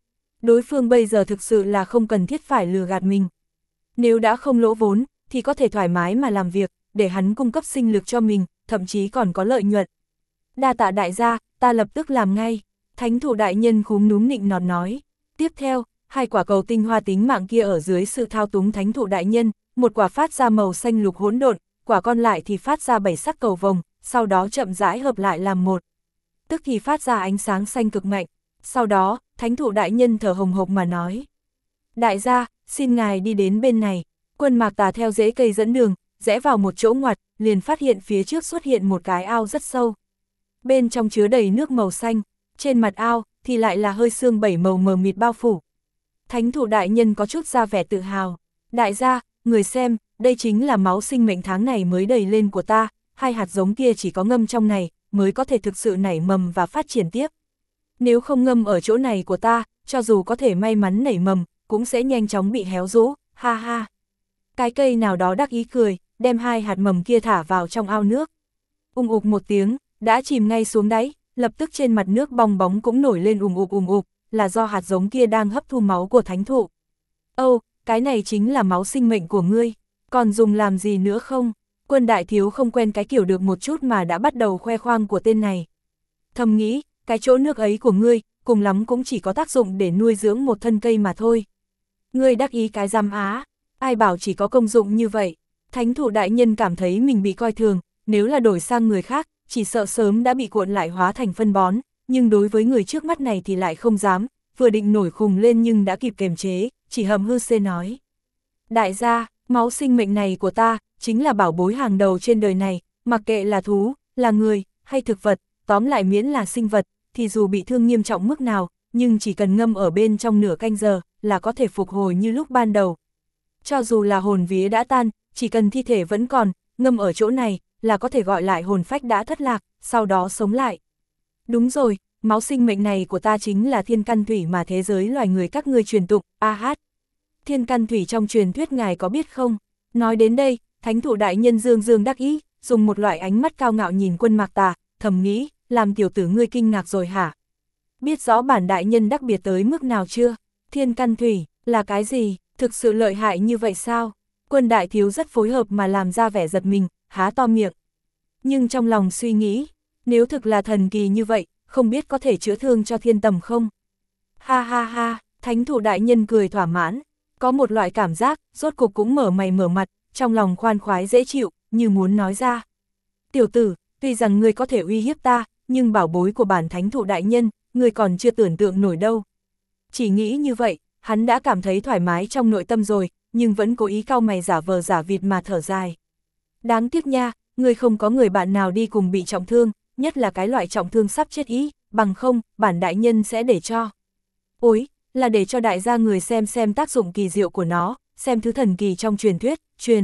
Đối phương bây giờ thực sự là không cần thiết phải lừa gạt mình. Nếu đã không lỗ vốn, thì có thể thoải mái mà làm việc, để hắn cung cấp sinh lực cho mình, thậm chí còn có lợi nhuận. Đa tạ đại gia, ta lập tức làm ngay. Thánh thủ đại nhân khúm núm nịnh nọt nói. Tiếp theo, 2 quả cầu tinh hoa tính mạng kia ở dưới sự thao túng thánh thủ đại nhân, một quả phát ra màu xanh lục hỗn độn, quả còn lại thì phát ra 7 sắc cầu vồng, sau đó chậm rãi hợp lại làm một. Tức thì phát ra ánh sáng xanh cực mạnh. Sau đó, thánh thủ đại nhân thở hồng hộc mà nói. Đại gia, xin ngài đi đến bên này. Quân Mạc Tà theo rễ cây dẫn đường, rẽ vào một chỗ ngoặt, liền phát hiện phía trước xuất hiện một cái ao rất sâu. Bên trong chứa đầy nước màu xanh, trên mặt ao thì lại là hơi sương 7 màu mờ mịt bao phủ. Thánh thủ đại nhân có chút ra vẻ tự hào. Đại gia, người xem, đây chính là máu sinh mệnh tháng này mới đầy lên của ta, 2 hạt giống kia chỉ có ngâm trong này, mới có thể thực sự nảy mầm và phát triển tiếp. Nếu không ngâm ở chỗ này của ta, cho dù có thể may mắn nảy mầm, cũng sẽ nhanh chóng bị héo rũ, ha ha. Cái cây nào đó đắc ý cười, đem 2 hạt mầm kia thả vào trong ao nước. Ục một tiếng, đã chìm ngay xuống đáy, lập tức trên mặt nước bong bóng cũng nổi lên ục, là do hạt giống kia đang hấp thu máu của thánh thụ. Âu, cái này chính là máu sinh mệnh của ngươi, còn dùng làm gì nữa không? Quân đại thiếu không quen cái kiểu được một chút mà đã bắt đầu khoe khoang của tên này. Thầm nghĩ, cái chỗ nước ấy của ngươi, cùng lắm cũng chỉ có tác dụng để nuôi dưỡng một thân cây mà thôi. Ngươi đắc ý cái giam á, ai bảo chỉ có công dụng như vậy. Thánh thủ đại nhân cảm thấy mình bị coi thường, nếu là đổi sang người khác, chỉ sợ sớm đã bị cuộn lại hóa thành phân bón, nhưng đối với người trước mắt này thì lại không dám, vừa định nổi khùng lên nhưng đã kịp kiềm chế, chỉ hầm hư xê nói. Đại gia, máu sinh mệnh này của ta, chính là bảo bối hàng đầu trên đời này, mặc kệ là thú, là người, hay thực vật, tóm lại miễn là sinh vật, thì dù bị thương nghiêm trọng mức nào, nhưng chỉ cần ngâm ở bên trong nửa canh giờ, là có thể phục hồi như lúc ban đầu. Cho dù là hồn vía đã tan, chỉ cần thi thể vẫn còn, ngâm ở chỗ này, là có thể gọi lại hồn phách đã thất lạc, sau đó sống lại. Đúng rồi, máu sinh mệnh này của ta chính là thiên căn thủy mà thế giới loài người các ngươi truyền tụng, thiên căn thủy trong truyền thuyết ngài có biết không? Nói đến đây, thánh thủ đại nhân dương đắc ý, dùng một loại ánh mắt cao ngạo nhìn Quân Mạc Tà, thầm nghĩ, làm tiểu tử ngươi kinh ngạc rồi hả? Biết rõ bản đại nhân đặc biệt tới mức nào chưa? Thiên căn thủy, là cái gì? Thực sự lợi hại như vậy sao? Quân đại thiếu rất phối hợp mà làm ra vẻ giật mình, há to miệng. Nhưng trong lòng suy nghĩ, nếu thực là thần kỳ như vậy, không biết có thể chữa thương cho thiên tầm không? Ha ha ha, thánh thủ đại nhân cười thỏa mãn, có một loại cảm giác, rốt cục cũng mở mày mở mặt, trong lòng khoan khoái dễ chịu, như muốn nói ra. Tiểu tử, tuy rằng ngươi có thể uy hiếp ta, nhưng bảo bối của bản thánh thủ đại nhân, ngươi còn chưa tưởng tượng nổi đâu. Chỉ nghĩ như vậy, hắn đã cảm thấy thoải mái trong nội tâm rồi, nhưng vẫn cố ý cau mày giả vờ giả vịt mà thở dài. Đáng tiếc nha, ngươi không có người bạn nào đi cùng bị trọng thương, nhất là cái loại trọng thương sắp chết ý, bằng không, bản đại nhân sẽ để cho. Ôi, là để cho đại gia người xem tác dụng kỳ diệu của nó, xem thứ thần kỳ trong truyền thuyết,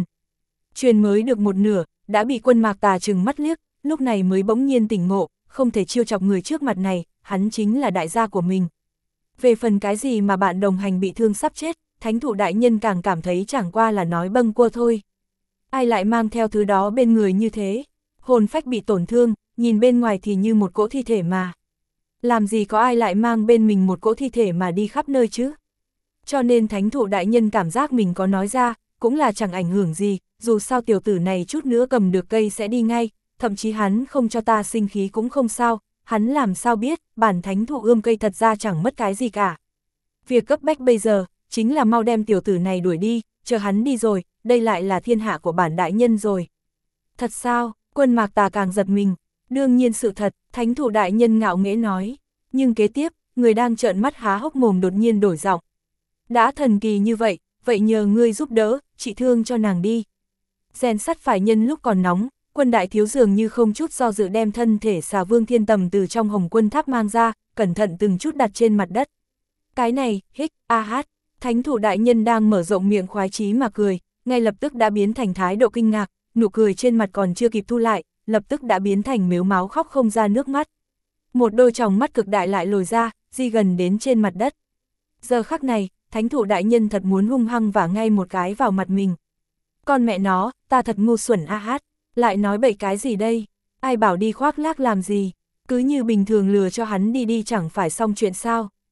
truyền mới được một nửa, đã bị Quân Mạc Tà trừng mắt liếc, lúc này mới bỗng nhiên tỉnh ngộ, không thể chiêu chọc người trước mặt này, hắn chính là đại gia của mình. Về phần cái gì mà bạn đồng hành bị thương sắp chết, thánh thủ đại nhân càng cảm thấy chẳng qua là nói bâng quơ thôi. Ai lại mang theo thứ đó bên người như thế? Hồn phách bị tổn thương, nhìn bên ngoài thì như một cỗ thi thể mà. Làm gì có ai lại mang bên mình một cỗ thi thể mà đi khắp nơi chứ? Cho nên thánh thủ đại nhân cảm giác mình có nói ra, cũng là chẳng ảnh hưởng gì, dù sao tiểu tử này chút nữa cầm được cây sẽ đi ngay, thậm chí hắn không cho ta sinh khí cũng không sao, hắn làm sao biết, bản thánh thụ ươm cây thật ra chẳng mất cái gì cả. Việc cấp bách bây giờ, chính là mau đem tiểu tử này đuổi đi, chờ hắn đi rồi, đây lại là thiên hạ của bản đại nhân rồi. Thật sao? Quân Mạc Tà càng giật mình, đương nhiên sự thật, thánh thủ đại nhân ngạo nghễ nói, nhưng kế tiếp, người đang trợn mắt há hốc mồm đột nhiên đổi giọng. Đã thần kỳ như vậy, vậy nhờ ngươi giúp đỡ, trị thương cho nàng đi. Rèn sắt phải nhân lúc còn nóng, Quân đại thiếu dường như không chút do dự đem thân thể xà vương thiên tầm từ trong hồng quân tháp mang ra, cẩn thận từng chút đặt trên mặt đất. Cái này, thánh thủ đại nhân đang mở rộng miệng khoái chí mà cười, ngay lập tức đã biến thành thái độ kinh ngạc, nụ cười trên mặt còn chưa kịp thu lại, lập tức đã biến thành mếu máo khóc không ra nước mắt. Một đôi tròng mắt cực đại lại lồi ra, di gần đến trên mặt đất. Giờ khắc này, thánh thủ đại nhân thật muốn hung hăng vả ngay một cái vào mặt mình. Con mẹ nó, ta thật ngu xuẩn lại nói bậy cái gì đây? Ai bảo đi khoác lác làm gì? Cứ như bình thường lừa cho hắn đi chẳng phải xong chuyện sao?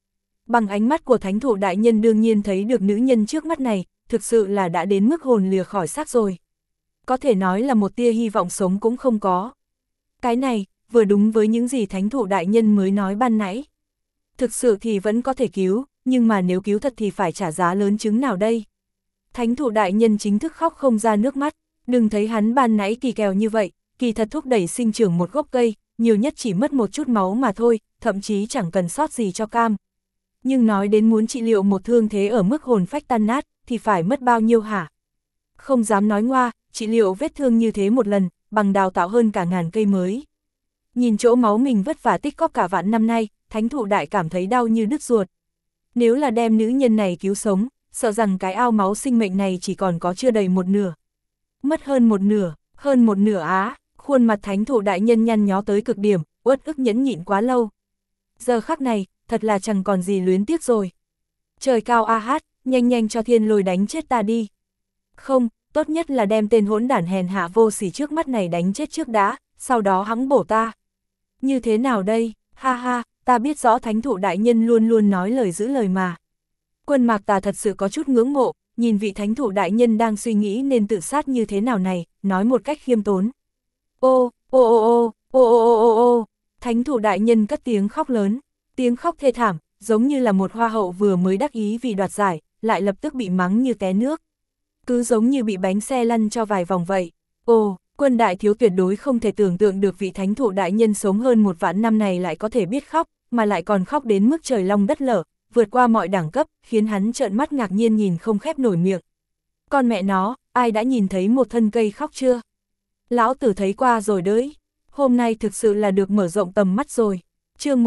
Bằng ánh mắt của thánh thủ đại nhân đương nhiên thấy được nữ nhân trước mắt này, thực sự là đã đến mức hồn lìa khỏi xác rồi. Có thể nói là một tia hy vọng sống cũng không có. Cái này, vừa đúng với những gì thánh thủ đại nhân mới nói ban nãy. Thực sự thì vẫn có thể cứu, nhưng mà nếu cứu thật thì phải trả giá lớn chứng nào đây? Thánh thủ đại nhân chính thức khóc không ra nước mắt, đừng thấy hắn ban nãy kỳ kèo như vậy, kỳ thật thúc đẩy sinh trưởng một gốc cây, nhiều nhất chỉ mất một chút máu mà thôi, thậm chí chẳng cần sót gì cho cam. Nhưng nói đến muốn trị liệu một thương thế ở mức hồn phách tan nát, thì phải mất bao nhiêu hả? Không dám nói ngoa, trị liệu vết thương như thế một lần, bằng đào tạo hơn cả ngàn cây mới. Nhìn chỗ máu mình vất vả tích góp cả vạn năm nay, thánh thủ đại cảm thấy đau như đứt ruột. Nếu là đem nữ nhân này cứu sống, sợ rằng cái ao máu sinh mệnh này chỉ còn có chưa đầy một nửa. Mất hơn một nửa á, khuôn mặt thánh thủ đại nhân nhăn nhó tới cực điểm, uất ức nhẫn nhịn quá lâu. Giờ khắc này, thật là chẳng còn gì luyến tiếc rồi. Trời cao a hát, nhanh nhanh cho thiên lôi đánh chết ta đi. Không, tốt nhất là đem tên hỗn đản hèn hạ vô sỉ trước mắt này đánh chết trước đã, sau đó hẵng bổ ta. Như thế nào đây, ha ha, ta biết rõ thánh thủ đại nhân luôn luôn nói lời giữ lời mà. Quân Mạc Tà thật sự có chút ngưỡng mộ, nhìn vị thánh thủ đại nhân đang suy nghĩ nên tự sát như thế nào này, nói một cách khiêm tốn. Ô, ô ô ô, ô ô ô ô ô, thánh thủ đại nhân cất tiếng khóc lớn, tiếng khóc thê thảm, giống như là một hoa hậu vừa mới đắc ý vì đoạt giải, lại lập tức bị mắng như té nước. Cứ giống như bị bánh xe lăn cho vài vòng vậy. Ồ, Quân đại thiếu tuyệt đối không thể tưởng tượng được vị thánh thủ đại nhân sống hơn một vạn năm này lại có thể biết khóc, mà lại còn khóc đến mức trời long đất lở, vượt qua mọi đẳng cấp, khiến hắn trợn mắt ngạc nhiên nhìn không khép nổi miệng. Con mẹ nó, ai đã nhìn thấy một thân cây khóc chưa? Lão tử thấy qua rồi đấy. Hôm nay thực sự là được mở rộng tầm mắt rồi. Chương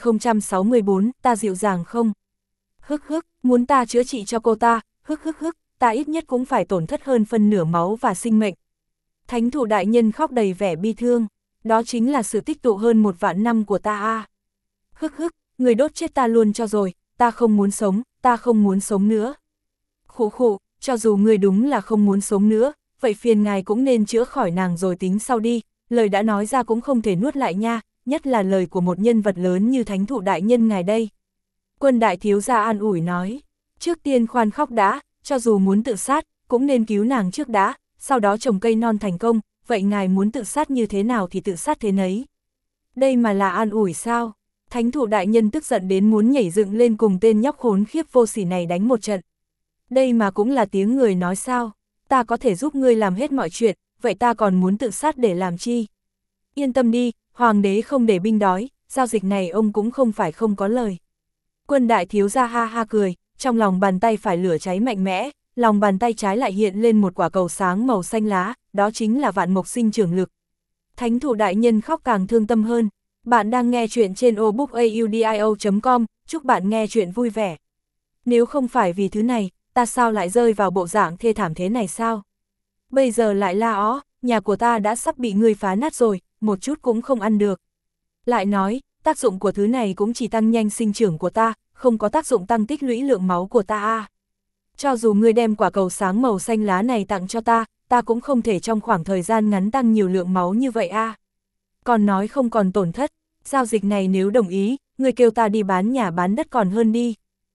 1064, ta dịu dàng không? Hức hức, muốn ta chữa trị cho cô ta, hức hức hức, ta ít nhất cũng phải tổn thất hơn phân nửa máu và sinh mệnh. Thánh thủ đại nhân khóc đầy vẻ bi thương, đó chính là sự tích tụ hơn một vạn năm của ta a. Hức hức, người đốt chết ta luôn cho rồi, ta không muốn sống, ta không muốn sống nữa. Khụ khụ, cho dù người đúng là không muốn sống nữa, vậy phiền ngài cũng nên chữa khỏi nàng rồi tính sau đi, lời đã nói ra cũng không thể nuốt lại nha, nhất là lời của một nhân vật lớn như thánh thủ đại nhân ngài đây. Quân đại thiếu gia an ủi nói, trước tiên khoan khóc đã, cho dù muốn tự sát, cũng nên cứu nàng trước đã, sau đó trồng cây non thành công, vậy ngài muốn tự sát như thế nào thì tự sát thế nấy. Đây mà là an ủi sao? Thánh thủ đại nhân tức giận đến muốn nhảy dựng lên cùng tên nhóc khốn khiếp vô sỉ này đánh một trận. Đây mà cũng là tiếng người nói sao? Ta có thể giúp ngươi làm hết mọi chuyện, vậy ta còn muốn tự sát để làm chi? Yên tâm đi, hoàng đế không để binh đói, giao dịch này ông cũng không phải không có lời. Quân đại thiếu gia ha ha cười, trong lòng bàn tay phải lửa cháy mạnh mẽ, lòng bàn tay trái lại hiện lên một quả cầu sáng màu xanh lá, đó chính là vạn mộc sinh trưởng lực. Thánh thủ đại nhân khóc càng thương tâm hơn. Bạn đang nghe chuyện trên obookaudio.com, chúc bạn nghe chuyện vui vẻ. Nếu không phải vì thứ này, ta sao lại rơi vào bộ dạng thê thảm thế này sao? Bây giờ lại la ó, nhà của ta đã sắp bị ngươi phá nát rồi, một chút cũng không ăn được. Lại nói, tác dụng của thứ này cũng chỉ tăng nhanh sinh trưởng của ta, không có tác dụng tăng tích lũy lượng máu của ta à. Cho dù ngươi đem quả cầu sáng màu xanh lá này tặng cho ta cũng không thể trong khoảng thời gian ngắn tăng nhiều lượng máu như vậy à. Còn nói không còn tổn thất, giao dịch này nếu đồng ý, ngươi kêu ta đi bán nhà bán đất còn hơn đi.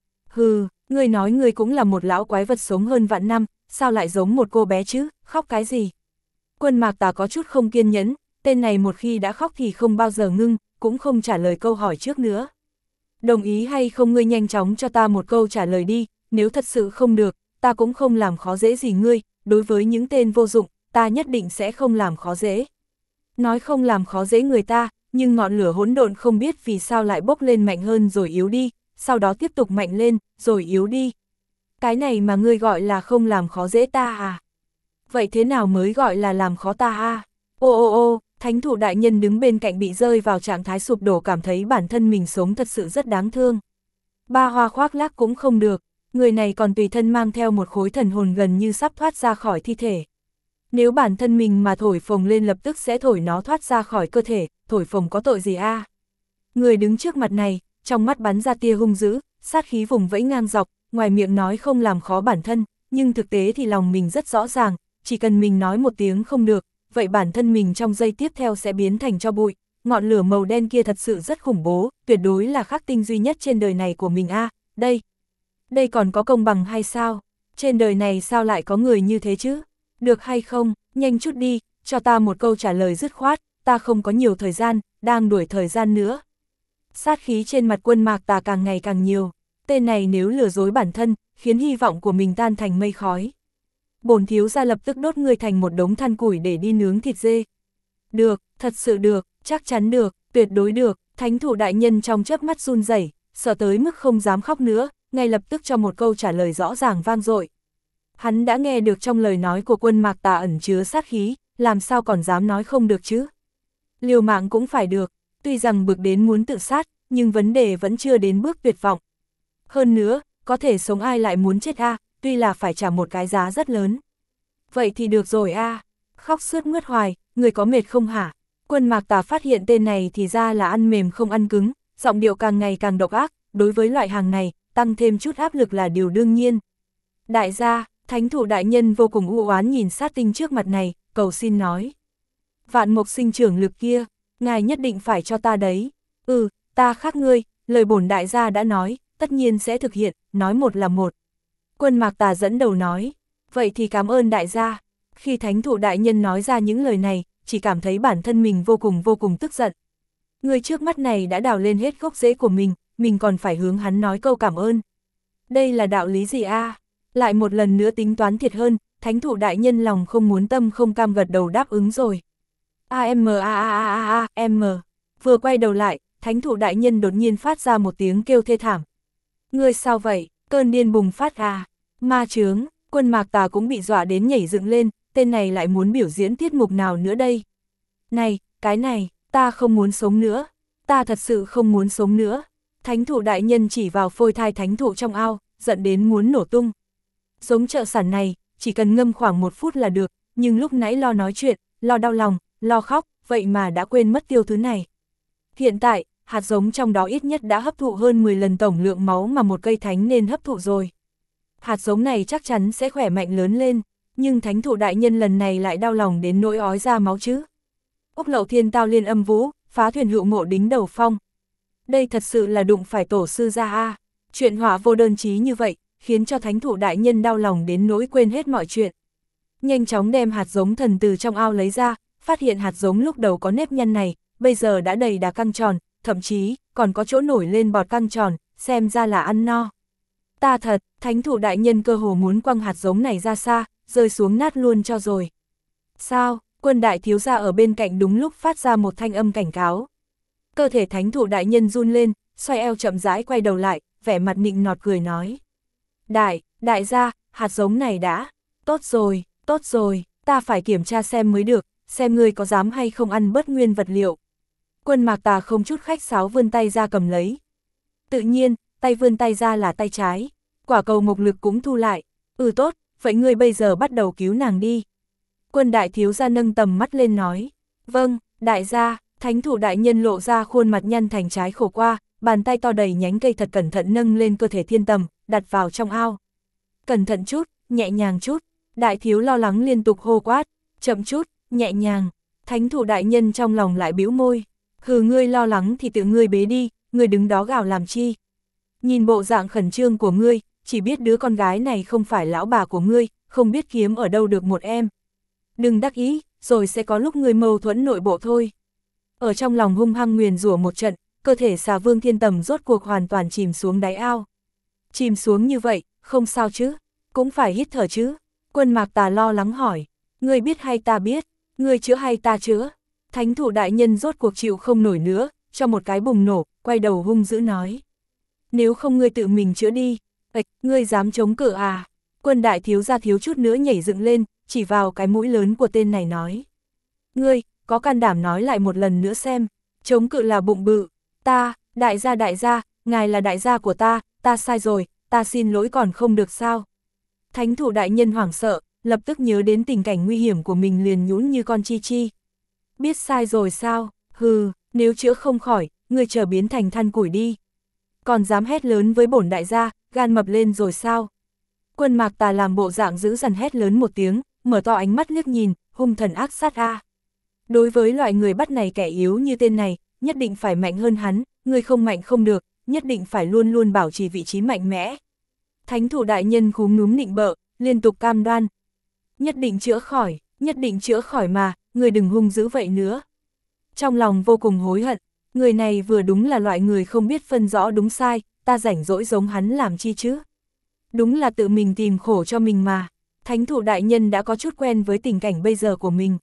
Hừ, ngươi nói ngươi cũng là một lão quái vật sống hơn vạn năm, sao lại giống một cô bé chứ, khóc cái gì? Quân Mạc Tà có chút không kiên nhẫn, tên này một khi đã khóc thì không bao giờ ngưng, cũng không trả lời câu hỏi trước nữa. Đồng ý hay không ngươi nhanh chóng cho ta một câu trả lời đi, nếu thật sự không được, ta cũng không làm khó dễ gì ngươi, đối với những tên vô dụng, ta nhất định sẽ không làm khó dễ. Nói không làm khó dễ người ta, nhưng ngọn lửa hỗn độn không biết vì sao lại bốc lên mạnh hơn rồi yếu đi, sau đó tiếp tục mạnh lên, rồi yếu đi. Cái này mà ngươi gọi là không làm khó dễ ta à? Vậy thế nào mới gọi là làm khó ta à? Ô ô ô, thánh thủ đại nhân đứng bên cạnh bị rơi vào trạng thái sụp đổ cảm thấy bản thân mình sống thật sự rất đáng thương. Ba hoa khoác lác cũng không được, người này còn tùy thân mang theo một khối thần hồn gần như sắp thoát ra khỏi thi thể. Nếu bản thân mình mà thổi phồng lên lập tức sẽ thổi nó thoát ra khỏi cơ thể, thổi phồng có tội gì a? Người đứng trước mặt này, trong mắt bắn ra tia hung dữ, sát khí vùng vẫy ngang dọc, ngoài miệng nói không làm khó bản thân, nhưng thực tế thì lòng mình rất rõ ràng, chỉ cần mình nói một tiếng không được, vậy bản thân mình trong giây tiếp theo sẽ biến thành tro bụi. Ngọn lửa màu đen kia thật sự rất khủng bố, tuyệt đối là khắc tinh duy nhất trên đời này của mình a, đây còn có công bằng hay sao? Trên đời này sao lại có người như thế chứ? Được hay không, nhanh chút đi, cho ta một câu trả lời dứt khoát, ta không có nhiều thời gian, đang đuổi thời gian nữa. Sát khí trên mặt Quân Mạc Tà càng ngày càng nhiều, tên này nếu lừa dối bản thân, khiến hy vọng của mình tan thành mây khói. Bổn thiếu gia lập tức đốt người thành một đống than củi để đi nướng thịt dê. Được, thật sự được, chắc chắn được, tuyệt đối được. Thánh thủ đại nhân trong chớp mắt run rẩy, sợ tới mức không dám khóc nữa, ngay lập tức cho một câu trả lời rõ ràng vang dội. Hắn đã nghe được trong lời nói của Quân Mạc Tà ẩn chứa sát khí, làm sao còn dám nói không được chứ? Liều mạng cũng phải được, tuy rằng bực đến muốn tự sát, nhưng vấn đề vẫn chưa đến bước tuyệt vọng. Hơn nữa, có thể sống ai lại muốn chết tuy là phải trả một cái giá rất lớn. Vậy thì được rồi khóc sướt mướt hoài, người có mệt không hả? Quân Mạc Tà phát hiện tên này thì ra là ăn mềm không ăn cứng, giọng điệu càng ngày càng độc ác, đối với loại hàng này, tăng thêm chút áp lực là điều đương nhiên. Đại gia, thánh thủ đại nhân vô cùng u oán nhìn sát tinh trước mặt này, cầu xin nói. Vạn mộc sinh trưởng lực kia, ngài nhất định phải cho ta đấy. Ta khác ngươi, lời bổn đại gia đã nói, tất nhiên sẽ thực hiện, nói một là một. Quân Mạc Tà dẫn đầu nói, vậy thì cảm ơn đại gia. Khi thánh thủ đại nhân nói ra những lời này, chỉ cảm thấy bản thân mình vô cùng tức giận. Người trước mắt này đã đào lên hết gốc rễ của mình còn phải hướng hắn nói câu cảm ơn. Đây là đạo lý gì Lại một lần nữa tính toán thiệt hơn, thánh thủ đại nhân lòng không muốn tâm không cam gật đầu đáp ứng rồi. Vừa quay đầu lại, thánh thủ đại nhân đột nhiên phát ra một tiếng kêu thê thảm. Ngươi sao vậy, cơn điên bùng phát ma chướng. Quân Mạc Tà cũng bị dọa đến nhảy dựng lên, tên này lại muốn biểu diễn tiết mục nào nữa đây? Này, cái này, ta không muốn sống nữa, ta thật sự không muốn sống nữa. Thánh thủ đại nhân chỉ vào phôi thai thánh thụ trong ao, giận đến muốn nổ tung. Giống trợ sản này, chỉ cần ngâm khoảng 1 phút là được, nhưng lúc nãy lo nói chuyện, lo đau lòng, lo khóc, vậy mà đã quên mất tiêu thứ này. Hiện tại, hạt giống trong đó ít nhất đã hấp thụ hơn 10 lần tổng lượng máu mà một cây thánh nên hấp thụ rồi. Hạt giống này chắc chắn sẽ khỏe mạnh lớn lên, nhưng thánh thủ đại nhân lần này lại đau lòng đến nỗi ói ra máu chứ. Úc Lậu Thiên Tao Liên Âm Vũ, phá thuyền hữu mộ đính đầu phong. Đây thật sự là đụng phải tổ sư ra chuyện họa vô đơn chí như vậy, khiến cho thánh thủ đại nhân đau lòng đến nỗi quên hết mọi chuyện. Nhanh chóng đem hạt giống thần từ trong ao lấy ra, phát hiện hạt giống lúc đầu có nếp nhăn này, bây giờ đã đầy đà căng tròn, thậm chí còn có chỗ nổi lên bọt căng tròn, xem ra là ăn no. Ta thật, thánh thủ đại nhân cơ hồ muốn quăng hạt giống này ra xa, rơi xuống nát luôn cho rồi. Sao? Quân đại thiếu gia ở bên cạnh đúng lúc phát ra một thanh âm cảnh cáo. Cơ thể thánh thủ đại nhân run lên, xoay eo chậm rãi quay đầu lại, vẻ mặt nịnh nọt cười nói. Đại gia, hạt giống này đã. Tốt rồi, ta phải kiểm tra xem mới được, xem ngươi có dám hay không ăn bớt nguyên vật liệu. Quân Mạc Tà không chút khách sáo vươn tay ra cầm lấy. Tự nhiên, tay vươn tay ra là tay trái, quả cầu mộc lực cũng thu lại. Tốt, vậy ngươi bây giờ bắt đầu cứu nàng đi. Quân đại thiếu gia nâng tầm mắt lên nói. Vâng, đại gia. Thánh thủ đại nhân lộ ra khuôn mặt nhăn thành trái khổ qua, bàn tay to đầy nhánh cây thật cẩn thận nâng lên cơ thể thiên tầm, đặt vào trong ao. Cẩn thận chút, nhẹ nhàng chút. Đại thiếu lo lắng liên tục hô quát. Chậm chút, nhẹ nhàng. Thánh thủ đại nhân trong lòng lại bĩu môi. Ngươi lo lắng thì tự ngươi bế đi, ngươi đứng đó gào làm chi. Nhìn bộ dạng khẩn trương của ngươi, chỉ biết đứa con gái này không phải lão bà của ngươi, không biết kiếm ở đâu được một em. Đừng đắc ý, rồi sẽ có lúc ngươi mâu thuẫn nội bộ thôi. Ở trong lòng hung hăng nguyền rủa một trận, cơ thể xà vương thiên tầm rốt cuộc hoàn toàn chìm xuống đáy ao. Chìm xuống như vậy, không sao chứ, cũng phải hít thở chứ. Quân Mạc Tà lo lắng hỏi, ngươi biết hay ta biết, ngươi chữa hay ta chữa. Thánh thủ đại nhân rốt cuộc chịu không nổi nữa, cho một cái bùng nổ, quay đầu hung dữ nói. Nếu không ngươi tự mình chữa đi, ngươi dám chống cự Quân đại thiếu gia thiếu chút nữa nhảy dựng lên, chỉ vào cái mũi lớn của tên này nói. Ngươi, có can đảm nói lại một lần nữa xem, chống cự là bụng bự, đại gia, ngài là đại gia của ta sai rồi, ta xin lỗi còn không được sao. Thánh thủ đại nhân hoảng sợ, lập tức nhớ đến tình cảnh nguy hiểm của mình liền nhũn như con chi chi. Biết sai rồi sao, nếu chữa không khỏi, ngươi chờ biến thành than củi đi. Còn dám hét lớn với bổn đại gia, gan mập lên rồi sao? Quân Mạc Tà làm bộ dạng dữ dằn hét lớn một tiếng, mở to ánh mắt liếc nhìn, hung thần ác sát Đối với loại người bắt này kẻ yếu như tên này, nhất định phải mạnh hơn hắn, ngươi không mạnh không được, nhất định phải luôn luôn bảo trì vị trí mạnh mẽ. Thánh thủ đại nhân cúm núm nịnh bợ, liên tục cam đoan. Nhất định chữa khỏi mà, người đừng hung dữ vậy nữa. Trong lòng vô cùng hối hận, người này vừa đúng là loại người không biết phân rõ đúng sai, ta rảnh rỗi giống hắn làm chi chứ. Đúng là tự mình tìm khổ cho mình mà. Thánh thủ đại nhân đã có chút quen với tình cảnh bây giờ của mình.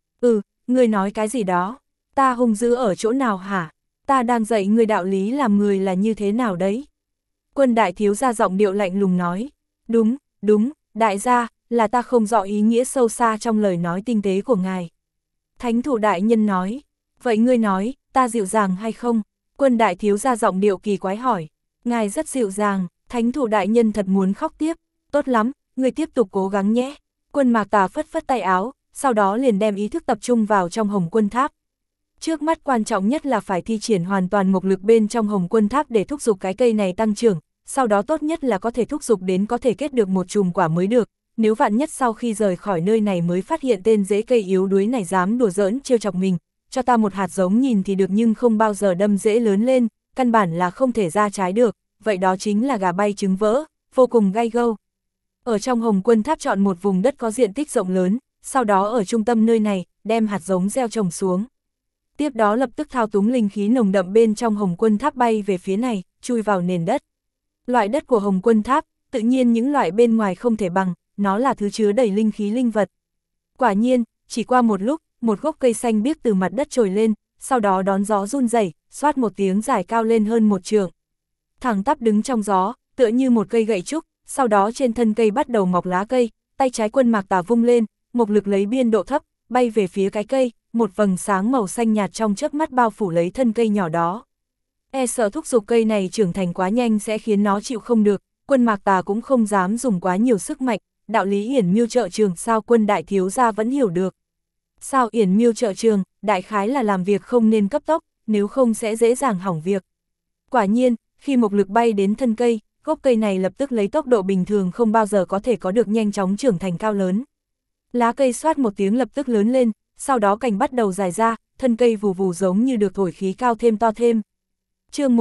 Ngươi nói cái gì đó? Ta hung dữ ở chỗ nào hả? Ta đang dạy ngươi đạo lý làm người là như thế nào đấy? Quân đại thiếu gia giọng điệu lạnh lùng nói. Đúng, đại gia, là ta không rõ ý nghĩa sâu xa trong lời nói tinh tế của ngài. Thánh thủ đại nhân nói. Vậy ngươi nói, ta dịu dàng hay không? Quân đại thiếu gia giọng điệu kỳ quái hỏi. Ngài rất dịu dàng, thánh thủ đại nhân thật muốn khóc tiếp. Tốt lắm, ngươi tiếp tục cố gắng nhé. Quân Mạc Tà phất phất tay áo, sau đó liền đem ý thức tập trung vào trong Hồng Quân Tháp. Trước mắt quan trọng nhất là phải thi triển hoàn toàn mộc lực bên trong Hồng Quân Tháp để thúc giục cái cây này tăng trưởng, sau đó tốt nhất là có thể thúc giục đến có thể kết được một chùm quả mới được, nếu vạn nhất sau khi rời khỏi nơi này mới phát hiện tên rễ cây yếu đuối này dám đùa giỡn trêu chọc mình, cho ta một hạt giống nhìn thì được nhưng không bao giờ đâm rễ lớn lên, căn bản là không thể ra trái được, vậy đó chính là gà bay trứng vỡ, vô cùng gay gâu. Ở trong Hồng Quân Tháp chọn một vùng đất có diện tích rộng lớn, sau đó ở trung tâm nơi này, đem hạt giống gieo trồng xuống. Tiếp đó lập tức thao túng linh khí nồng đậm bên trong Hồng Quân Tháp bay về phía này, chui vào nền đất. Loại đất của Hồng Quân Tháp, tự nhiên những loại bên ngoài không thể bằng, nó là thứ chứa đầy linh khí linh vật. Quả nhiên, chỉ qua một lúc, một gốc cây xanh biếc từ mặt đất trồi lên, sau đó đón gió run rẩy, xoát một tiếng dài cao lên hơn một trượng. Thẳng tắp đứng trong gió, tựa như một cây gậy trúc, sau đó trên thân cây bắt đầu mọc lá cây, tay trái Quân Mạc Tà vung lên, mộc lực lấy biên độ thấp, bay về phía cái cây, một vầng sáng màu xanh nhạt trong chớp mắt bao phủ lấy thân cây nhỏ đó. E sợ thúc giục cây này trưởng thành quá nhanh sẽ khiến nó chịu không được, Quân Mạc Tà cũng không dám dùng quá nhiều sức mạnh, đạo lý yển miêu trợ trường sao Quân đại thiếu gia vẫn hiểu được. Sao yển miêu trợ trường, đại khái là làm việc không nên cấp tốc, nếu không sẽ dễ dàng hỏng việc. Quả nhiên, khi mộc lực bay đến thân cây, gốc cây này lập tức lấy tốc độ bình thường không bao giờ có thể có được nhanh chóng trưởng thành cao lớn. Lá cây xoát một tiếng lập tức lớn lên, sau đó cành bắt đầu dài ra, thân cây vù vù giống như được thổi khí cao thêm to thêm. Chương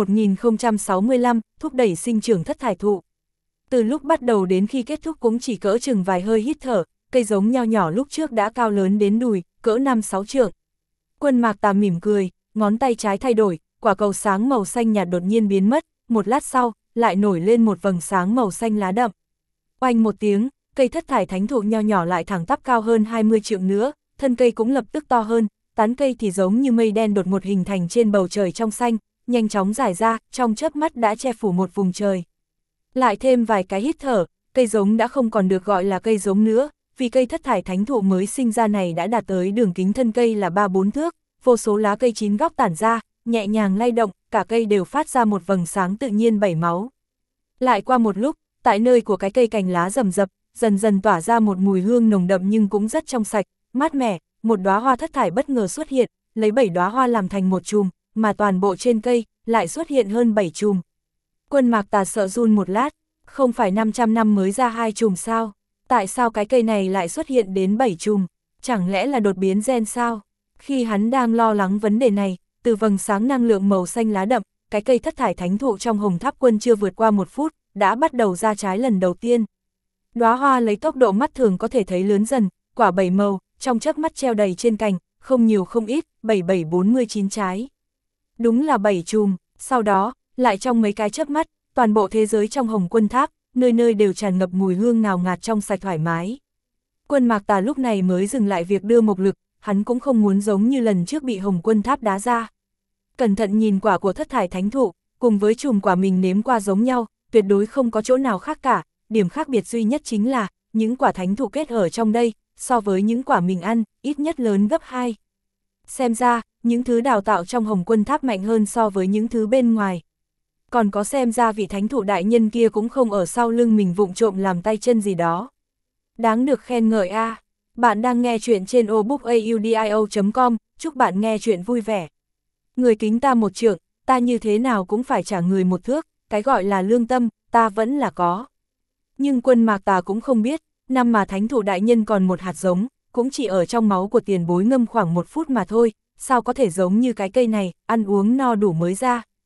1065, thúc đẩy sinh trưởng thất thải thụ. Từ lúc bắt đầu đến khi kết thúc cũng chỉ cỡ chừng vài hơi hít thở, cây giống nho nhỏ lúc trước đã cao lớn đến đùi, cỡ 5-6 trượng. Quân Mạc Tà mỉm cười, ngón tay trái thay đổi, quả cầu sáng màu xanh nhạt đột nhiên biến mất, một lát sau, lại nổi lên một vầng sáng màu xanh lá đậm. Oanh một tiếng, cây thất thải thánh thụ nho nhỏ lại thẳng tắp cao hơn 20 trượng nữa, thân cây cũng lập tức to hơn, tán cây thì giống như mây đen đột ngột hình thành trên bầu trời trong xanh, nhanh chóng rải ra, trong chớp mắt đã che phủ một vùng trời. Lại thêm vài cái hít thở, cây giống đã không còn được gọi là cây giống nữa, vì cây thất thải thánh thụ mới sinh ra này đã đạt tới đường kính thân cây là 3-4 thước, vô số lá cây chín góc tản ra, nhẹ nhàng lay động, cả cây đều phát ra một vầng sáng tự nhiên bảy máu. Lại qua một lúc, tại nơi của cái cây cành lá rầm rập, dần dần tỏa ra một mùi hương nồng đậm nhưng cũng rất trong sạch, mát mẻ, một đóa hoa thất thải bất ngờ xuất hiện, lấy 7 đóa hoa làm thành một chùm, mà toàn bộ trên cây lại xuất hiện hơn 7 chùm. Quân Mạc Tà sợ run một lát, không phải 500 năm mới ra 2 chùm sao? Tại sao cái cây này lại xuất hiện đến 7 chùm? Chẳng lẽ là đột biến gen sao? Khi hắn đang lo lắng vấn đề này, từ vầng sáng năng lượng màu xanh lá đậm, cái cây thất thải thánh thụ trong Hồng Tháp Quân chưa vượt qua 1 phút, đã bắt đầu ra trái lần đầu tiên. Đóa hoa lấy tốc độ mắt thường có thể thấy lớn dần, quả 7 màu, trong chớp mắt treo đầy trên cành, không nhiều không ít, 7749 trái. Đúng là 7 chùm, sau đó, lại trong mấy cái chớp mắt, toàn bộ thế giới trong Hồng Quân Tháp, nơi nơi đều tràn ngập mùi hương ngào ngạt trong sạch thoải mái. Quân Mạc Tà lúc này mới dừng lại việc đưa mộc lực, hắn cũng không muốn giống như lần trước bị Hồng Quân Tháp đá ra. Cẩn thận nhìn quả của thất thải thánh thụ, cùng với chùm quả mình nếm qua giống nhau, tuyệt đối không có chỗ nào khác cả, điểm khác biệt duy nhất chính là, những quả thánh thụ kết ở trong đây, so với những quả mình ăn, ít nhất lớn gấp 2. Xem ra, những thứ đào tạo trong Hồng Quân Tháp mạnh hơn so với những thứ bên ngoài. Còn có xem ra vị thánh thụ đại nhân kia cũng không ở sau lưng mình vụng trộm làm tay chân gì đó. Đáng được khen ngợi a. Bạn đang nghe chuyện trên obookaudio.com, chúc bạn nghe chuyện vui vẻ. Người kính ta một trượng, ta như thế nào cũng phải trả người một thước, cái gọi là lương tâm, ta vẫn là có. Nhưng Quân Mạc Tà cũng không biết, năm mà thánh thụ đại nhân còn một hạt giống, cũng chỉ ở trong máu của tiền bối ngâm khoảng 1 phút mà thôi, sao có thể giống như cái cây này, ăn uống no đủ mới ra.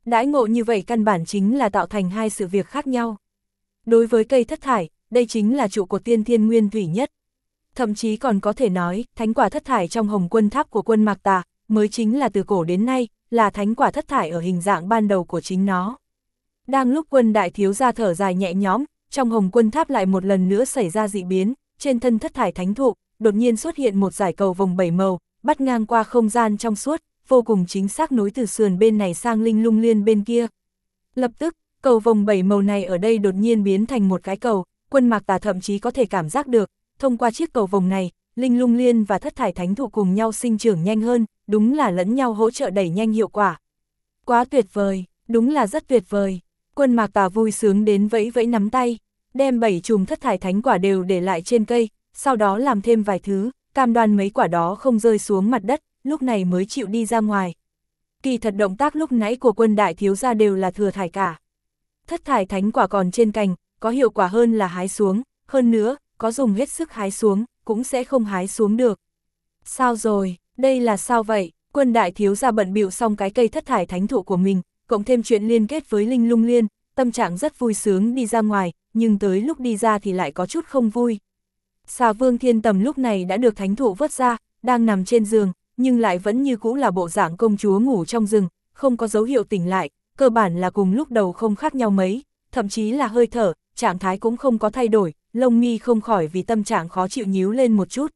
Đãi ngộ như vậy căn bản chính là tạo thành hai sự việc khác nhau. Đối với cây thất thải, đây chính là trụ cột tiên thiên nguyên thủy nhất. Thậm chí còn có thể nói, thánh quả thất thải trong Hồng Quân Tháp của quân Mạc Tà, mới chính là từ cổ đến nay, là thánh quả thất thải ở hình dạng ban đầu của chính nó. Đang lúc Quân đại thiếu gia thở dài nhẹ nhõm, trong Hồng Quân Tháp lại một lần nữa xảy ra dị biến, trên thân thất thải thánh thụ, đột nhiên xuất hiện một dải cầu vồng 7 màu, bắt ngang qua không gian trong suốt, vô cùng chính xác nối từ sườn bên này sang Linh Lung Liên bên kia. Lập tức, cầu vồng 7 màu này ở đây đột nhiên biến thành một cái cầu, Quân Mạc Tà thậm chí có thể cảm giác được, thông qua chiếc cầu vồng này, Linh Lung Liên và thất thải thánh thụ cùng nhau sinh trưởng nhanh hơn, đúng là lẫn nhau hỗ trợ đẩy nhanh hiệu quả. Quá tuyệt vời, đúng là rất tuyệt vời. Quân Mạc Tà vui sướng đến vẫy vẫy nắm tay, đem 7 chùm thất thải thánh quả đều để lại trên cây, sau đó làm thêm vài thứ, cam đoan mấy quả đó không rơi xuống mặt đất, lúc này mới chịu đi ra ngoài. Kỳ thật động tác lúc nãy của Quân đại thiếu gia đều là thừa thải cả. Thất thải thánh quả còn trên cành, có hiệu quả hơn là hái xuống, hơn nữa, có dùng hết sức hái xuống, cũng sẽ không hái xuống được. Sao rồi, đây là sao vậy? Quân đại thiếu gia bận bịu xong cái cây thất thải thánh thụ của mình, cộng thêm chuyện liên kết với Linh Lung Liên, tâm trạng rất vui sướng đi ra ngoài, nhưng tới lúc đi ra thì lại có chút không vui. Xà Vương Thiên Tầm lúc này đã được thánh thụ vớt ra, đang nằm trên giường, nhưng lại vẫn như cũ là bộ dạng công chúa ngủ trong rừng, không có dấu hiệu tỉnh lại, cơ bản là cùng lúc đầu không khác nhau mấy, thậm chí là hơi thở, trạng thái cũng không có thay đổi, lông mi không khỏi vì tâm trạng khó chịu nhíu lên một chút.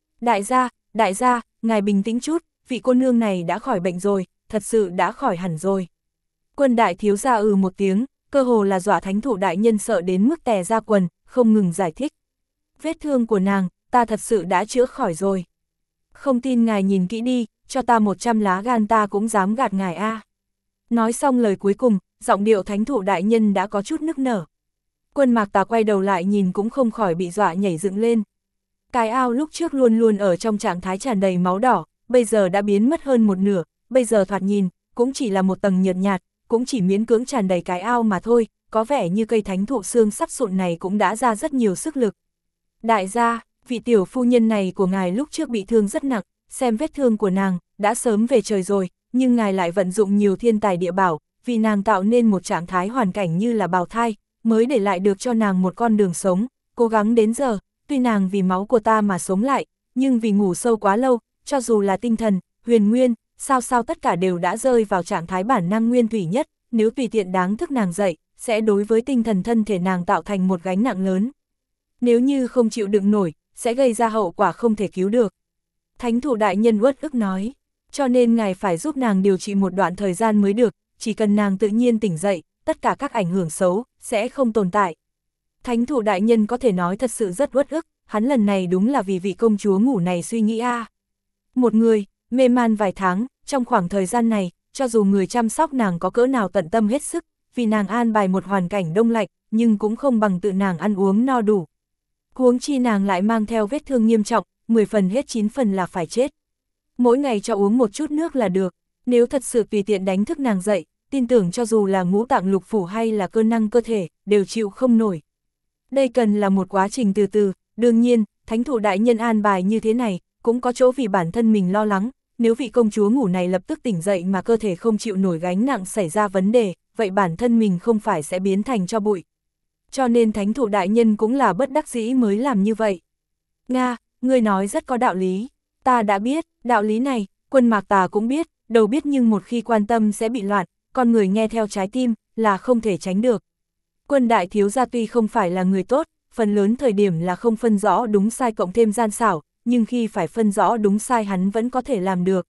Đại gia, ngài bình tĩnh chút, vị cô nương này đã khỏi bệnh rồi, thật sự đã khỏi hẳn rồi. Quân đại thiếu gia một tiếng, cơ hồ là dọa thánh thụ đại nhân sợ đến mức tè ra quần, không ngừng giải thích. Vết thương của nàng, ta thật sự đã chữa khỏi rồi. Không tin ngài nhìn kỹ đi, cho ta 100 lá gan ta cũng dám gạt ngài a. Nói xong lời cuối cùng, giọng điệu thánh thụ đại nhân đã có chút nức nở. Quân Mạc Tà quay đầu lại nhìn cũng không khỏi bị dọa nhảy dựng lên. Cái ao lúc trước luôn luôn ở trong trạng thái tràn đầy máu đỏ, bây giờ đã biến mất hơn một nửa, bây giờ thoạt nhìn, cũng chỉ là một tầng nhợt nhạt, cũng chỉ miễn cưỡng tràn đầy cái ao mà thôi, có vẻ như cây thánh thụ xương sắp sụn này cũng đã ra rất nhiều sức lực. Đại gia, vị tiểu phu nhân này của ngài lúc trước bị thương rất nặng, xem vết thương của nàng, đã sớm về trời rồi, nhưng ngài lại vận dụng nhiều thiên tài địa bảo, vì nàng tạo nên một trạng thái hoàn cảnh như là bào thai, mới để lại được cho nàng một con đường sống, cố gắng đến giờ, tuy nàng vì máu của ta mà sống lại, nhưng vì ngủ sâu quá lâu, cho dù là tinh thần, huyền nguyên, sao tất cả đều đã rơi vào trạng thái bản năng nguyên thủy nhất, nếu tùy tiện đáng thức nàng dậy, sẽ đối với tinh thần thân thể nàng tạo thành một gánh nặng lớn. Nếu như không chịu đựng nổi, sẽ gây ra hậu quả không thể cứu được. Thánh thụ đại nhân uất ức nói, cho nên ngài phải giúp nàng điều trị một đoạn thời gian mới được, chỉ cần nàng tự nhiên tỉnh dậy, tất cả các ảnh hưởng xấu, sẽ không tồn tại. Thánh thụ đại nhân có thể nói thật sự rất uất ức, hắn lần này đúng là vì vị công chúa ngủ này suy nghĩ Một người, mê man vài tháng, trong khoảng thời gian này, cho dù người chăm sóc nàng có cỡ nào tận tâm hết sức, vì nàng an bài một hoàn cảnh đông lạnh, nhưng cũng không bằng tự nàng ăn uống no đủ. Huống chi nàng lại mang theo vết thương nghiêm trọng, 10 phần hết 9 phần là phải chết. Mỗi ngày cho uống một chút nước là được, nếu thật sự tùy tiện đánh thức nàng dậy, tin tưởng cho dù là ngũ tạng lục phủ hay là cơ năng cơ thể, đều chịu không nổi. Đây cần là một quá trình từ từ, đương nhiên, thánh thụ đại nhân an bài như thế này, cũng có chỗ vì bản thân mình lo lắng, nếu vị công chúa ngủ này lập tức tỉnh dậy mà cơ thể không chịu nổi gánh nặng xảy ra vấn đề, vậy bản thân mình không phải sẽ biến thành tro bụi. Cho nên thánh thụ đại nhân cũng là bất đắc dĩ mới làm như vậy. Nga, ngươi nói rất có đạo lý, ta đã biết, đạo lý này, Quân Mạc Tà cũng biết, đầu biết nhưng một khi quan tâm sẽ bị loạn, con người nghe theo trái tim, là không thể tránh được. Quân đại thiếu gia tuy không phải là người tốt, phần lớn thời điểm là không phân rõ đúng sai cộng thêm gian xảo, nhưng khi phải phân rõ đúng sai hắn vẫn có thể làm được.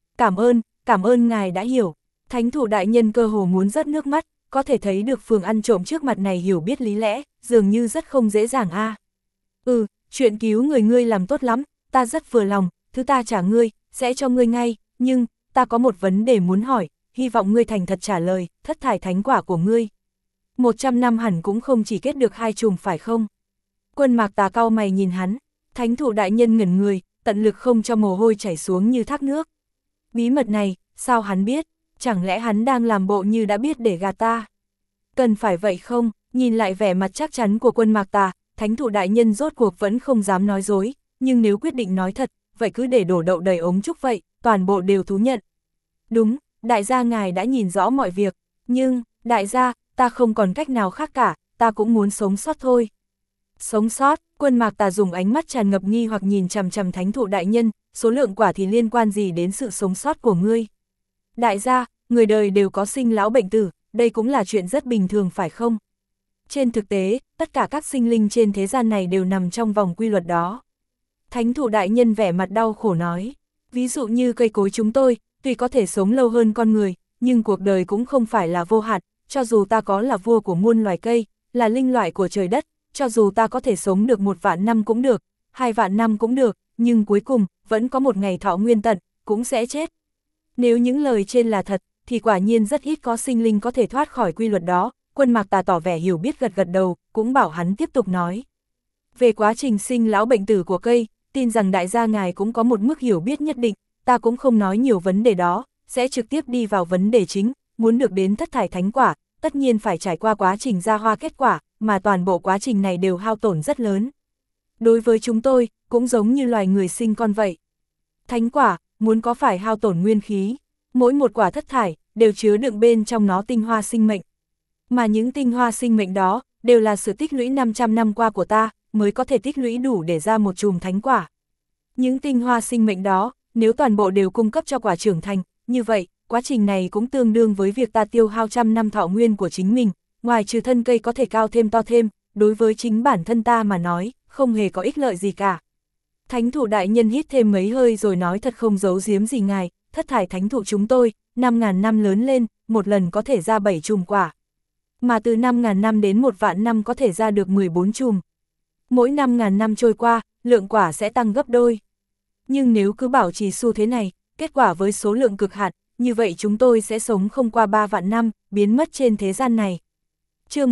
Cảm ơn ngài đã hiểu. Thánh thụ đại nhân cơ hồ muốn rớt nước mắt, có thể thấy được phường ăn trộm trước mặt này hiểu biết lý lẽ, dường như rất không dễ dàng chuyện cứu người ngươi làm tốt lắm, ta rất vừa lòng, thứ ta trả ngươi, sẽ cho ngươi ngay, nhưng, ta có một vấn đề muốn hỏi, hy vọng ngươi thành thật trả lời, thất thải thánh quả của ngươi. 100 năm hẳn cũng không chỉ kết được 2 chùm phải không? Quân Mạc Tà cau mày nhìn hắn, thánh thụ đại nhân ngẩn người, tận lực không cho mồ hôi chảy xuống như thác nước. Bí mật này, sao hắn biết? Chẳng lẽ hắn đang làm bộ như đã biết để gạt ta? Cần phải vậy không? Nhìn lại vẻ mặt chắc chắn của Quân Mạc Tà, thánh thụ đại nhân rốt cuộc vẫn không dám nói dối, nhưng nếu quyết định nói thật, vậy cứ để đổ đậu đầy ống trúc vậy, toàn bộ đều thú nhận. đại gia ngài đã nhìn rõ mọi việc, nhưng, đại gia, ta không còn cách nào khác cả, ta cũng muốn sống sót thôi. Sống sót, Quân Mạc Tà dùng ánh mắt tràn ngập nghi hoặc nhìn chằm chằm thánh thụ đại nhân, số lượng quả thì liên quan gì đến sự sống sót của ngươi? Đại gia, người đời đều có sinh lão bệnh tử, đây cũng là chuyện rất bình thường phải không? Trên thực tế, tất cả các sinh linh trên thế gian này đều nằm trong vòng quy luật đó. Thánh thụ đại nhân vẻ mặt đau khổ nói, ví dụ như cây cối chúng tôi, tuy có thể sống lâu hơn con người, nhưng cuộc đời cũng không phải là vô hạn, cho dù ta có là vua của muôn loài cây, là linh loại của trời đất, cho dù ta có thể sống được 1 vạn năm cũng được, 2 vạn năm cũng được, nhưng cuối cùng, vẫn có một ngày thọ nguyên tận, cũng sẽ chết. Nếu những lời trên là thật, thì quả nhiên rất ít có sinh linh có thể thoát khỏi quy luật đó. Quân Mạc Tà tỏ vẻ hiểu biết gật gật đầu, cũng bảo hắn tiếp tục nói. Về quá trình sinh lão bệnh tử của cây, tin rằng đại gia ngài cũng có một mức hiểu biết nhất định, ta cũng không nói nhiều vấn đề đó, sẽ trực tiếp đi vào vấn đề chính, muốn được đến thất thải thánh quả, tất nhiên phải trải qua quá trình ra hoa kết quả, mà toàn bộ quá trình này đều hao tổn rất lớn. Đối với chúng tôi, cũng giống như loài người sinh con vậy. Thánh quả, muốn có phải hao tổn nguyên khí, mỗi một quả thất thải, đều chứa đựng bên trong nó tinh hoa sinh mệnh. Mà những tinh hoa sinh mệnh đó, đều là sự tích lũy 500 năm qua của ta, mới có thể tích lũy đủ để ra một chùm thánh quả. Những tinh hoa sinh mệnh đó, nếu toàn bộ đều cung cấp cho quả trưởng thành, như vậy, quá trình này cũng tương đương với việc ta tiêu hao 100 năm thọ nguyên của chính mình, ngoài trừ thân cây có thể cao thêm to thêm, đối với chính bản thân ta mà nói, không hề có ích lợi gì cả. Thánh thụ đại nhân hít thêm mấy hơi rồi nói thật không giấu giếm gì ngài, thất thải thánh thụ chúng tôi, 5.000 năm lớn lên, một lần có thể ra 7 chùm quả. Mà từ 5.000 năm đến 1 vạn năm có thể ra được 14 chùm. Mỗi 5.000 năm trôi qua, lượng quả sẽ tăng gấp đôi. Nhưng nếu cứ bảo trì xu thế này, kết quả với số lượng cực hạn, như vậy chúng tôi sẽ sống không qua 3 vạn năm, biến mất trên thế gian này. Chương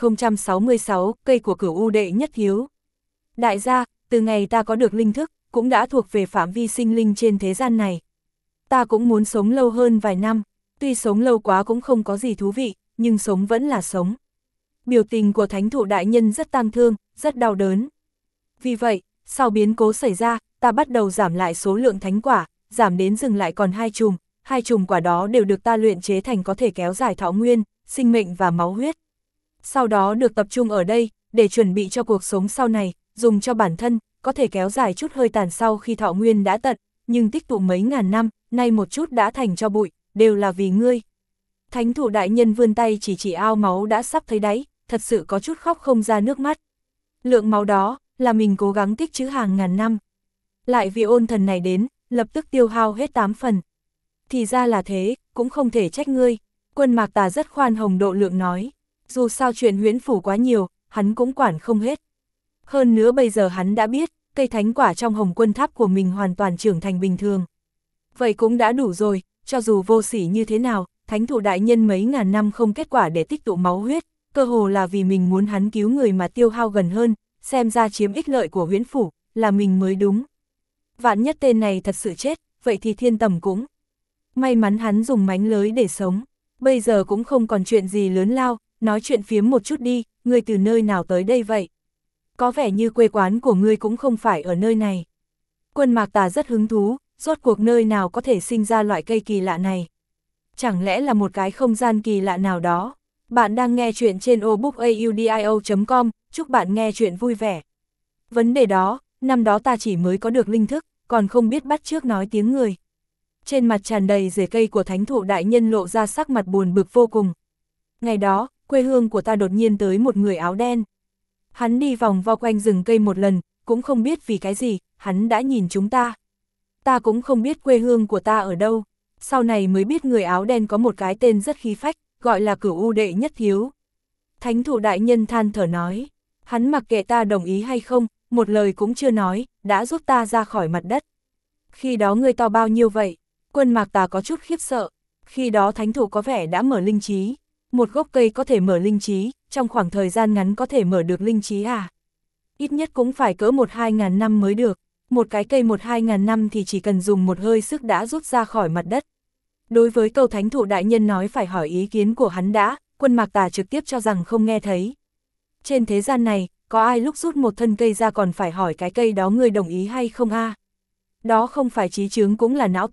1066, cây của Cửu U đệ nhất thiếu. Đại gia, từ ngày ta có được linh thức, cũng đã thuộc về phạm vi sinh linh trên thế gian này. Ta cũng muốn sống lâu hơn vài năm, tuy sống lâu quá cũng không có gì thú vị, nhưng sống vẫn là sống. Biểu tình của thánh thụ đại nhân rất tang thương, rất đau đớn. Vì vậy, sau biến cố xảy ra, ta bắt đầu giảm lại số lượng thánh quả, giảm đến dừng lại còn 2 chùm, 2 chùm quả đó đều được ta luyện chế thành có thể kéo dài thọ nguyên, sinh mệnh và máu huyết. Sau đó được tập trung ở đây, để chuẩn bị cho cuộc sống sau này, dùng cho bản thân, có thể kéo dài chút hơi tàn sau khi thọ nguyên đã tận, nhưng tích tụ mấy ngàn năm, nay một chút đã thành cho bụi, đều là vì ngươi. Thánh thụ đại nhân vươn tay chỉ ao máu đã sắp thấy đáy, thật sự có chút khóc không ra nước mắt. Lượng máu đó, là mình cố gắng tích trữ hàng ngàn năm. Lại vì ôn thần này đến, lập tức tiêu hao hết 8 phần. Thì ra là thế, cũng không thể trách ngươi. Quân Mạc Tà rất khoan hồng độ lượng nói. Dù sao chuyện huyễn phủ quá nhiều, hắn cũng quản không hết. Hơn nữa bây giờ hắn đã biết, cây thánh quả trong Hồng Quân Tháp của mình hoàn toàn trưởng thành bình thường. Vậy cũng đã đủ rồi, cho dù vô sỉ như thế nào, thánh thụ đại nhân mấy ngàn năm không kết quả để tích tụ máu huyết, cơ hồ là vì mình muốn hắn cứu người mà tiêu hao gần hơn, xem ra chiếm ích lợi của huyễn phủ, là mình mới đúng. Vạn nhất tên này thật sự chết, vậy thì thiên tầm cũng. May mắn hắn dùng mánh lới để sống, bây giờ cũng không còn chuyện gì lớn lao, nói chuyện phiếm một chút đi, ngươi từ nơi nào tới đây vậy? Có vẻ như quê quán của ngươi cũng không phải ở nơi này. Quân Mạc Tà rất hứng thú, rốt cuộc nơi nào có thể sinh ra loại cây kỳ lạ này? Chẳng lẽ là một cái không gian kỳ lạ nào đó? Bạn đang nghe chuyện trên obookaudio.com, chúc bạn nghe chuyện vui vẻ. Vấn đề đó, năm đó ta chỉ mới có được linh thức, còn không biết bắt chước nói tiếng người. Trên mặt tràn đầy rễ cây của thánh thụ đại nhân lộ ra sắc mặt buồn bực vô cùng. Ngày đó, quê hương của ta đột nhiên tới một người áo đen. Hắn đi vòng vo quanh rừng cây một lần, cũng không biết vì cái gì, hắn đã nhìn chúng ta. Ta cũng không biết quê hương của ta ở đâu, sau này mới biết người áo đen có một cái tên rất khí phách, gọi là Cửu U đệ nhất thiếu. Thánh thụ đại nhân than thở nói, hắn mặc kệ ta đồng ý hay không, một lời cũng chưa nói, đã giúp ta ra khỏi mặt đất. Khi đó ngươi to bao nhiêu vậy? Quân Mạc Tà có chút khiếp sợ, khi đó thánh thụ có vẻ đã mở linh trí. Một gốc cây có thể mở linh trí, trong khoảng thời gian ngắn có thể mở được linh trí à? Ít nhất cũng phải cỡ 1-2 ngàn năm mới được, một cái cây 1-2 ngàn năm thì chỉ cần dùng một hơi sức đã rút ra khỏi mặt đất. Đối với câu thánh thụ đại nhân nói phải hỏi ý kiến của hắn đã, Quân Mạc Tà trực tiếp cho rằng không nghe thấy. Trên thế gian này, có ai lúc rút một thân cây ra còn phải hỏi cái cây đó ngươi đồng ý hay không a? Đó không phải trí chướng cũng là não tàn,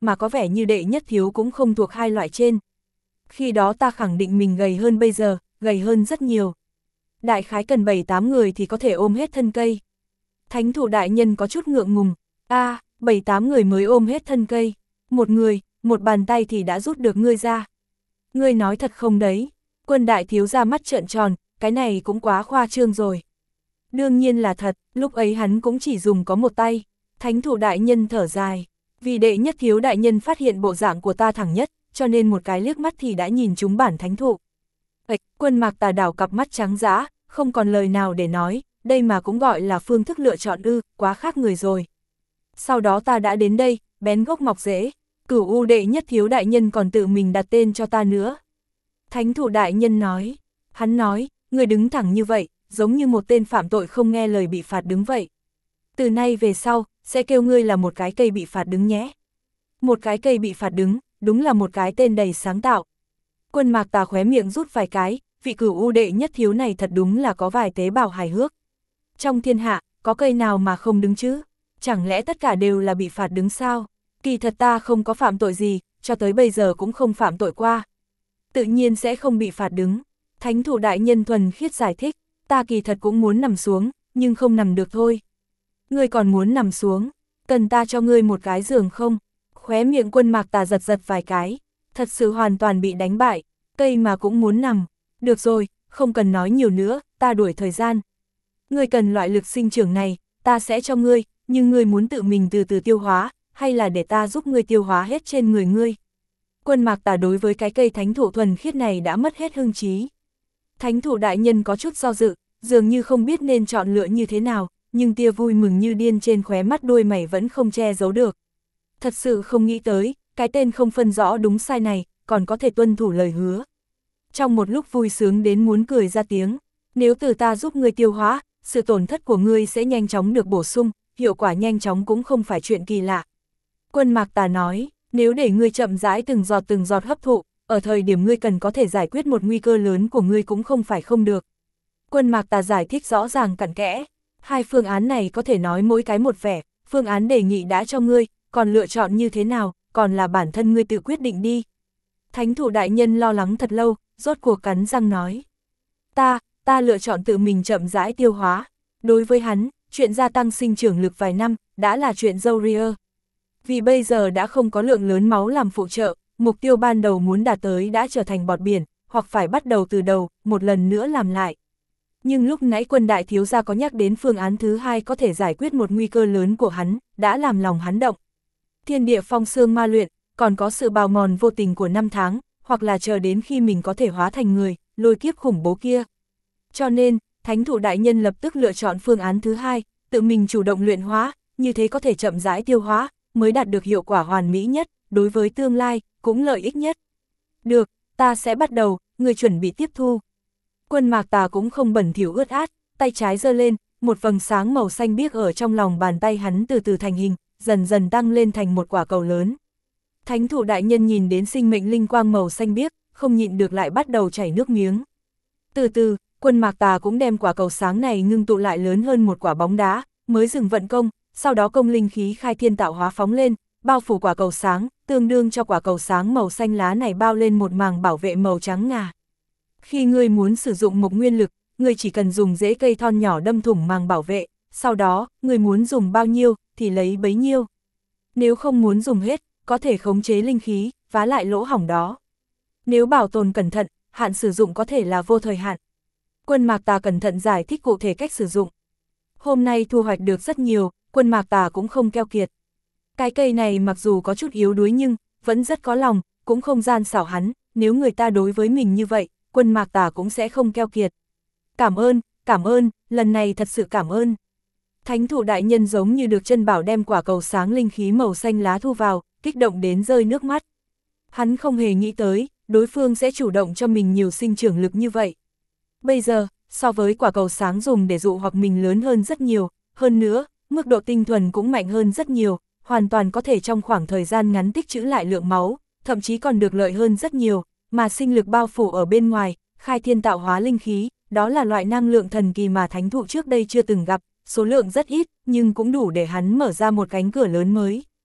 mà có vẻ như đệ nhất thiếu cũng không thuộc hai loại trên. Khi đó ta khẳng định mình gầy hơn bây giờ, gầy hơn rất nhiều. Đại khái cần 7-8 người thì có thể ôm hết thân cây. Thánh thủ đại nhân có chút ngượng ngùng, 7-8 người mới ôm hết thân cây, một người, một bàn tay thì đã rút được ngươi ra. Ngươi nói thật không đấy? Quân đại thiếu ra mắt trợn tròn, cái này cũng quá khoa trương rồi. Đương nhiên là thật, lúc ấy hắn cũng chỉ dùng có một tay. Thánh thủ đại nhân thở dài, vì đệ nhất thiếu đại nhân phát hiện bộ dạng của ta thẳng nhất, cho nên một cái liếc mắt thì đã nhìn trúng bản thánh thụ. Quân Mạc Tà đảo cặp mắt trắng dã, không còn lời nào để nói, đây mà cũng gọi là phương thức lựa chọn quá khác người rồi. Sau đó ta đã đến đây, bén gốc mọc rễ, Cửu U đệ nhất thiếu đại nhân còn tự mình đặt tên cho ta nữa. Thánh thủ đại nhân nói, hắn nói, người đứng thẳng như vậy, giống như một tên phạm tội không nghe lời bị phạt đứng vậy. Từ nay về sau, sẽ kêu ngươi là một cái cây bị phạt đứng nhé. Một cái cây bị phạt đứng, đúng là một cái tên đầy sáng tạo. Quân Mạc Tà khóe miệng rút vài cái, vị Cửu U đệ nhất thiếu này thật đúng là có vài tế bào hài hước. Trong thiên hạ, có cây nào mà không đứng chứ? Chẳng lẽ tất cả đều là bị phạt đứng sao? Kỳ thật ta không có phạm tội gì, cho tới bây giờ cũng không phạm tội qua. Tự nhiên sẽ không bị phạt đứng. Thánh thủ đại nhân thuần khiết giải thích, ta kỳ thật cũng muốn nằm xuống, nhưng không nằm được thôi. Ngươi còn muốn nằm xuống, cần ta cho ngươi một cái giường không? Khóe miệng Quân Mạc Tà giật giật vài cái, thật sự hoàn toàn bị đánh bại, cây mà cũng muốn nằm. Được rồi, không cần nói nhiều nữa, ta đuổi thời gian. Ngươi cần loại lực sinh trưởng này, ta sẽ cho ngươi, nhưng ngươi muốn tự mình từ từ tiêu hóa, hay là để ta giúp ngươi tiêu hóa hết trên người ngươi? Quân Mạc Tà đối với cái cây thánh thụ thuần khiết này đã mất hết hưng trí. Thánh thủ đại nhân có chút do dự, dường như không biết nên chọn lựa như thế nào, nhưng tia vui mừng như điên trên khóe mắt đuôi mày vẫn không che giấu được. Thật sự không nghĩ tới, cái tên không phân rõ đúng sai này, còn có thể tuân thủ lời hứa. Trong một lúc vui sướng đến muốn cười ra tiếng, nếu từ ta giúp ngươi tiêu hóa, sự tổn thất của ngươi sẽ nhanh chóng được bổ sung, hiệu quả nhanh chóng cũng không phải chuyện kỳ lạ. Quân Mạc Tà nói, nếu để ngươi chậm rãi từng giọt hấp thụ, ở thời điểm ngươi cần có thể giải quyết một nguy cơ lớn của ngươi cũng không phải không được. Quân Mạc Tà giải thích rõ ràng cặn kẽ, hai phương án này có thể nói mỗi cái một vẻ, phương án đề nghị đã cho ngươi, còn lựa chọn như thế nào, còn là bản thân ngươi tự quyết định đi. Thánh thủ đại nhân lo lắng thật lâu, rốt cuộc cắn răng nói. Ta lựa chọn tự mình chậm rãi tiêu hóa. Đối với hắn, chuyện gia tăng sinh trưởng lực vài năm, đã là chuyện dâu ria. Vì bây giờ đã không có lượng lớn máu làm phụ trợ, mục tiêu ban đầu muốn đạt tới đã trở thành bọt biển, hoặc phải bắt đầu từ đầu, một lần nữa làm lại. Nhưng lúc nãy Quân đại thiếu gia có nhắc đến phương án thứ hai có thể giải quyết một nguy cơ lớn của hắn, đã làm lòng hắn động. Thiên địa phong xương ma luyện, còn có sự bào mòn vô tình của năm tháng, hoặc là chờ đến khi mình có thể hóa thành người, lôi kiếp khủng bố kia. Cho nên, thánh thủ đại nhân lập tức lựa chọn phương án thứ hai, tự mình chủ động luyện hóa, như thế có thể chậm rãi tiêu hóa, mới đạt được hiệu quả hoàn mỹ nhất, đối với tương lai, cũng lợi ích nhất. Được, ta sẽ bắt đầu, người chuẩn bị tiếp thu. Quân Mạc Tà cũng không bẩn thỉu ướt át, tay trái giơ lên, một vầng sáng màu xanh biếc ở trong lòng bàn tay hắn từ từ thành hình, dần dần tăng lên thành một quả cầu lớn. Thánh thủ đại nhân nhìn đến sinh mệnh linh quang màu xanh biếc, không nhịn được lại bắt đầu chảy nước miếng. Từ từ, Quân Mạc Tà cũng đem quả cầu sáng này ngưng tụ lại lớn hơn một quả bóng đá, mới dừng vận công, sau đó công linh khí khai thiên tạo hóa phóng lên, bao phủ quả cầu sáng, tương đương cho quả cầu sáng màu xanh lá này bao lên một màng bảo vệ màu trắng ngà. Khi ngươi muốn sử dụng một nguyên lực, ngươi chỉ cần dùng rễ cây thon nhỏ đâm thủng màng bảo vệ, sau đó, ngươi muốn dùng bao nhiêu, thì lấy bấy nhiêu. Nếu không muốn dùng hết, có thể khống chế linh khí, vá lại lỗ hổng đó. Nếu bảo tồn cẩn thận, hạn sử dụng có thể là vô thời hạn. Quân Mạc Tà cẩn thận giải thích cụ thể cách sử dụng. Hôm nay thu hoạch được rất nhiều, Quân Mạc Tà cũng không keo kiệt. Cái cây này mặc dù có chút yếu đuối nhưng, vẫn rất có lòng, cũng không gian xảo hắn, nếu người ta đối với mình như vậy, Quân Mạc Tà cũng sẽ không keo kiệt. Cảm ơn, lần này thật sự cảm ơn. Thánh thủ đại nhân giống như được chân bảo đem quả cầu sáng linh khí màu xanh lá thu vào, kích động đến rơi nước mắt. Hắn không hề nghĩ tới, đối phương sẽ chủ động cho mình nhiều sinh trưởng lực như vậy. Bây giờ, so với quả cầu sáng dùng để dụ hoặc mình lớn hơn rất nhiều, hơn nữa, mức độ tinh thuần cũng mạnh hơn rất nhiều, hoàn toàn có thể trong khoảng thời gian ngắn tích trữ lại lượng máu, thậm chí còn được lợi hơn rất nhiều, mà sinh lực bao phủ ở bên ngoài, khai thiên tạo hóa linh khí, đó là loại năng lượng thần kỳ mà thánh thụ trước đây chưa từng gặp, số lượng rất ít, nhưng cũng đủ để hắn mở ra một cánh cửa lớn mới.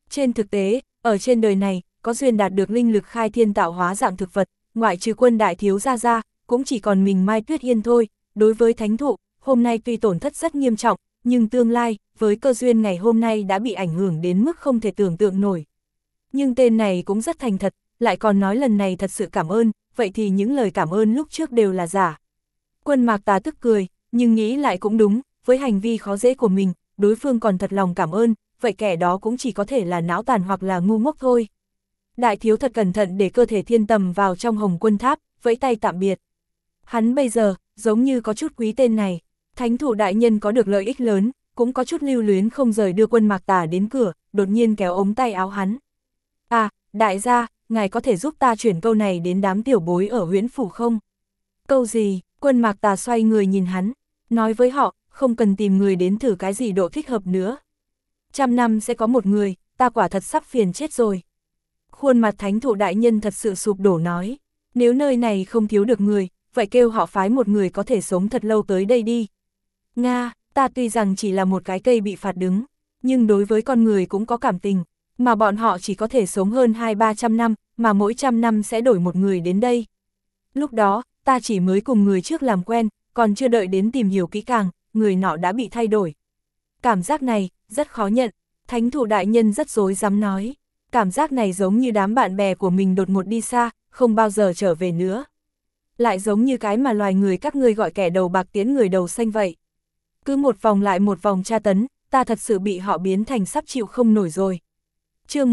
Trên thực tế, ở trên đời này, có duyên đạt được linh lực khai thiên tạo hóa dạng thực vật, ngoại trừ Quân đại thiếu gia ra, cũng chỉ còn mình Mai Tuyết Yên thôi. Đối với thánh thụ, hôm nay tuy tổn thất rất nghiêm trọng, nhưng tương lai, với cơ duyên ngày hôm nay đã bị ảnh hưởng đến mức không thể tưởng tượng nổi. Nhưng tên này cũng rất thành thật, lại còn nói lần này thật sự cảm ơn, vậy thì những lời cảm ơn lúc trước đều là giả. Quân Mạc Tà tức cười, nhưng nghĩ lại cũng đúng, với hành vi khó dễ của mình, đối phương còn thật lòng cảm ơn, vậy kẻ đó cũng chỉ có thể là não tàn hoặc là ngu ngốc thôi. Đại thiếu thật cẩn thận để cơ thể thiên tầm vào trong Hồng Quân Tháp, vẫy tay tạm biệt. Hắn bây giờ, giống như có chút quý tên này, thánh thủ đại nhân có được lợi ích lớn, cũng có chút lưu luyến không rời đưa Quân Mạc Tà đến cửa, đột nhiên kéo ống tay áo hắn. À, đại gia, ngài có thể giúp ta chuyển câu này đến đám tiểu bối ở Huyễn Phủ không? Câu gì? Quân Mạc Tà xoay người nhìn hắn, nói với họ, không cần tìm người đến thử cái gì độ thích hợp nữa. 100 năm sẽ có một người, ta quả thật sắp phiền chết rồi. Khuôn mặt thánh thụ đại nhân thật sự sụp đổ nói, nếu nơi này không thiếu được người, vậy kêu họ phái một người có thể sống thật lâu tới đây đi. Nga, ta tuy rằng chỉ là một cái cây bị phạt đứng, nhưng đối với con người cũng có cảm tình, mà bọn họ chỉ có thể sống hơn 200-300 năm, mà mỗi 100 năm sẽ đổi một người đến đây. Lúc đó, ta chỉ mới cùng người trước làm quen, còn chưa đợi đến tìm hiểu kỹ càng, người nọ đã bị thay đổi. Cảm giác này, rất khó nhận, thánh thủ đại nhân rất rối rắm nói. Cảm giác này giống như đám bạn bè của mình đột ngột đi xa, không bao giờ trở về nữa. Lại giống như cái mà loài người các ngươi gọi kẻ đầu bạc tiến người đầu xanh vậy. Cứ một vòng lại một vòng tra tấn, ta thật sự bị họ biến thành sắp chịu không nổi rồi. Chương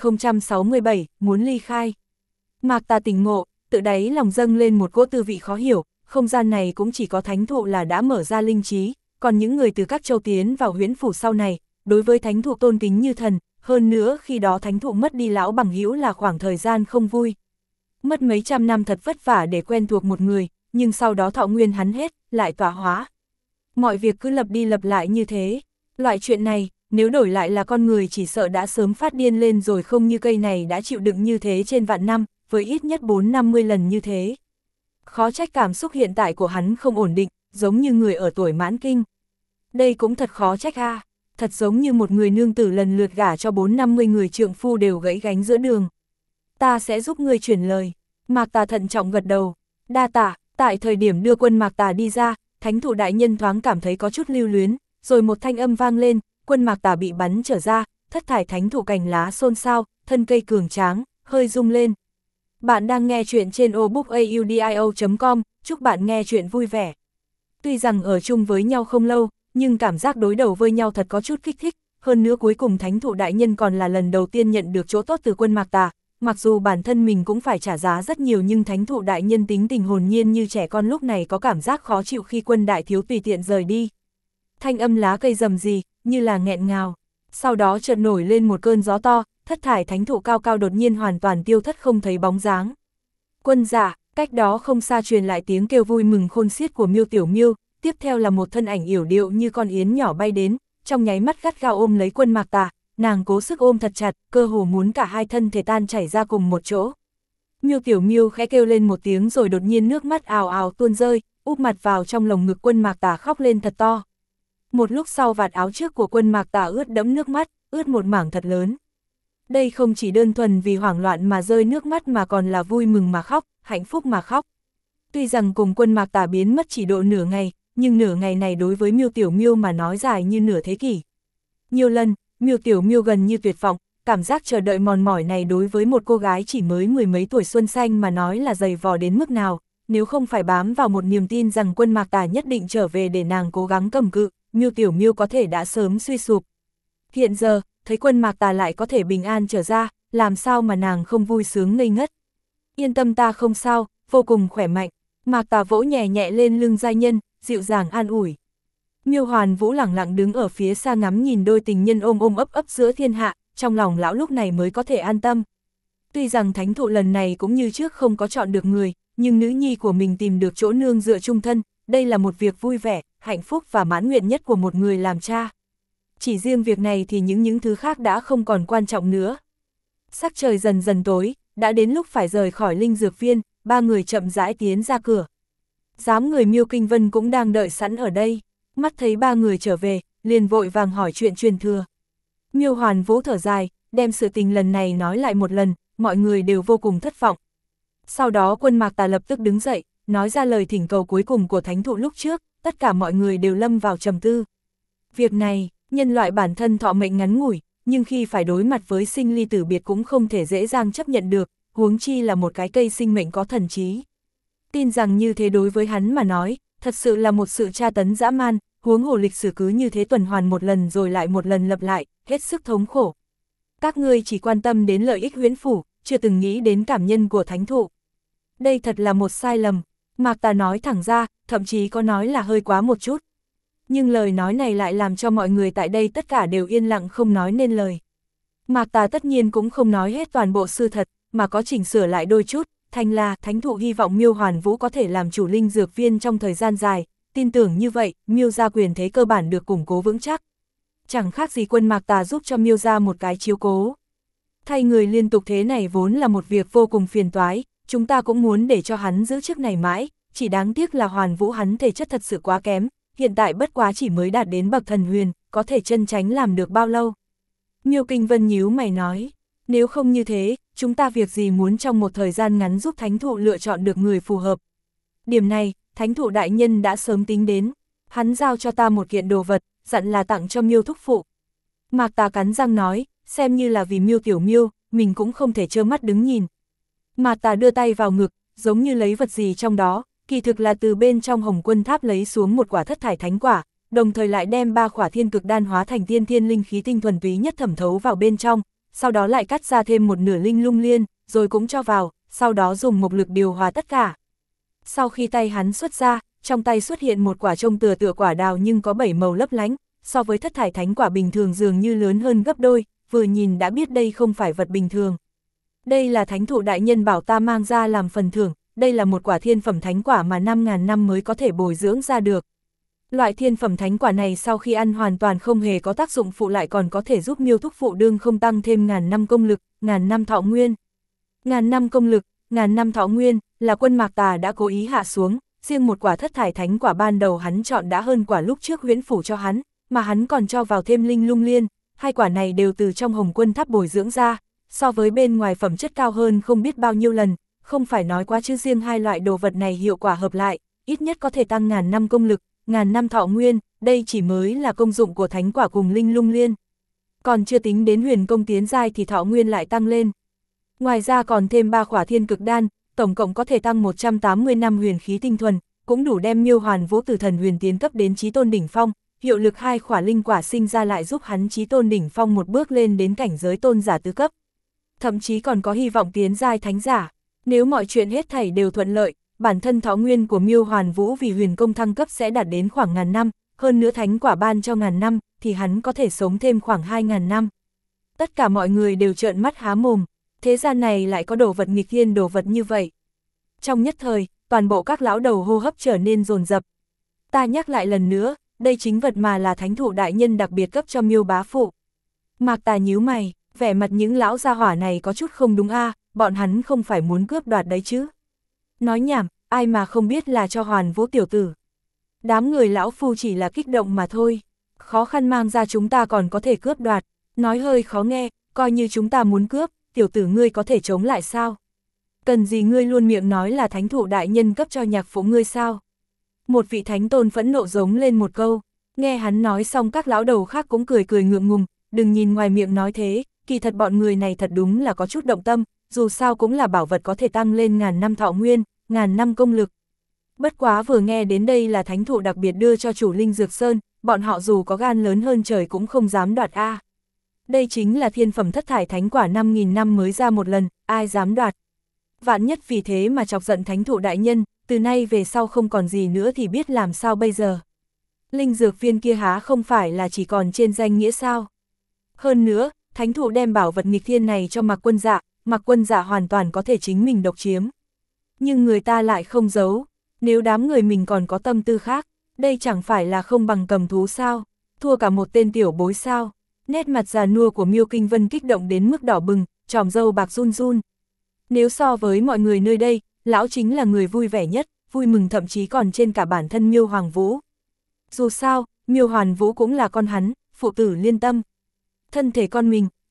1067, muốn ly khai. Mạc Tà tỉnh ngộ, tự đáy lòng dâng lên một cỗ tư vị khó hiểu, không gian này cũng chỉ có thánh thụ là đã mở ra linh trí, còn những người từ các châu tiến vào Huyễn Phủ sau này, đối với thánh thụ tôn kính như thần, hơn nữa khi đó thánh thụ mất đi lão bằng hữu là khoảng thời gian không vui. Mất mấy trăm năm thật vất vả để quen thuộc một người, nhưng sau đó thọ nguyên hắn hết, lại tọa hóa. Mọi việc cứ lặp đi lặp lại như thế, loại chuyện này, nếu đổi lại là con người chỉ sợ đã sớm phát điên lên rồi, không như cây này đã chịu đựng như thế trên vạn năm, với ít nhất 4-50 lần như thế. Khó trách cảm xúc hiện tại của hắn không ổn định, giống như người ở tuổi mãn kinh. Đây cũng thật khó trách ha, thật giống như một người nương tử lần lượt gả cho 4-50 người trượng phu đều gãy gánh giữa đường. Ta sẽ giúp ngươi chuyển lời. Mạc Tà thận trọng gật đầu. Đa tạ. Tại thời điểm đưa Quân Mạc Tà đi ra, thánh thủ đại nhân thoáng cảm thấy có chút lưu luyến, rồi một thanh âm vang lên, Quân Mạc Tà bị bắn trở ra, thất thải thánh thủ cành lá xôn xao, thân cây cường tráng, hơi rung lên. Bạn đang nghe chuyện trên obookaudio.com, chúc bạn nghe chuyện vui vẻ. Tuy rằng ở chung với nhau không lâu, nhưng cảm giác đối đầu với nhau thật có chút kích thích, hơn nữa cuối cùng thánh thụ đại nhân còn là lần đầu tiên nhận được chỗ tốt từ Quân Mạc Tà, mặc dù bản thân mình cũng phải trả giá rất nhiều, nhưng thánh thụ đại nhân tính tình hồn nhiên như trẻ con lúc này có cảm giác khó chịu khi Quân đại thiếu tùy tiện rời đi. Thanh âm lá cây rầm rì, như là nghẹn ngào, sau đó chợt nổi lên một cơn gió to, thất thải thánh thụ cao cao đột nhiên hoàn toàn tiêu thất không thấy bóng dáng. Quân giả, cách đó không xa truyền lại tiếng kêu vui mừng khôn xiết của Miêu Tiểu Miêu, tiếp theo là một thân ảnh yểu điệu như con yến nhỏ bay đến, trong nháy mắt gắt gao ôm lấy Quân Mạc Tà, nàng cố sức ôm thật chặt, cơ hồ muốn cả hai thân thể tan chảy ra cùng một chỗ. Miêu Tiểu Miêu khẽ kêu lên một tiếng rồi đột nhiên nước mắt ào ào tuôn rơi, úp mặt vào trong lồng ngực Quân Mạc Tà khóc lên thật to. Một lúc sau vạt áo trước của Quân Mạc Tà ướt đẫm nước mắt, ướt một mảng thật lớn. Đây không chỉ đơn thuần vì hoảng loạn mà rơi nước mắt mà còn là vui mừng mà khóc, hạnh phúc mà khóc. Tuy rằng cùng Quân Mạc Tà biến mất chỉ độ nửa ngày, nhưng nửa ngày này đối với Miêu Tiểu Miêu mà nói dài như nửa thế kỷ. Nhiều lần, Miêu Tiểu Miêu gần như tuyệt vọng, cảm giác chờ đợi mòn mỏi này đối với một cô gái chỉ mới mười mấy tuổi xuân xanh mà nói là dày vò đến mức nào, nếu không phải bám vào một niềm tin rằng Quân Mạc Tà nhất định trở về để nàng cố gắng cầm cự, Miêu Tiểu Miêu có thể đã sớm suy sụp. Hiện giờ, thấy Quân Mạc Tà lại có thể bình an trở ra, làm sao mà nàng không vui sướng ngây ngất. Yên tâm, ta không sao, vô cùng khỏe mạnh. Mạc Tà vỗ nhẹ nhẹ lên lưng giai nhân, dịu dàng an ủi. Miêu Hoàn Vũ lẳng lặng đứng ở phía xa ngắm nhìn đôi tình nhân ôm ôm ấp ấp giữa thiên hạ, trong lòng lão lúc này mới có thể an tâm. Tuy rằng thánh thụ lần này cũng như trước không có chọn được người, nhưng nữ nhi của mình tìm được chỗ nương dựa chung thân, đây là một việc vui vẻ, hạnh phúc và mãn nguyện nhất của một người làm cha. Chỉ riêng việc này thì những thứ khác đã không còn quan trọng nữa. Sắc trời dần dần tối, đã đến lúc phải rời khỏi linh dược viên, ba người chậm rãi tiến ra cửa. Giám người Miêu Kinh Vân cũng đang đợi sẵn ở đây, mắt thấy ba người trở về, liền vội vàng hỏi chuyện truyền thừa. Miêu Hoàn Vũ thở dài, đem sự tình lần này nói lại một lần, mọi người đều vô cùng thất vọng. Sau đó Quân Mạc Tà lập tức đứng dậy, nói ra lời thỉnh cầu cuối cùng của thánh thụ lúc trước, tất cả mọi người đều lâm vào trầm tư. Việc này, nhân loại bản thân thọ mệnh ngắn ngủi, nhưng khi phải đối mặt với sinh ly tử biệt cũng không thể dễ dàng chấp nhận được, huống chi là một cái cây sinh mệnh có thần trí. Tin rằng như thế đối với hắn mà nói, thật sự là một sự tra tấn dã man, huống hồ lịch sử cứ như thế tuần hoàn một lần rồi lại một lần lặp lại, hết sức thống khổ. Các ngươi chỉ quan tâm đến lợi ích huyễn phủ, chưa từng nghĩ đến cảm nhân của thánh thụ. Đây thật là một sai lầm, Mạc Tà nói thẳng ra, thậm chí có nói là hơi quá một chút. Nhưng lời nói này lại làm cho mọi người tại đây tất cả đều yên lặng không nói nên lời. Mạc Tà tất nhiên cũng không nói hết toàn bộ sự thật, mà có chỉnh sửa lại đôi chút, thành là thánh thụ hy vọng Miêu Hoàn Vũ có thể làm chủ linh dược viên trong thời gian dài, tin tưởng như vậy, Miêu gia quyền thế cơ bản được củng cố vững chắc. Chẳng khác gì Quân Mạc Tà giúp cho Miêu gia một cái chiếu cố. Thay người liên tục thế này vốn là một việc vô cùng phiền toái, chúng ta cũng muốn để cho hắn giữ chức này mãi, chỉ đáng tiếc là Hoàn Vũ hắn thể chất thật sự quá kém, hiện tại bất quá chỉ mới đạt đến bậc thần huyền, có thể chân tránh làm được bao lâu. Miêu Kinh Vân nhíu mày nói, nếu không như thế, chúng ta việc gì muốn trong một thời gian ngắn giúp thánh thụ lựa chọn được người phù hợp. Điểm này, thánh thụ đại nhân đã sớm tính đến, hắn giao cho ta một kiện đồ vật, dặn là tặng cho Miêu thúc phụ. Mạc Tà cắn răng nói, xem như là vì Miêu tiểu Miêu, mình cũng không thể trơ mắt đứng nhìn. Mạc Tà đưa tay vào ngực, giống như lấy vật gì trong đó, kỳ thực là từ bên trong Hồng Quân Tháp lấy xuống một quả thất thải thánh quả, đồng thời lại đem 3 quả thiên cực đan hóa thành tiên thiên linh khí tinh thuần túy nhất thẩm thấu vào bên trong, sau đó lại cắt ra thêm một nửa linh lung liên, rồi cũng cho vào, sau đó dùng mộc lực điều hòa tất cả. Sau khi tay hắn xuất ra, trong tay xuất hiện một quả trông tựa quả đào nhưng có 7 màu lấp lánh, so với thất thải thánh quả bình thường dường như lớn hơn gấp đôi, vừa nhìn đã biết đây không phải vật bình thường. Đây là thánh thụ đại nhân bảo ta mang ra làm phần thưởng, đây là một quả thiên phẩm thánh quả mà 5.000 năm mới có thể bồi dưỡng ra được. Loại thiên phẩm thánh quả này sau khi ăn hoàn toàn không hề có tác dụng phụ lại còn có thể giúp Miêu thúc phụ đương không tăng thêm 1000 năm công lực, 1000 năm thọ nguyên. 1000 năm công lực, 1000 năm thọ nguyên, là Quân Mạc Tà đã cố ý hạ xuống, riêng một quả thất thải thánh quả ban đầu hắn chọn đã hơn quả lúc trước huyễn phủ cho hắn, mà hắn còn cho vào thêm linh lung liên, hai quả này đều từ trong Hồng Quân Tháp bồi dưỡng ra, so với bên ngoài phẩm chất cao hơn không biết bao nhiêu lần, không phải nói quá chứ riêng hai loại đồ vật này hiệu quả hợp lại, ít nhất có thể tăng 1000 năm công lực, 1000 năm thọ nguyên, đây chỉ mới là công dụng của thánh quả cùng linh lung liên. Còn chưa tính đến huyền công tiến giai thì thọ nguyên lại tăng lên. Ngoài ra còn thêm 3 quả thiên cực đan, tổng cộng có thể tăng 180 năm huyền khí tinh thuần, cũng đủ đem Miêu Hoàn Vũ từ thần huyền tiến cấp đến chí tôn đỉnh phong, hiệu lực 2 quả linh quả sinh ra lại giúp hắn chí tôn đỉnh phong một bước lên đến cảnh giới tôn giả tứ cấp. Thậm chí còn có hy vọng tiến giai thánh giả. Nếu mọi chuyện hết thảy đều thuận lợi, bản thân thọ nguyên của Miêu Hoàn Vũ vì huyền công thăng cấp sẽ đạt đến khoảng 1000 năm, hơn nữa thánh quả ban cho 1000 năm, thì hắn có thể sống thêm khoảng 2000 năm. Tất cả mọi người đều trợn mắt há mồm, thế gian này lại có đồ vật nghịch thiên đồ vật như vậy. Trong nhất thời, toàn bộ các lão đầu hô hấp trở nên dồn dập. Ta nhắc lại lần nữa, đây chính vật mà là thánh thụ đại nhân đặc biệt cấp cho Miêu bá phụ. Mạc Tà nhíu mày, vẻ mặt những lão gia hỏa này có chút không đúng a, bọn hắn không phải muốn cướp đoạt đấy chứ. Nói nhảm, ai mà không biết là cho Hoàn Vũ tiểu tử. Đám người lão phu chỉ là kích động mà thôi, khó khăn mang ra chúng ta còn có thể cướp đoạt, nói hơi khó nghe, coi như chúng ta muốn cướp, tiểu tử ngươi có thể chống lại sao? Cần gì ngươi luôn miệng nói là thánh thụ đại nhân cấp cho nhạc phụ ngươi sao? Một vị thánh tôn phẫn nộ giống lên một câu, nghe hắn nói xong các lão đầu khác cũng cười cười ngượng ngùng, đừng nhìn ngoài miệng nói thế, kỳ thật bọn người này thật đúng là có chút động tâm, dù sao cũng là bảo vật có thể tăng lên 1000 năm thọ nguyên, 1000 năm công lực. Bất quá vừa nghe đến đây là thánh thụ đặc biệt đưa cho chủ linh dược sơn, bọn họ dù có gan lớn hơn trời cũng không dám đoạt a. Đây chính là thiên phẩm thất thải thánh quả 5000 năm mới ra một lần, ai dám đoạt. Vạn nhất vì thế mà chọc giận thánh thụ đại nhân, từ nay về sau không còn gì nữa thì biết làm sao bây giờ. Linh dược viên kia há không phải là chỉ còn trên danh nghĩa sao. Hơn nữa, thánh thụ đem bảo vật nghịch thiên này cho Mạc Quân Dạ hoàn toàn có thể chính mình độc chiếm. Nhưng người ta lại không giấu, nếu đám người mình còn có tâm tư khác, đây chẳng phải là không bằng cầm thú sao, thua cả một tên tiểu bối sao. Nét mặt già nua của Miêu Kinh Vân kích động đến mức đỏ bừng, tròm râu bạc run run. Nếu so với mọi người nơi đây, lão chính là người vui vẻ nhất, vui mừng thậm chí còn trên cả bản thân Miêu Hoàng Vũ. Dù sao, Miêu Hoàn Vũ cũng là con hắn, phụ tử liên tâm. Thân thể con mình,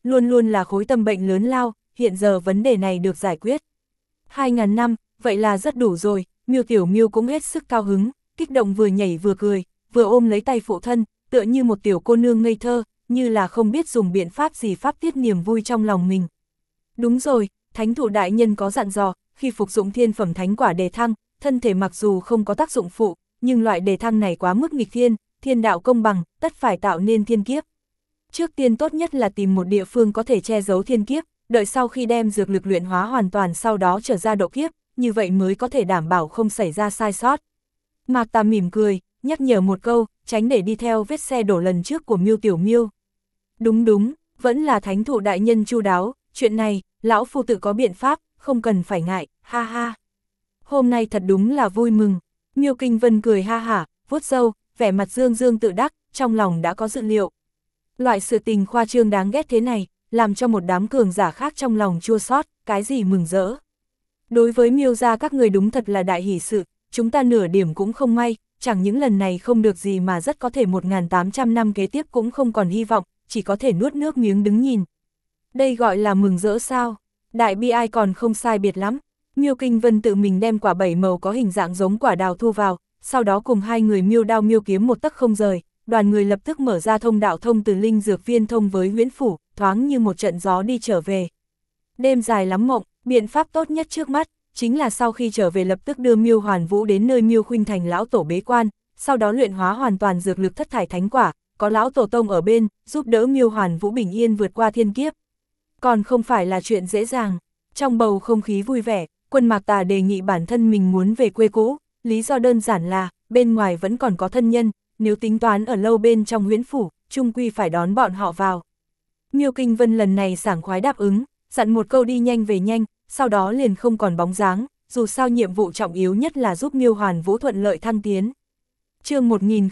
luôn luôn là khối tâm bệnh lớn lao, hiện giờ vấn đề này được giải quyết. 2000 năm, vậy là rất đủ rồi, Miêu Tiểu Miêu cũng hết sức cao hứng, kích động vừa nhảy vừa cười, vừa ôm lấy tay phụ thân, tựa như một tiểu cô nương ngây thơ, như là không biết dùng biện pháp gì pháp tiết niềm vui trong lòng mình. Đúng rồi, Thánh Thụ đại nhân có dặn dò, khi phục dụng thiên phẩm thánh quả đề thăng, thân thể mặc dù không có tác dụng phụ, nhưng loại đề thăng này quá mức nghịch thiên, thiên đạo công bằng, tất phải tạo nên thiên kiếp. Trước tiên tốt nhất là tìm một địa phương có thể che giấu thiên kiếp, đợi sau khi đem dược lực luyện hóa hoàn toàn sau đó trở ra độ kiếp, như vậy mới có thể đảm bảo không xảy ra sai sót. Mạc Tà mỉm cười, nhắc nhở một câu, tránh để đi theo vết xe đổ lần trước của Miêu Tiểu Miêu. Đúng, vẫn là Thánh Thụ đại nhân chu đáo, chuyện này, lão phu tự có biện pháp, không cần phải ngại, ha ha. Hôm nay thật đúng là vui mừng. Miêu Kinh Vân cười ha hả, vuốt râu, vẻ mặt dương dương tự đắc, trong lòng đã có dự liệu. Loại sự tình khoa trương đáng ghét thế này, làm cho một đám cường giả khác trong lòng chua xót, cái gì mừng rỡ. Đối với Miêu gia các người đúng thật là đại hỷ sự, chúng ta nửa điểm cũng không may, chẳng những lần này không được gì mà rất có thể 1800 năm kế tiếp cũng không còn hy vọng, chỉ có thể nuốt nước miếng đứng nhìn. Đây gọi là mừng rỡ sao? Đại bi ai còn không sai biệt lắm. Miêu Kinh Vân tự mình đem quả 7 màu có hình dạng giống quả đào thu vào, sau đó cùng hai người miêu đao miêu kiếm một tấc không rời, đoàn người lập tức mở ra thông đạo thông từ linh dược viên thông với huyễn phủ, thoáng như một trận gió đi trở về. Đêm dài lắm mộng, biện pháp tốt nhất trước mắt, chính là sau khi trở về lập tức đưa Miêu Hoàn Vũ đến nơi Miêu Khuynh Thành lão tổ bế quan, sau đó luyện hóa hoàn toàn dược lực thất thải thánh quả, có lão tổ tông ở bên, giúp đỡ Miêu Hoàn Vũ bình yên vượt qua thiên kiếp. Còn không phải là chuyện dễ dàng. Trong bầu không khí vui vẻ, Quân Mạc Tà đề nghị bản thân mình muốn về quê cũ, lý do đơn giản là, bên ngoài vẫn còn có thân nhân, nếu tính toán ở lâu bên trong huyễn phủ, chung quy phải đón bọn họ vào. Miêu Kinh Vân lần này sảng khoái đáp ứng, dặn một câu đi nhanh về nhanh, sau đó liền không còn bóng dáng, dù sao nhiệm vụ trọng yếu nhất là giúp Miêu Hoàn Vũ thuận lợi thăng tiến. Chương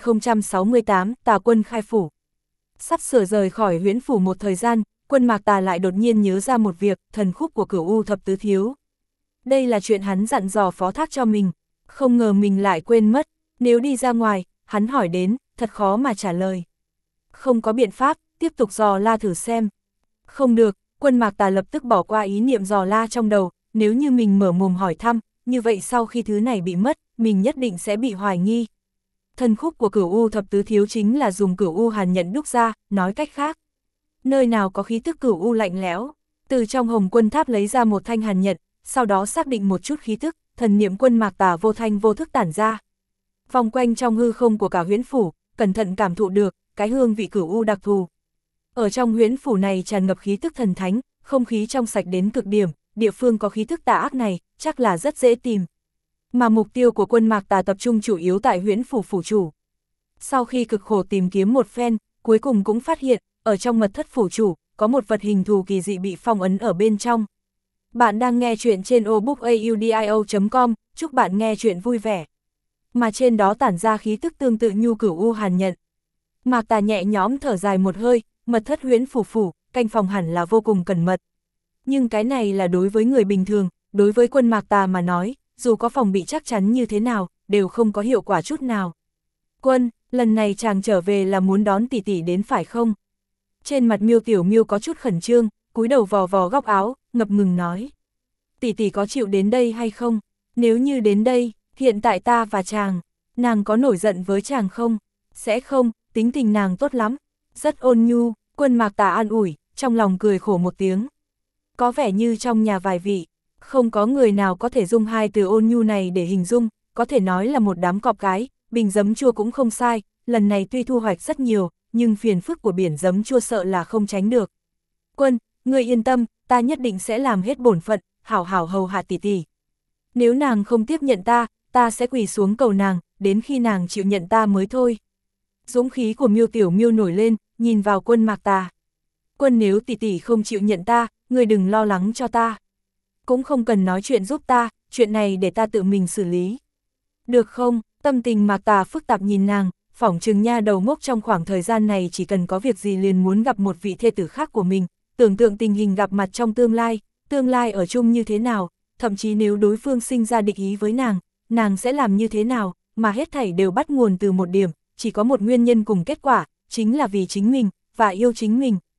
1068, Tà Quân khai phủ. Sắp sửa rời khỏi huyễn phủ một thời gian, Quân Mạc Tà lại đột nhiên nhớ ra một việc, thần khúc của Cửu U thập tứ thiếu. Đây là chuyện hắn dặn dò phó thác cho mình, không ngờ mình lại quên mất, nếu đi ra ngoài, hắn hỏi đến, thật khó mà trả lời. Không có biện pháp, tiếp tục dò la thử xem. Không được, Quân Mạc Tà lập tức bỏ qua ý niệm dò la trong đầu, nếu như mình mở mồm hỏi thăm, như vậy sau khi thứ này bị mất, mình nhất định sẽ bị hoài nghi. Thần khúc của Cửu U thập tứ thiếu chính là dùng Cửu U hàn nhận đúc ra, nói cách khác. Nơi nào có khí tức Cửu U lạnh lẽo, từ trong Hồng Quân Tháp lấy ra một thanh hàn nhận, sau đó xác định một chút khí tức, thần niệm Quân Mạc Tà vô thanh vô thức tản ra. Vòng quanh trong hư không của cả huyễn phủ, cẩn thận cảm thụ được, cái hương vị Cửu U đặc thù. Ở trong huyễn phủ này tràn ngập khí tức thần thánh, không khí trong sạch đến cực điểm, địa phương có khí tức tà ác này, chắc là rất dễ tìm. Mà mục tiêu của Quân Mạc Tà tập trung chủ yếu tại huyễn phủ phủ chủ. Sau khi cực khổ tìm kiếm một phen, cuối cùng cũng phát hiện, ở trong mật thất phủ chủ, có một vật hình thù kỳ dị bị phong ấn ở bên trong. Bạn đang nghe chuyện trên obookaudio.com, chúc bạn nghe chuyện vui vẻ. Mà trên đó tản ra khí tức tương tự như Cửu U hàn nhận. Mạc Tà nhẹ nhõm thở dài một hơi, mật thất huyễn phủ, canh phòng hẳn là vô cùng cẩn mật. Nhưng cái này là đối với người bình thường, đối với Quân Mạc Tà mà nói, dù có phòng bị chắc chắn như thế nào, đều không có hiệu quả chút nào. Quân, lần này chàng trở về là muốn đón tỷ tỷ đến phải không? Trên mặt Miêu Tiểu Miêu có chút khẩn trương, cúi đầu vò vò góc áo, ngập ngừng nói. Tỷ tỷ có chịu đến đây hay không? Nếu như đến đây, hiện tại ta và chàng, nàng có nổi giận với chàng không? Sẽ không, tính tình nàng tốt lắm, rất ôn nhu. Quân Mạc Tà an ủi, trong lòng cười khổ một tiếng. Có vẻ như trong nhà vài vị, không có người nào có thể dùng hai từ ôn nhu này để hình dung, có thể nói là một đám cọp cái, bình giấm chua cũng không sai, lần này tuy thu hoạch rất nhiều, nhưng phiền phức của biển giấm chua sợ là không tránh được. Quân, ngươi yên tâm, ta nhất định sẽ làm hết bổn phận, hảo hảo hầu hạ tỷ tỷ. Nếu nàng không tiếp nhận ta, ta sẽ quỳ xuống cầu nàng, đến khi nàng chịu nhận ta mới thôi. Dũng khí của Miêu Tiểu Miêu nổi lên, nhìn vào Quân Mạc Tà. Quân, nếu tỷ tỷ không chịu nhận ta, ngươi đừng lo lắng cho ta. Cũng không cần nói chuyện giúp ta, chuyện này để ta tự mình xử lý. Được không? Tâm tình Mạc Tà phức tạp nhìn nàng, phỏng chừng nha đầu ngốc trong khoảng thời gian này chỉ cần có việc gì liền muốn gặp một vị thê tử khác của mình, tưởng tượng tình hình gặp mặt trong tương lai ở chung như thế nào, thậm chí nếu đối phương sinh ra địch ý với nàng sẽ làm như thế nào, mà hết thảy đều bắt nguồn từ một điểm, chỉ có một nguyên nhân cùng kết quả, chính là vì chính mình, và yêu chính mình.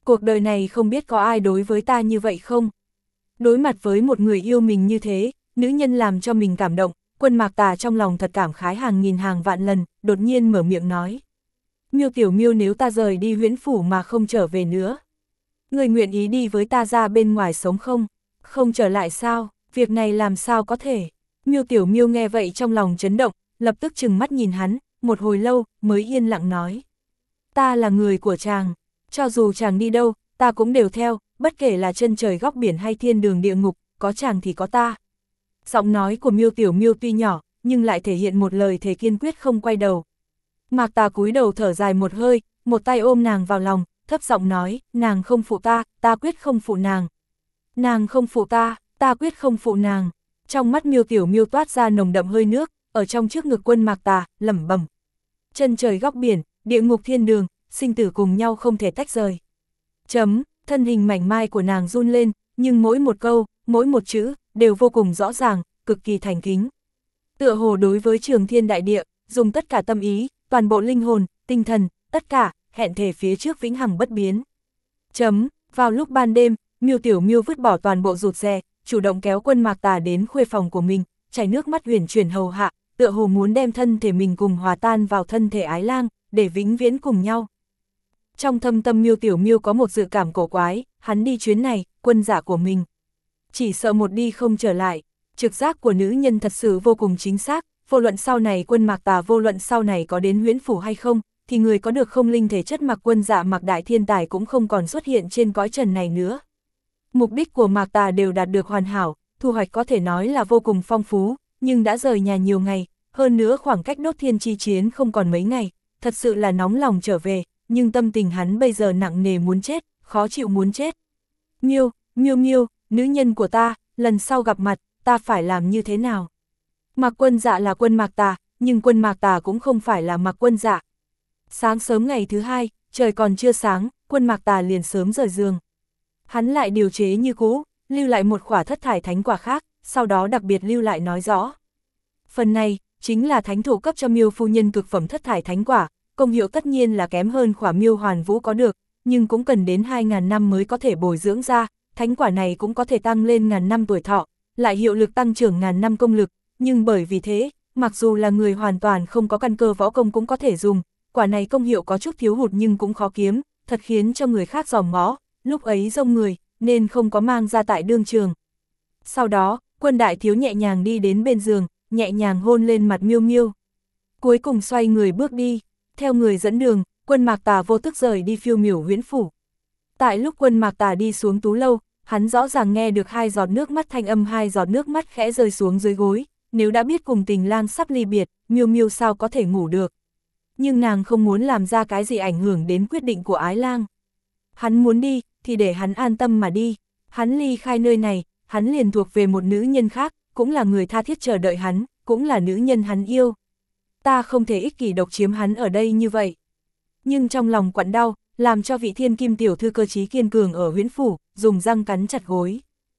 Cuộc đời này không biết có ai đối với ta như vậy không? Đối mặt với một người yêu mình như thế, nữ nhân làm cho mình cảm động, Quân Mạc Tà trong lòng thật cảm khái hàng nghìn hàng vạn lần, đột nhiên mở miệng nói. Miêu Tiểu Miêu, nếu ta rời đi Huyễn Phủ mà không trở về nữa, người nguyện ý đi với ta ra bên ngoài sống không? Không trở lại sao? Việc này làm sao có thể? Miêu Tiểu Miêu nghe vậy trong lòng chấn động, lập tức trừng mắt nhìn hắn, một hồi lâu mới yên lặng nói. Ta là người của chàng, cho dù chàng đi đâu, ta cũng đều theo, bất kể là chân trời góc biển hay thiên đường địa ngục, có chàng thì có ta. Giọng nói của Miêu Tiểu Miêu tuy nhỏ, nhưng lại thể hiện một lời thề kiên quyết không quay đầu. Mạc Tà cúi đầu thở dài một hơi, một tay ôm nàng vào lòng, thấp giọng nói, nàng không phụ ta, ta quyết không phụ nàng. Nàng không phụ ta, ta quyết không phụ nàng. Trong mắt Miêu Tiểu Miêu toát ra nồng đậm hơi nước, ở trong trước ngực Quân Mạc Tà, lẩm bẩm. Chân trời góc biển, địa ngục thiên đường, sinh tử cùng nhau không thể tách rời. Thân hình mảnh mai của nàng run lên, nhưng mỗi một câu, mỗi một chữ, đều vô cùng rõ ràng, cực kỳ thành kính. Tựa hồ đối với trường thiên đại địa, dùng tất cả tâm ý, toàn bộ linh hồn, tinh thần, tất cả, hẹn thề phía trước vĩnh hằng bất biến. Vào lúc ban đêm, Miêu Tiểu Miêu vứt bỏ toàn bộ rụt rè, chủ động kéo Quân Mạc Tà đến khuê phòng của mình, chảy nước mắt huyền chuyển hầu hạ, tựa hồ muốn đem thân thể mình cùng hòa tan vào thân thể Ái Lang, để vĩnh viễn cùng nhau. Trong thâm tâm Miêu Tiểu Miêu có một dự cảm cổ quái, hắn đi chuyến này, quân giả của mình. Chỉ sợ một đi không trở lại, trực giác của nữ nhân thật sự vô cùng chính xác, vô luận sau này Quân Mạc Tà vô luận sau này có đến Huyễn Phủ hay không, thì người có được không linh thể chất Mạc Quân Dạ Mạc Đại Thiên Tài cũng không còn xuất hiện trên cõi trần này nữa. Mục đích của Mạc Tà đều đạt được hoàn hảo, thu hoạch có thể nói là vô cùng phong phú, nhưng đã rời nhà nhiều ngày, hơn nữa khoảng cách đốt thiên chi chiến không còn mấy ngày, thật sự là nóng lòng trở về, nhưng tâm tình hắn bây giờ nặng nề muốn chết, khó chịu muốn chết. Miêu, nữ nhân của ta, lần sau gặp mặt, ta phải làm như thế nào? Mạc Quân Dạ là Quân Mạc Tà, nhưng Quân Mạc Tà cũng không phải là Mạc Quân Dạ. Sáng sớm ngày thứ hai, trời còn chưa sáng, Quân Mạc Tà liền sớm rời giường. Hắn lại điều chế như cũ, lưu lại một khỏa thất thải thánh quả khác, sau đó đặc biệt lưu lại nói rõ. Phần này, chính là thánh thủ cấp cho Miêu phu nhân cực phẩm thất thải thánh quả, công hiệu tất nhiên là kém hơn khỏa Miêu Hoàn Vũ có được, nhưng cũng cần đến 2.000 năm mới có thể bồi dưỡng ra, thánh quả này cũng có thể tăng lên 1.000 năm tuổi thọ, lại hiệu lực tăng trưởng 1.000 năm công lực, nhưng bởi vì thế, mặc dù là người hoàn toàn không có căn cơ võ công cũng có thể dùng, quả này công hiệu có chút thiếu hụt nhưng cũng khó kiếm, thật khiến cho người khác dòm ngó, lúc ấy rông người, nên không có mang ra tại đương trường. Sau đó, Quân đại thiếu nhẹ nhàng đi đến bên giường, nhẹ nhàng hôn lên mặt Miêu Miêu. Cuối cùng xoay người bước đi, theo người dẫn đường, Quân Mạc Tà vô tức rời đi phiêu miểu Huyễn Phủ. Tại lúc Quân Mạc Tà đi xuống tú lâu, hắn rõ ràng nghe được 2 giọt nước mắt thanh âm, 2 giọt nước mắt khẽ rơi xuống dưới gối, nếu đã biết cùng tình lang sắp ly biệt, Miêu Miêu sao có thể ngủ được. Nhưng nàng không muốn làm ra cái gì ảnh hưởng đến quyết định của Ái Lang. Hắn muốn đi, thì để hắn an tâm mà đi, hắn ly khai nơi này, hắn liền thuộc về một nữ nhân khác, cũng là người tha thiết chờ đợi hắn, cũng là nữ nhân hắn yêu. Ta không thể ích kỷ độc chiếm hắn ở đây như vậy. Nhưng trong lòng quặn đau, làm cho vị thiên kim tiểu thư cơ trí kiên cường ở Huyễn Phủ, dùng răng cắn chặt gối.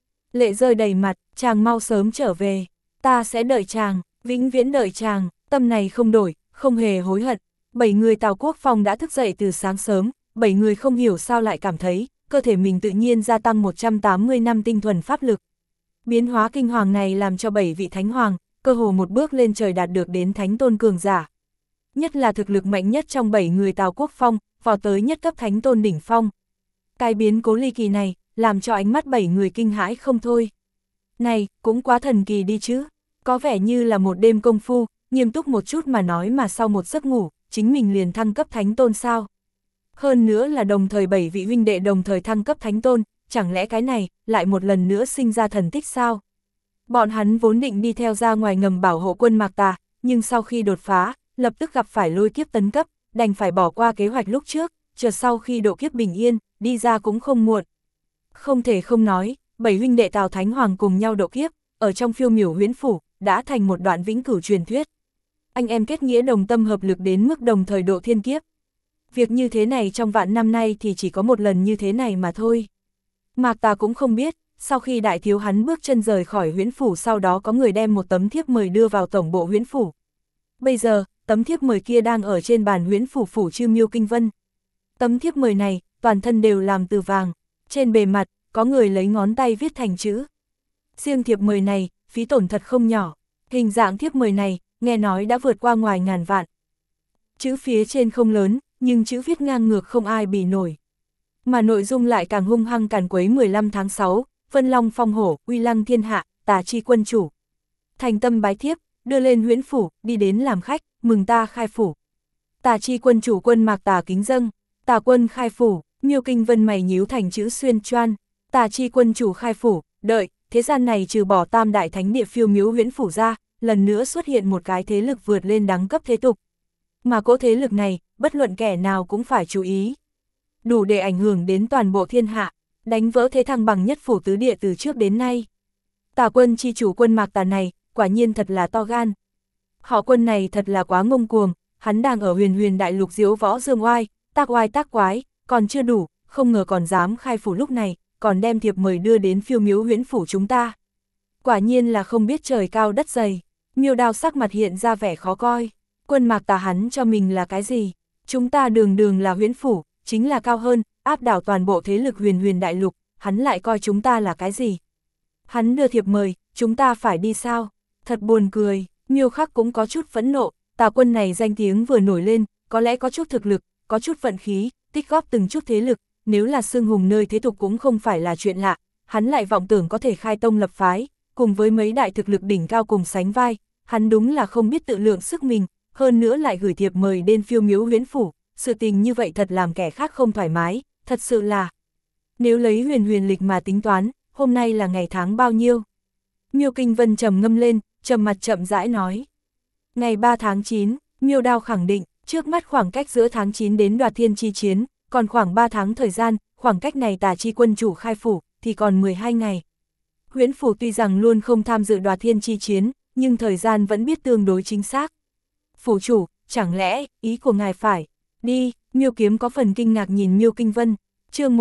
Lệ rơi đầy mặt, chàng mau sớm trở về, ta sẽ đợi chàng, vĩnh viễn đợi chàng, tâm này không đổi, không hề hối hận. 7 người Tào Quốc Phong đã thức dậy từ sáng sớm, 7 người không hiểu sao lại cảm thấy, cơ thể mình tự nhiên gia tăng 180 năm tinh thuần pháp lực. Biến hóa kinh hoàng này làm cho 7 vị thánh hoàng, cơ hồ một bước lên trời đạt được đến thánh tôn cường giả. Nhất là thực lực mạnh nhất trong 7 người Tào Quốc Phong, vào tới nhất cấp thánh tôn đỉnh phong. Cái biến cố ly kỳ này, làm cho ánh mắt 7 người kinh hãi không thôi. Này, cũng quá thần kỳ đi chứ, có vẻ như là một đêm công phu, nghiêm túc một chút mà nói mà sau một giấc ngủ, chính mình liền thăng cấp thánh tôn sao. Hơn nữa là đồng thời 7 vị huynh đệ đồng thời thăng cấp thánh tôn, chẳng lẽ cái này, lại một lần nữa sinh ra thần tích sao? Bọn hắn vốn định đi theo ra ngoài ngầm bảo hộ Quân Mạc Tà, nhưng sau khi đột phá, lập tức gặp phải lôi kiếp tấn cấp, đành phải bỏ qua kế hoạch lúc trước, chờ sau khi độ kiếp bình yên, đi ra cũng không muộn. Không thể không nói, 7 huynh đệ Tào Thánh Hoàng cùng nhau độ kiếp, ở trong phiêu miểu Huyễn Phủ, đã thành một đoạn vĩnh cửu truyền thuyết. Anh em kết nghĩa đồng tâm hợp lực đến mức đồng thời độ thiên kiếp. Việc như thế này trong vạn năm nay thì chỉ có một lần như thế này mà thôi. Mạc Tà cũng không biết, sau khi đại thiếu hắn bước chân rời khỏi Huyễn Phủ, sau đó có người đem một tấm thiếp mời đưa vào tổng bộ Huyễn Phủ. Bây giờ, tấm thiếp mời kia đang ở trên bàn Huyễn Phủ phủ Chư Miêu Kinh Vân. Tấm thiếp mời này, toàn thân đều làm từ vàng, trên bề mặt, có người lấy ngón tay viết thành chữ. Riêng thiệp mời này, phí tổn thật không nhỏ, hình dạng thiệp mời này, nghe nói đã vượt qua ngoài ngàn vạn. Chữ phía trên không lớn, nhưng chữ viết ngang ngược không ai bì nổi. Mà nội dung lại càng hung hăng càn quấy 15 tháng 6, Vân Long phong hổ, uy lăng thiên hạ, Tà Chi quân chủ. Thành tâm bái thiếp, đưa lên huyễn phủ, đi đến làm khách, mừng ta khai phủ. Tà Chi quân chủ quân mạc Tà kính dâng, Tà quân khai phủ, Miêu Kinh Vân mày nhíu thành chữ xuyên choan, Tà Chi quân chủ khai phủ, đợi, thế gian này trừ bỏ tam đại thánh địa phiêu miếu huyễn phủ ra, lần nữa xuất hiện một cái thế lực vượt lên đẳng cấp thế tục. Mà cỗ thế lực này, bất luận kẻ nào cũng phải chú ý. Đủ để ảnh hưởng đến toàn bộ thiên hạ, đánh vỡ thế thăng bằng nhất phủ tứ địa từ trước đến nay. Tà quân chi chủ quân mạc Tà này, quả nhiên thật là to gan. Họ quân này thật là quá ngông cuồng, hắn đang ở huyền huyền đại lục diếu võ dương oai tác quái, còn chưa đủ, không ngờ còn dám khai phủ lúc này, còn đem thiệp mời đưa đến phiêu miếu huyễn phủ chúng ta. Quả nhiên là không biết trời cao đất dày. Miêu Đao sắc mặt hiện ra vẻ khó coi. Quân mạc Tà hắn cho mình là cái gì? Chúng ta đường đường là huyễn phủ, chính là cao hơn, áp đảo toàn bộ thế lực huyền huyền đại lục, hắn lại coi chúng ta là cái gì? Hắn đưa thiệp mời, chúng ta phải đi sao? Thật buồn cười, Miêu Khắc cũng có chút phẫn nộ, Tà quân này danh tiếng vừa nổi lên, có lẽ có chút thực lực, có chút vận khí, tích góp từng chút thế lực, nếu là xưng hùng nơi thế tục cũng không phải là chuyện lạ, hắn lại vọng tưởng có thể khai tông lập phái, cùng với mấy đại thực lực đỉnh cao cùng sánh vai, hắn đúng là không biết tự lượng sức mình, hơn nữa lại gửi thiệp mời đến phiêu miếu huyễn phủ, sự tình như vậy thật làm kẻ khác không thoải mái, thật sự là. Nếu lấy huyền huyền lịch mà tính toán, hôm nay là ngày tháng bao nhiêu? Miêu Kinh Vân trầm ngâm lên, trầm mặt chậm rãi nói. Ngày 3 tháng 9, Miêu Đao khẳng định, trước mắt khoảng cách giữa tháng 9 đến Đoạt Thiên chi chiến, còn khoảng 3 tháng thời gian, khoảng cách này Tà Chi quân chủ khai phủ, thì còn 12 ngày. Huyễn phủ tuy rằng luôn không tham dự Đoạt Thiên chi chiến, nhưng thời gian vẫn biết tương đối chính xác. Phủ chủ, chẳng lẽ, ý của ngài phải, đi, Miêu Kiếm có phần kinh ngạc nhìn Miêu Kinh Vân, chương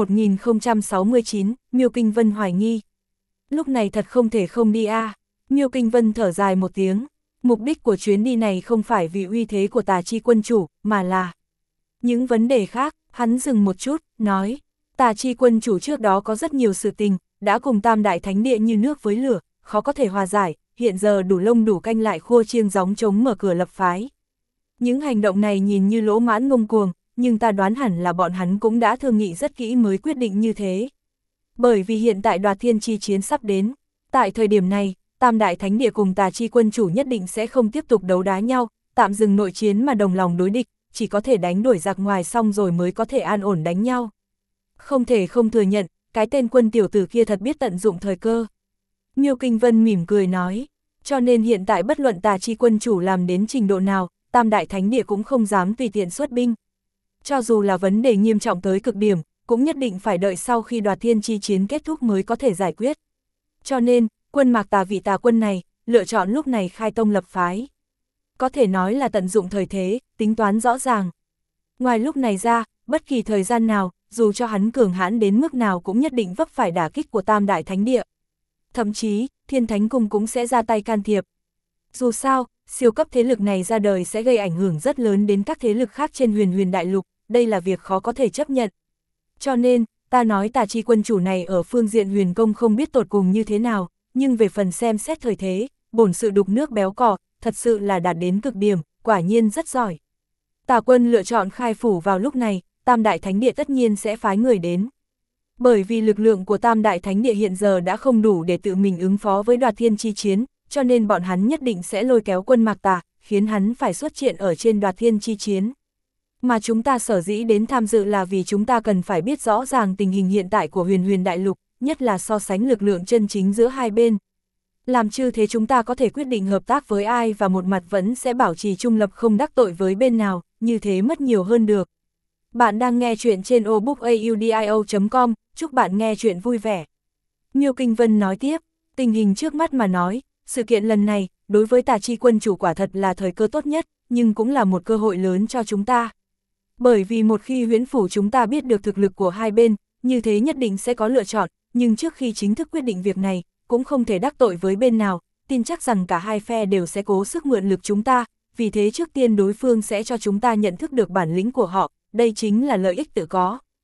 1069, Miêu Kinh Vân hoài nghi. Lúc này thật không thể không đi a. Miêu Kinh Vân thở dài một tiếng, mục đích của chuyến đi này không phải vì uy thế của Tà Chi quân chủ, mà là những vấn đề khác. Hắn dừng một chút, nói, Tà Chi quân chủ trước đó có rất nhiều sự tình, đã cùng tam đại thánh địa như nước với lửa, khó có thể hòa giải, hiện giờ đủ lông đủ canh lại khua chiêng gióng trống mở cửa lập phái. Những hành động này nhìn như lỗ mãn ngông cuồng, nhưng ta đoán hẳn là bọn hắn cũng đã thương nghị rất kỹ mới quyết định như thế. Bởi vì hiện tại Đoạt Thiên chi chiến sắp đến, tại thời điểm này, tam đại thánh địa cùng Tà Chi quân chủ nhất định sẽ không tiếp tục đấu đá nhau, tạm dừng nội chiến mà đồng lòng đối địch, chỉ có thể đánh đuổi giặc ngoài xong rồi mới có thể an ổn đánh nhau. Không thể không thừa nhận, cái tên quân tiểu tử kia thật biết tận dụng thời cơ. Miêu Kinh Vân mỉm cười nói, cho nên hiện tại bất luận Tà Chi quân chủ làm đến trình độ nào, tam đại thánh địa cũng không dám tùy tiện xuất binh. Cho dù là vấn đề nghiêm trọng tới cực điểm, cũng nhất định phải đợi sau khi Đoạt Thiên chi chiến kết thúc mới có thể giải quyết. Cho nên, quân mạc Tà vị Tà quân này, lựa chọn lúc này khai tông lập phái. Có thể nói là tận dụng thời thế, tính toán rõ ràng. Ngoài lúc này ra, bất kỳ thời gian nào, dù cho hắn cường hãn đến mức nào cũng nhất định vấp phải đả kích của tam đại thánh địa. Thậm chí, Thiên Thánh Cung cũng sẽ ra tay can thiệp. Dù sao, siêu cấp thế lực này ra đời sẽ gây ảnh hưởng rất lớn đến các thế lực khác trên huyền huyền đại lục, đây là việc khó có thể chấp nhận. Cho nên, ta nói Tà Chi quân chủ này ở phương diện huyền công không biết tột cùng như thế nào, nhưng về phần xem xét thời thế, bổn sự đục nước béo cò, thật sự là đạt đến cực điểm, quả nhiên rất giỏi. Tà quân lựa chọn khai phủ vào lúc này, tam đại thánh địa tất nhiên sẽ phái người đến. Bởi vì lực lượng của tam đại thánh địa hiện giờ đã không đủ để tự mình ứng phó với Đoạt Thiên chi chiến, cho nên bọn hắn nhất định sẽ lôi kéo quân mạc Tà, khiến hắn phải xuất hiện ở trên Đoạt Thiên chi chiến. Mà chúng ta sở dĩ đến tham dự là vì chúng ta cần phải biết rõ ràng tình hình hiện tại của huyền huyền đại lục, nhất là so sánh lực lượng chân chính giữa hai bên. Làm chứ thế chúng ta có thể quyết định hợp tác với ai và một mặt vẫn sẽ bảo trì trung lập không đắc tội với bên nào, như thế mất nhiều hơn được. Bạn đang nghe chuyện trên obookaudio.com, chúc bạn nghe chuyện vui vẻ. Miêu Kinh Vân nói tiếp, tình hình trước mắt mà nói, sự kiện lần này, đối với Tà Chi quân chủ quả thật là thời cơ tốt nhất, nhưng cũng là một cơ hội lớn cho chúng ta. Bởi vì một khi huyễn phủ chúng ta biết được thực lực của hai bên, như thế nhất định sẽ có lựa chọn, nhưng trước khi chính thức quyết định việc này, cũng không thể đắc tội với bên nào, tin chắc rằng cả hai phe đều sẽ cố sức mượn lực chúng ta, vì thế trước tiên đối phương sẽ cho chúng ta nhận thức được bản lĩnh của họ, đây chính là lợi ích tự có.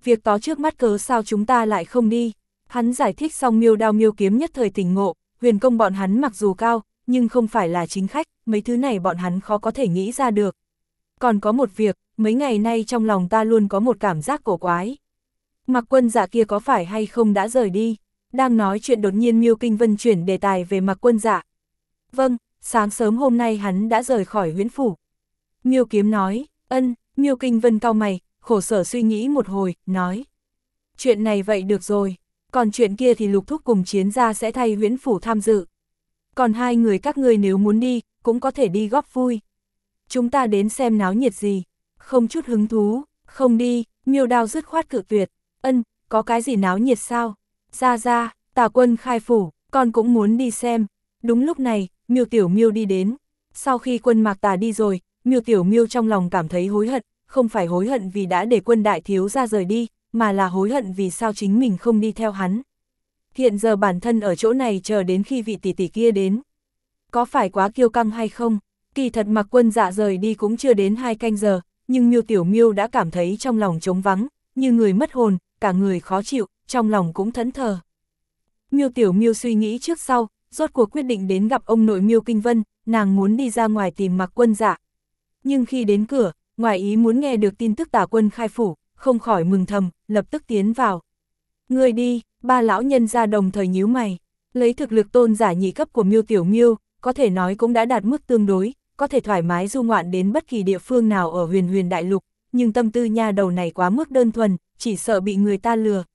Việc tó trước mắt cớ sao chúng ta lại không đi. Hắn giải thích xong Miêu Đao Miêu Kiếm nhất thời tỉnh ngộ, huyền công bọn hắn mặc dù cao, nhưng không phải là chính khách, mấy thứ này bọn hắn khó có thể nghĩ ra được. Còn có một việc, mấy ngày nay trong lòng ta luôn có một cảm giác cổ quái. Mạc Quân Dạ kia có phải hay không đã rời đi? Đang nói chuyện đột nhiên Miêu Kinh Vân chuyển đề tài về Mạc Quân Dạ. Vâng, sáng sớm hôm nay hắn đã rời khỏi huyễn phủ. Miêu Kiếm nói, ân. Miêu Kinh Vân cau mày, khổ sở suy nghĩ một hồi, nói. Chuyện này vậy được rồi, còn chuyện kia thì Lục Thúc cùng Chiến gia sẽ thay huyễn phủ tham dự. Còn hai người các ngươi nếu muốn đi, cũng có thể đi góp vui. Chúng ta đến xem náo nhiệt gì, không chút hứng thú, không đi. Miêu Đao dứt khoát cự tuyệt, ân, có cái gì náo nhiệt sao? Ra, Tả Quân khai phủ, con cũng muốn đi xem. Đúng lúc này, Miêu Tiểu Miêu đi đến. Sau khi Quân Mạc Tà đi rồi, Miêu Tiểu Miêu trong lòng cảm thấy hối hận, không phải hối hận vì đã để Quân đại thiếu gia rời đi, mà là hối hận vì sao chính mình không đi theo hắn. Hiện giờ bản thân ở chỗ này chờ đến khi vị tỷ tỷ kia đến. Có phải quá kiêu căng hay không? Kỳ thật Mạc Quân Dạ rời đi cũng chưa đến 2 canh giờ, nhưng Miêu Tiểu Miêu đã cảm thấy trong lòng trống vắng, như người mất hồn, cả người khó chịu, trong lòng cũng thẫn thờ. Miêu Tiểu Miêu suy nghĩ trước sau, rốt cuộc quyết định đến gặp ông nội Miêu Kinh Vân, nàng muốn đi ra ngoài tìm Mạc Quân Dạ. Nhưng khi đến cửa, ngoài ý muốn nghe được tin tức Tả Quân khai phủ, không khỏi mừng thầm, lập tức tiến vào. Người đi, ba lão nhân ra đồng thời nhíu mày, lấy thực lực tôn giả nhị cấp của Miêu Tiểu Miêu, có thể nói cũng đã đạt mức tương đối, có thể thoải mái du ngoạn đến bất kỳ địa phương nào ở huyền huyền đại lục, nhưng tâm tư nha đầu này quá mức đơn thuần, chỉ sợ bị người ta lừa.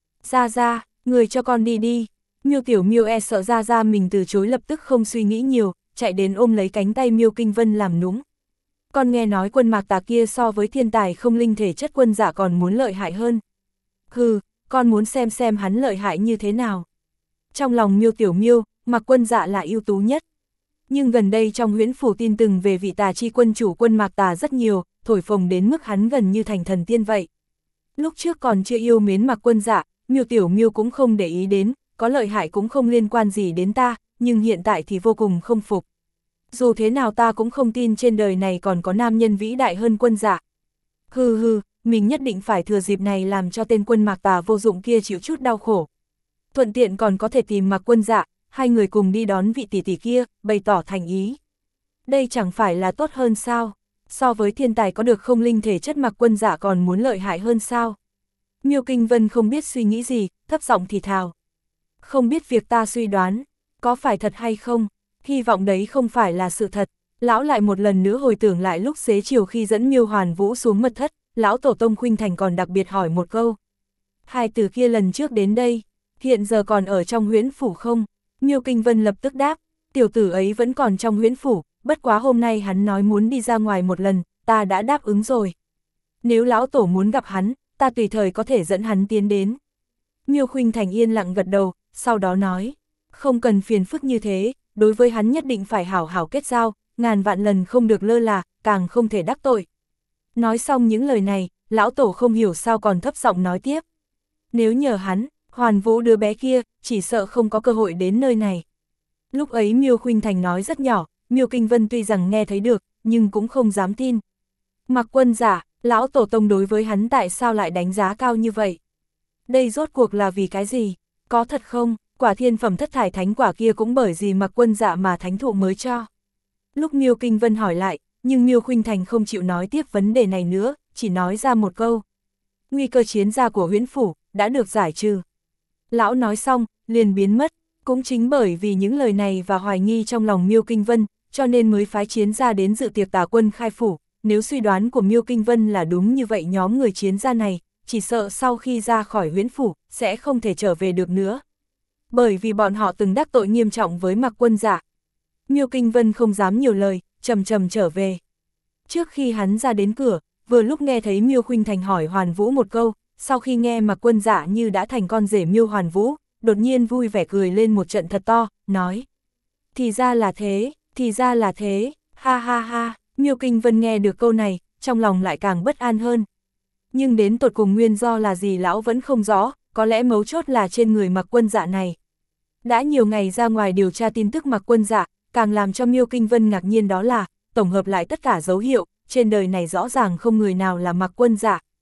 Ra, người cho con đi đi. Miêu Tiểu Miêu e sợ ra mình từ chối lập tức không suy nghĩ nhiều, chạy đến ôm lấy cánh tay Miêu Kinh Vân làm nũng. Con nghe nói Quân Mạc Tà kia so với thiên tài không linh thể chất Quân Dạ còn muốn lợi hại hơn. Hừ, con muốn xem hắn lợi hại như thế nào. Trong lòng Miêu Tiểu Miêu, Mạc Quân Dạ là ưu tú nhất. Nhưng gần đây trong huyễn phủ tin từng về vị tà chi quân chủ Quân Mạc Tà rất nhiều, thổi phồng đến mức hắn gần như thành thần tiên vậy. Lúc trước còn chưa yêu mến Mạc Quân Dạ, Miêu Tiểu Miêu cũng không để ý đến, có lợi hại cũng không liên quan gì đến ta, nhưng hiện tại thì vô cùng không phục. Dù thế nào ta cũng không tin trên đời này còn có nam nhân vĩ đại hơn Quân Dạ. Hừ, mình nhất định phải thừa dịp này làm cho tên Quân Mạc Tà vô dụng kia chịu chút đau khổ. Thuận tiện còn có thể tìm Mạc Quân Dạ, hai người cùng đi đón vị tỷ tỷ kia, bày tỏ thành ý. Đây chẳng phải là tốt hơn sao? So với thiên tài có được không linh thể chất Mạc Quân Dạ còn muốn lợi hại hơn sao? Miêu Kinh Vân không biết suy nghĩ gì, thấp giọng thì thào. Không biết việc ta suy đoán, có phải thật hay không? Hy vọng đấy không phải là sự thật. Lão lại một lần nữa hồi tưởng lại lúc xế chiều khi dẫn Miêu Hoàn Vũ xuống mật thất, lão tổ tông Khuynh Thành còn đặc biệt hỏi một câu. Hai từ kia lần trước đến đây, hiện giờ còn ở trong huyễn phủ không? Miêu Kinh Vân lập tức đáp, tiểu tử ấy vẫn còn trong huyễn phủ, bất quá hôm nay hắn nói muốn đi ra ngoài một lần, ta đã đáp ứng rồi. Nếu lão tổ muốn gặp hắn, ta tùy thời có thể dẫn hắn tiến đến. Miêu Khuynh Thành yên lặng gật đầu, sau đó nói, không cần phiền phức như thế, đối với hắn nhất định phải hảo hảo kết giao, ngàn vạn lần không được lơ là, càng không thể đắc tội. Nói xong những lời này, lão tổ không hiểu sao còn thấp giọng nói tiếp. Nếu nhờ hắn, Hoàn Vũ đứa bé kia, chỉ sợ không có cơ hội đến nơi này. Lúc ấy Miêu Khuynh Thành nói rất nhỏ, Miêu Kinh Vân tuy rằng nghe thấy được, nhưng cũng không dám tin. Mạc Quân Dạ, lão tổ tông đối với hắn tại sao lại đánh giá cao như vậy? Đây rốt cuộc là vì cái gì? Có thật không? Quả thiên phẩm thất thải thánh quả kia cũng bởi vì Mạc Quân Dạ mà thánh thụ mới cho. Lúc Miêu Kinh Vân hỏi lại, nhưng Miêu Khuynh Thành không chịu nói tiếp vấn đề này nữa, chỉ nói ra một câu. Nguy cơ chiến gia của huyễn phủ, đã được giải trừ. Lão nói xong, liền biến mất, cũng chính bởi vì những lời này và hoài nghi trong lòng Miêu Kinh Vân, cho nên mới phái chiến gia đến dự tiệc Tả Quân khai phủ. Nếu suy đoán của Miêu Kinh Vân là đúng như vậy nhóm người chiến gia này, chỉ sợ sau khi ra khỏi huyễn phủ, sẽ không thể trở về được nữa. Bởi vì bọn họ từng đắc tội nghiêm trọng với Mạc Quân Dạ. Miêu Kinh Vân không dám nhiều lời, chậm trở về. Trước khi hắn ra đến cửa, vừa lúc nghe thấy Miêu Khuynh Thành hỏi Hoàn Vũ một câu, sau khi nghe Mạc Quân Dạ như đã thành con rể Miêu Hoàn Vũ, đột nhiên vui vẻ cười lên một trận thật to, nói. Thì ra là thế, ha. Miêu Kinh Vân nghe được câu này, trong lòng lại càng bất an hơn. Nhưng đến tột cùng nguyên do là gì lão vẫn không rõ, có lẽ mấu chốt là trên người Mạc Quân Dạ này. Đã nhiều ngày ra ngoài điều tra tin tức Mạc Quân Dạ, càng làm cho Miêu Kinh Vân ngạc nhiên đó là, tổng hợp lại tất cả dấu hiệu, trên đời này rõ ràng không người nào là Mạc Quân Dạ.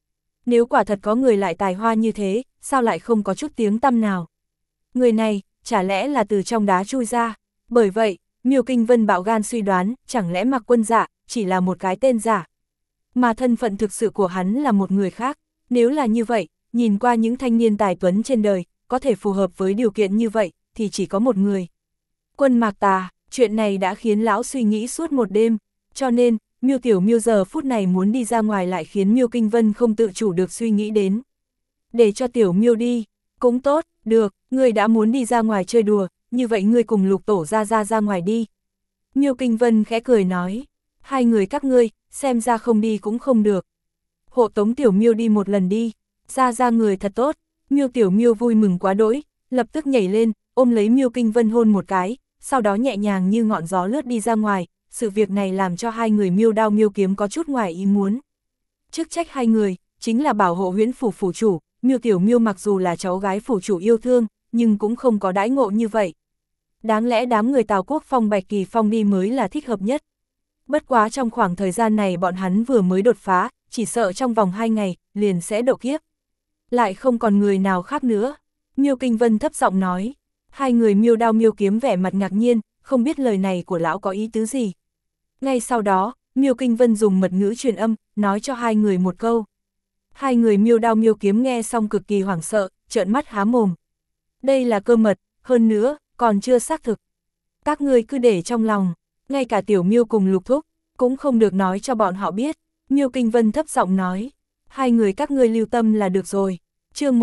Nếu quả thật có người lại tài hoa như thế, sao lại không có chút tiếng tăm nào? Người này, chả lẽ là từ trong đá chui ra? Bởi vậy, Miêu Kinh Vân bạo gan suy đoán, chẳng lẽ Mạc Quân Dạ chỉ là một cái tên giả? Mà thân phận thực sự của hắn là một người khác. Nếu là như vậy, nhìn qua những thanh niên tài tuấn trên đời, có thể phù hợp với điều kiện như vậy, thì chỉ có một người. Quân Mạc Tà, chuyện này đã khiến lão suy nghĩ suốt một đêm, cho nên, Miêu Tiểu Miêu giờ phút này muốn đi ra ngoài lại khiến Miêu Kinh Vân không tự chủ được suy nghĩ đến. Để cho Tiểu Miêu đi, cũng tốt, được, ngươi đã muốn đi ra ngoài chơi đùa, như vậy ngươi cùng Lục Tổ ra ngoài đi. Miêu Kinh Vân khẽ cười nói, hai người các ngươi, xem ra không đi cũng không được. Hộ tống Tiểu Miêu đi một lần đi, ra người thật tốt. Miêu Tiểu Miêu vui mừng quá đỗi, lập tức nhảy lên, ôm lấy Miêu Kinh Vân hôn một cái, sau đó nhẹ nhàng như ngọn gió lướt đi ra ngoài. Sự việc này làm cho hai người Miêu Đao Miêu Kiếm có chút ngoài ý muốn. Chức trách hai người, chính là bảo hộ Huyễn Phủ phủ chủ. Miêu Tiểu Miêu mặc dù là cháu gái phủ chủ yêu thương, nhưng cũng không có đãi ngộ như vậy. Đáng lẽ đám người Tào Quốc Phong Bạch Kỳ Phong đi mới là thích hợp nhất. Bất quá trong khoảng thời gian này bọn hắn vừa mới đột phá, chỉ sợ trong vòng 2 ngày, liền sẽ độ kiếp. Lại không còn người nào khác nữa. Miêu Kinh Vân thấp giọng nói. Hai người Miêu Đao Miêu Kiếm vẻ mặt ngạc nhiên, không biết lời này của lão có ý tứ gì. Ngay sau đó, Miêu Kinh Vân dùng mật ngữ truyền âm, nói cho hai người một câu. Hai người Miêu Đao Miêu Kiếm nghe xong cực kỳ hoảng sợ, trợn mắt há mồm. Đây là cơ mật, hơn nữa, còn chưa xác thực. Các ngươi cứ để trong lòng, ngay cả Tiểu Miêu cùng Lục Thúc, cũng không được nói cho bọn họ biết. Miêu Kinh Vân thấp giọng nói, hai người các ngươi lưu tâm là được rồi. Chương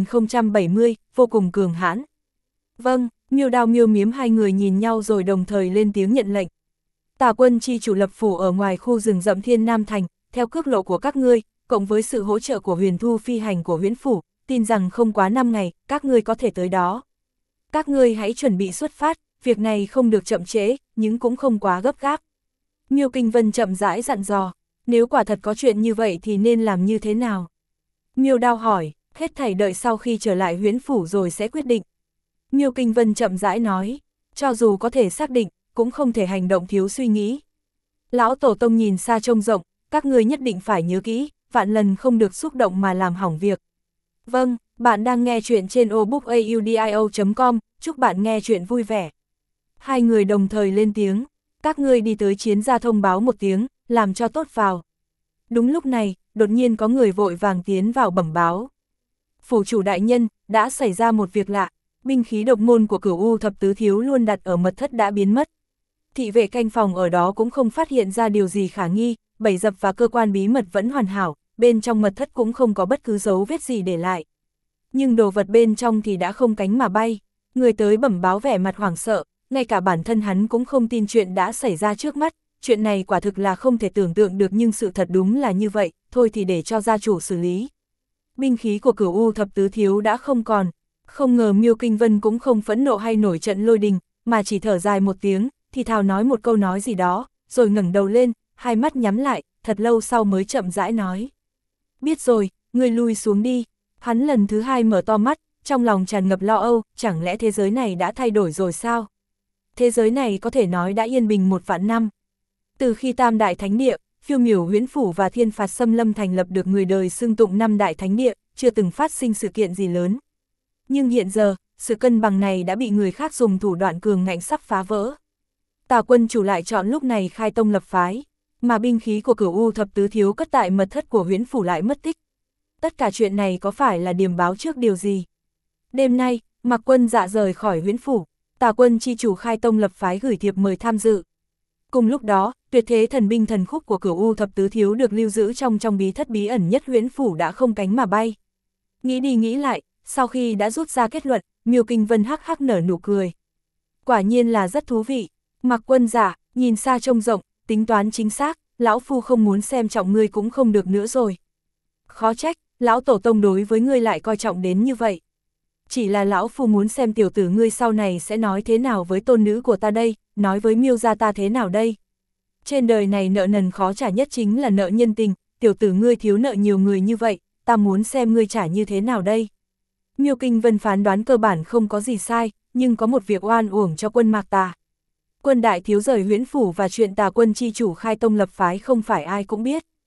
1070, vô cùng cường hãn. Vâng, Miêu Đao Miêu Miếm hai người nhìn nhau rồi đồng thời lên tiếng nhận lệnh. Tà Quân chi chủ lập phủ ở ngoài khu rừng rậm Thiên Nam Thành, theo cước lộ của các ngươi, cộng với sự hỗ trợ của Huyền Thu phi hành của Huyễn Phủ, tin rằng không quá 5 ngày, các ngươi có thể tới đó. Các ngươi hãy chuẩn bị xuất phát, việc này không được chậm trễ, nhưng cũng không quá gấp gáp. Miêu Kinh Vân chậm rãi dặn dò, nếu quả thật có chuyện như vậy thì nên làm như thế nào? Miêu Đao hỏi, hết thảy đợi sau khi trở lại Huyễn Phủ rồi sẽ quyết định. Miêu Kinh Vân chậm rãi nói, cho dù có thể xác định, cũng không thể hành động thiếu suy nghĩ. Lão Tổ Tông nhìn xa trông rộng, các ngươi nhất định phải nhớ kỹ, vạn lần không được xúc động mà làm hỏng việc. Vâng, bạn đang nghe chuyện trên obookaudio.com, chúc bạn nghe chuyện vui vẻ. Hai người đồng thời lên tiếng, các ngươi đi tới chiến gia thông báo một tiếng, làm cho tốt vào. Đúng lúc này, đột nhiên có người vội vàng tiến vào bẩm báo. Phủ chủ đại nhân, đã xảy ra một việc lạ, binh khí độc môn của Cửu U thập tứ thiếu luôn đặt ở mật thất đã biến mất. Thị vệ canh phòng ở đó cũng không phát hiện ra điều gì khả nghi, bẫy dập và cơ quan bí mật vẫn hoàn hảo, bên trong mật thất cũng không có bất cứ dấu vết gì để lại. Nhưng đồ vật bên trong thì đã không cánh mà bay, người tới bẩm báo vẻ mặt hoảng sợ, ngay cả bản thân hắn cũng không tin chuyện đã xảy ra trước mắt, chuyện này quả thực là không thể tưởng tượng được nhưng sự thật đúng là như vậy, thôi thì để cho gia chủ xử lý. Binh khí của Cửu U thập tứ thiếu đã không còn, không ngờ Miêu Kinh Vân cũng không phẫn nộ hay nổi trận lôi đình, mà chỉ thở dài một tiếng, thì thào nói một câu nói gì đó, rồi ngẩng đầu lên, hai mắt nhắm lại, thật lâu sau mới chậm rãi nói. Biết rồi, ngươi lui xuống đi. Hắn lần thứ hai mở to mắt, trong lòng tràn ngập lo âu, chẳng lẽ thế giới này đã thay đổi rồi sao? Thế giới này có thể nói đã yên bình 1 vạn năm. Từ khi Tam Đại Thánh Địa, Phiêu Miểu Huyễn Phủ và Thiên Phạt Xâm Lâm thành lập được người đời xưng tụng 5 Đại Thánh Địa, chưa từng phát sinh sự kiện gì lớn. Nhưng hiện giờ, sự cân bằng này đã bị người khác dùng thủ đoạn cường ngạnh sắp phá vỡ. Tà Quân chủ lại chọn lúc này khai tông lập phái, mà binh khí của Cửu U thập tứ thiếu cất tại mật thất của Huyễn Phủ lại mất tích. Tất cả chuyện này có phải là điềm báo trước điều gì? Đêm nay, Mạc Quân Dạ rời khỏi Huyễn Phủ, Tà Quân chi chủ khai tông lập phái gửi thiệp mời tham dự. Cùng lúc đó, tuyệt thế thần binh thần khúc của Cửu U thập tứ thiếu được lưu giữ trong bí thất bí ẩn nhất Huyễn Phủ đã không cánh mà bay. Nghĩ đi nghĩ lại, sau khi đã rút ra kết luận, Miêu Kinh Vân hắc hắc nở nụ cười. Quả nhiên là rất thú vị. Mạc Quân Dạ, nhìn xa trông rộng, tính toán chính xác, lão phu không muốn xem trọng ngươi cũng không được nữa rồi. Khó trách, lão tổ tông đối với ngươi lại coi trọng đến như vậy. Chỉ là lão phu muốn xem tiểu tử ngươi sau này sẽ nói thế nào với tôn nữ của ta đây, nói với Miêu gia ta thế nào đây. Trên đời này nợ nần khó trả nhất chính là nợ nhân tình, tiểu tử ngươi thiếu nợ nhiều người như vậy, ta muốn xem ngươi trả như thế nào đây. Miêu Kinh Vân phán đoán cơ bản không có gì sai, nhưng có một việc oan uổng cho quân Mạc Tà. Quân đại thiếu rời Huyễn Phủ và chuyện Tà Quân chi chủ khai tông lập phái không phải ai cũng biết.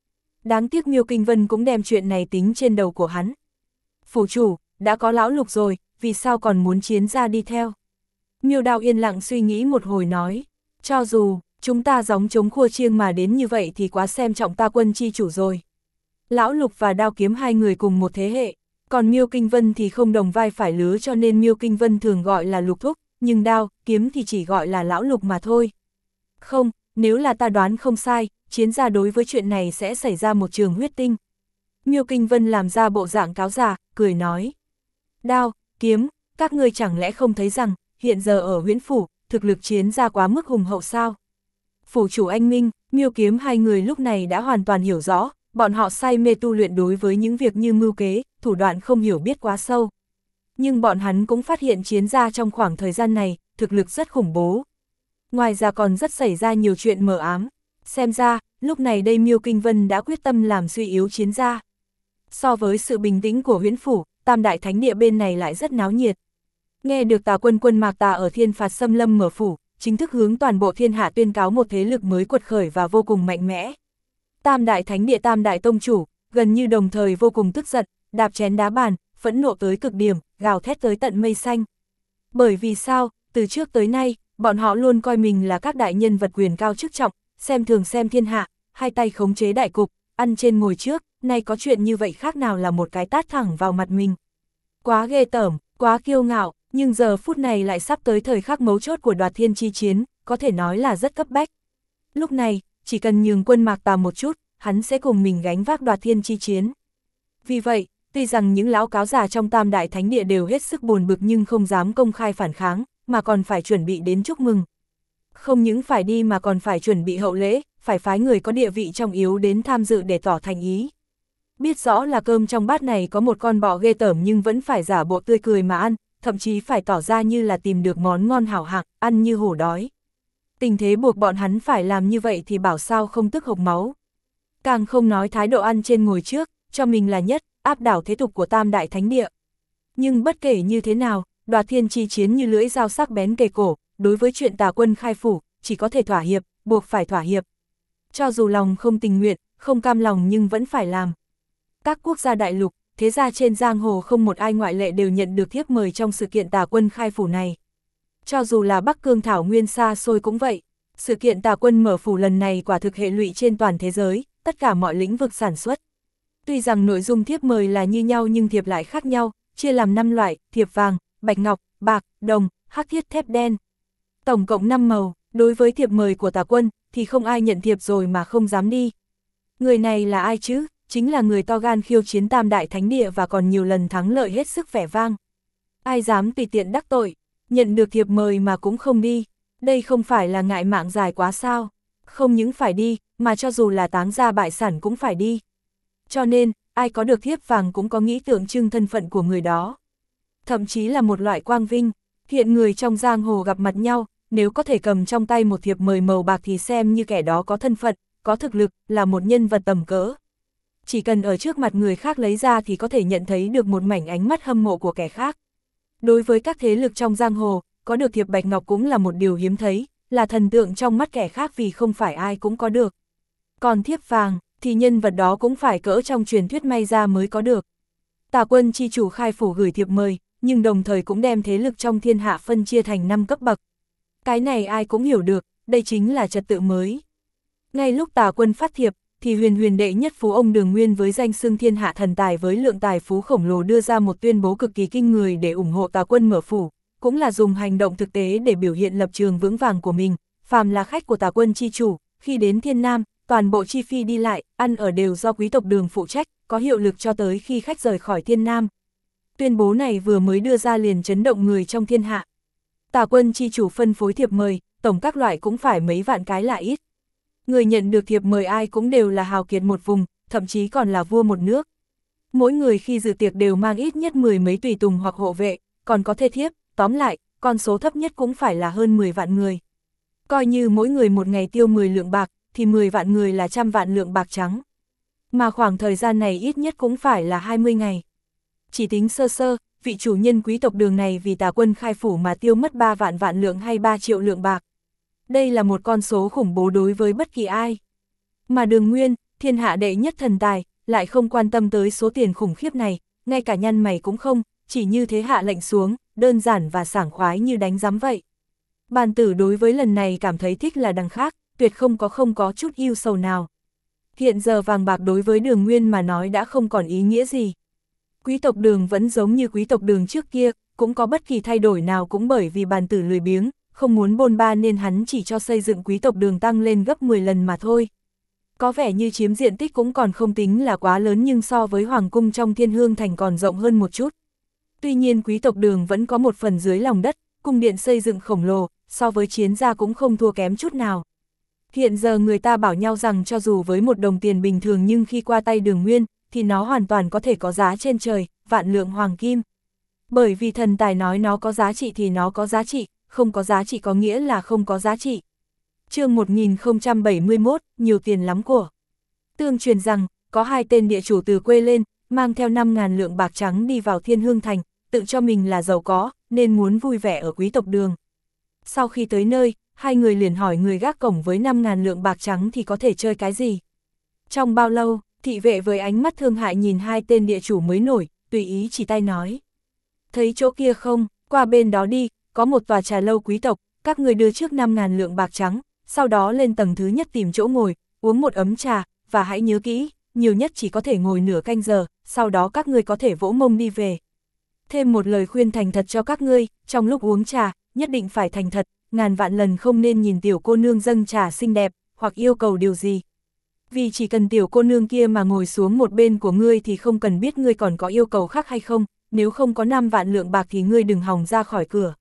Đáng tiếc Miêu Kinh Vân cũng đem chuyện này tính trên đầu của hắn. Phủ chủ, đã có lão lục rồi, vì sao còn muốn Chiến gia đi theo? Miêu Đao yên lặng suy nghĩ một hồi nói, cho dù chúng ta gióng trống khua chiêng mà đến như vậy thì quá xem trọng ta Quân chi chủ rồi. Lão Lục và Đao Kiếm hai người cùng một thế hệ, còn Miêu Kinh Vân thì không đồng vai phải lứa, cho nên Miêu Kinh Vân thường gọi là Lục thúc, nhưng Đao Kiếm thì chỉ gọi là lão Lục mà thôi. Không, nếu là ta đoán không sai, Chiến gia đối với chuyện này sẽ xảy ra một trường huyết tinh. Miêu Kinh Vân làm ra bộ dạng cáo già, cười nói. Đao, Kiếm, các ngươi chẳng lẽ không thấy rằng, hiện giờ ở Huyễn Phủ, thực lực Chiến gia quá mức hùng hậu sao? Phủ chủ anh minh, Miêu Kiếm hai người lúc này đã hoàn toàn hiểu rõ, bọn họ say mê tu luyện đối với những việc như mưu kế, thủ đoạn không hiểu biết quá sâu. Nhưng bọn hắn cũng phát hiện Chiến gia trong khoảng thời gian này, thực lực rất khủng bố. Ngoài ra còn rất xảy ra nhiều chuyện mờ ám. Xem ra, lúc này đây Miêu Kinh Vân đã quyết tâm làm suy yếu Chiến gia. So với sự bình tĩnh của Huyễn Phủ, Tam Đại Thánh Địa bên này lại rất náo nhiệt. Nghe được Tà Quân Mạc Tà ở Thiên Phạt Xâm Lâm mở phủ, chính thức hướng toàn bộ thiên hạ tuyên cáo một thế lực mới quật khởi và vô cùng mạnh mẽ. Tam Đại Thánh Địa Tam Đại Tông Chủ, gần như đồng thời vô cùng tức giận, đạp chén đá bàn, phẫn nộ tới cực điểm, gào thét tới tận mây xanh. Bởi vì sao, từ trước tới nay, bọn họ luôn coi mình là các đại nhân vật quyền cao chức trọng, xem thường xem thiên hạ, hai tay khống chế đại cục, ăn trên ngồi trước, nay có chuyện như vậy khác nào là một cái tát thẳng vào mặt mình. Quá ghê tởm, quá kiêu ngạo, nhưng giờ phút này lại sắp tới thời khắc mấu chốt của Đoạt Thiên chi chiến, có thể nói là rất cấp bách. Lúc này, chỉ cần nhường Quân Mạc Tà một chút, hắn sẽ cùng mình gánh vác Đoạt Thiên chi chiến. Vì vậy, tuy rằng những lão cáo già trong Tam Đại Thánh Địa đều hết sức buồn bực nhưng không dám công khai phản kháng, mà còn phải chuẩn bị đến chúc mừng. Không những phải đi mà còn phải chuẩn bị hậu lễ, phải phái người có địa vị trọng yếu đến tham dự để tỏ thành ý. Biết rõ là cơm trong bát này có một con bọ ghê tởm nhưng vẫn phải giả bộ tươi cười mà ăn, thậm chí phải tỏ ra như là tìm được món ngon hảo hạng, ăn như hổ đói. Tình thế buộc bọn hắn phải làm như vậy thì bảo sao không tức hộc máu. Càng không nói thái độ ăn trên ngồi trước, cho mình là nhất, áp đảo thế tục của Tam Đại Thánh Địa. Nhưng bất kể như thế nào, Đoạt Thiên chi chiến như lưỡi dao sắc bén kề cổ, đối với chuyện Tà Quân khai phủ, chỉ có thể thỏa hiệp, buộc phải thỏa hiệp. Cho dù lòng không tình nguyện, không cam lòng nhưng vẫn phải làm. Các quốc gia đại lục, thế gia trên giang hồ không một ai ngoại lệ đều nhận được thiếp mời trong sự kiện Tà Quân khai phủ này. Cho dù là Bắc Cương Thảo Nguyên xa xôi cũng vậy, sự kiện Tà Quân mở phủ lần này quả thực hệ lụy trên toàn thế giới, tất cả mọi lĩnh vực sản xuất. Tuy rằng nội dung thiếp mời là như nhau nhưng thiệp lại khác nhau, chia làm 5 loại, thiệp vàng, bạch ngọc, bạc, đồng, hắc thiết thép đen. Tổng cộng 5 màu, đối với thiệp mời của Tà Quân thì không ai nhận thiệp rồi mà không dám đi. Người này là ai chứ? Chính là người to gan khiêu chiến Tam Đại Thánh Địa và còn nhiều lần thắng lợi hết sức vẻ vang. Ai dám tùy tiện đắc tội, nhận được thiệp mời mà cũng không đi, đây không phải là ngại mạng dài quá sao? Không những phải đi, mà cho dù là táng gia bại sản cũng phải đi. Cho nên, ai có được thiếp vàng cũng có nghĩ tượng trưng thân phận của người đó. Thậm chí là một loại quang vinh, hiện người trong giang hồ gặp mặt nhau, nếu có thể cầm trong tay một thiệp mời màu bạc thì xem như kẻ đó có thân phận, có thực lực, là một nhân vật tầm cỡ. Chỉ cần ở trước mặt người khác lấy ra thì có thể nhận thấy được một mảnh ánh mắt hâm mộ của kẻ khác. Đối với các thế lực trong giang hồ, có được thiệp bạch ngọc cũng là một điều hiếm thấy, là thần tượng trong mắt kẻ khác vì không phải ai cũng có được. Còn thiếp vàng, thì nhân vật đó cũng phải cỡ trong truyền thuyết may ra mới có được. Tà Quân chi chủ khai phủ gửi thiệp mời, nhưng đồng thời cũng đem thế lực trong thiên hạ phân chia thành 5 cấp bậc. Cái này ai cũng hiểu được, đây chính là trật tự mới. Ngay lúc Tà Quân phát thiệp, thì huyền đệ nhất phú ông Đường Nguyên với danh xưng thiên hạ thần tài với lượng tài phú khổng lồ đưa ra một tuyên bố cực kỳ kinh người để ủng hộ Tà Quân mở phủ, cũng là dùng hành động thực tế để biểu hiện lập trường vững vàng của mình. Phàm là khách của Tà Quân chi chủ, khi đến Thiên Nam, toàn bộ chi phí đi lại, ăn ở đều do quý tộc Đường phụ trách, có hiệu lực cho tới khi khách rời khỏi Thiên Nam. Tuyên bố này vừa mới đưa ra liền chấn động người trong thiên hạ. Tà Quân chi chủ phân phối thiệp mời, tổng các loại cũng phải mấy vạn cái là ít. Người nhận được thiệp mời ai cũng đều là hào kiệt một vùng, thậm chí còn là vua một nước. Mỗi người khi dự tiệc đều mang ít nhất 10 mấy tùy tùng hoặc hộ vệ, còn có thê thiếp, tóm lại, con số thấp nhất cũng phải là hơn 10 vạn người. Coi như mỗi người một ngày tiêu 10 lượng bạc, thì 10 vạn người là 100 vạn lượng bạc trắng. Mà khoảng thời gian này ít nhất cũng phải là 20 ngày. Chỉ tính sơ sơ, vị chủ nhân quý tộc Đường này vì Tà Quân khai phủ mà tiêu mất 3 vạn lượng hay 3 triệu lượng bạc. Đây là một con số khủng bố đối với bất kỳ ai. Mà Đường Nguyên, thiên hạ đệ nhất thần tài, lại không quan tâm tới số tiền khủng khiếp này, ngay cả nhăn mày cũng không, chỉ như thế hạ lệnh xuống, đơn giản và sảng khoái như đánh giám vậy. Bàn tử đối với lần này cảm thấy thích là đằng khác, tuyệt không có chút yêu sầu nào. Hiện giờ vàng bạc đối với Đường Nguyên mà nói đã không còn ý nghĩa gì. Quý tộc Đường vẫn giống như quý tộc Đường trước kia, cũng có bất kỳ thay đổi nào cũng bởi vì bàn tử lười biếng, không muốn bôn ba nên hắn chỉ cho xây dựng quý tộc Đường tăng lên gấp 10 lần mà thôi. Có vẻ như chiếm diện tích cũng còn không tính là quá lớn nhưng so với hoàng cung trong Thiên Hương Thành còn rộng hơn một chút. Tuy nhiên quý tộc Đường vẫn có một phần dưới lòng đất, cung điện xây dựng khổng lồ, so với Chiến gia cũng không thua kém chút nào. Hiện giờ người ta bảo nhau rằng cho dù với một đồng tiền bình thường nhưng khi qua tay Đường Nguyên, thì nó hoàn toàn có thể có giá trên trời, vạn lượng hoàng kim. Bởi vì thần tài nói nó có giá trị thì nó có giá trị, không có giá trị có nghĩa là không có giá trị. Chương 1071, nhiều tiền lắm của. Tương truyền rằng, có 2 tên địa chủ từ quê lên, mang theo 5.000 lượng bạc trắng đi vào Thiên Hương Thành, tự cho mình là giàu có, nên muốn vui vẻ ở quý tộc Đường. Sau khi tới nơi, 2 người liền hỏi người gác cổng với 5.000 lượng bạc trắng thì có thể chơi cái gì. Trong bao lâu, thị vệ với ánh mắt thương hại nhìn 2 tên địa chủ mới nổi, tùy ý chỉ tay nói. Thấy chỗ kia không, qua bên đó đi, có một tòa trà lâu quý tộc, các người đưa trước 5.000 lượng bạc trắng, sau đó lên tầng thứ nhất tìm chỗ ngồi, uống một ấm trà, và hãy nhớ kỹ, nhiều nhất chỉ có thể ngồi nửa canh giờ, sau đó các ngươi có thể vỗ mông đi về. Thêm một lời khuyên thành thật cho các ngươi, trong lúc uống trà, nhất định phải thành thật, ngàn vạn lần không nên nhìn tiểu cô nương dâng trà xinh đẹp, hoặc yêu cầu điều gì. Vì chỉ cần tiểu cô nương kia mà ngồi xuống một bên của ngươi thì không cần biết ngươi còn có yêu cầu khác hay không, nếu không có 5 vạn lượng bạc thì ngươi đừng hòng ra khỏi cửa.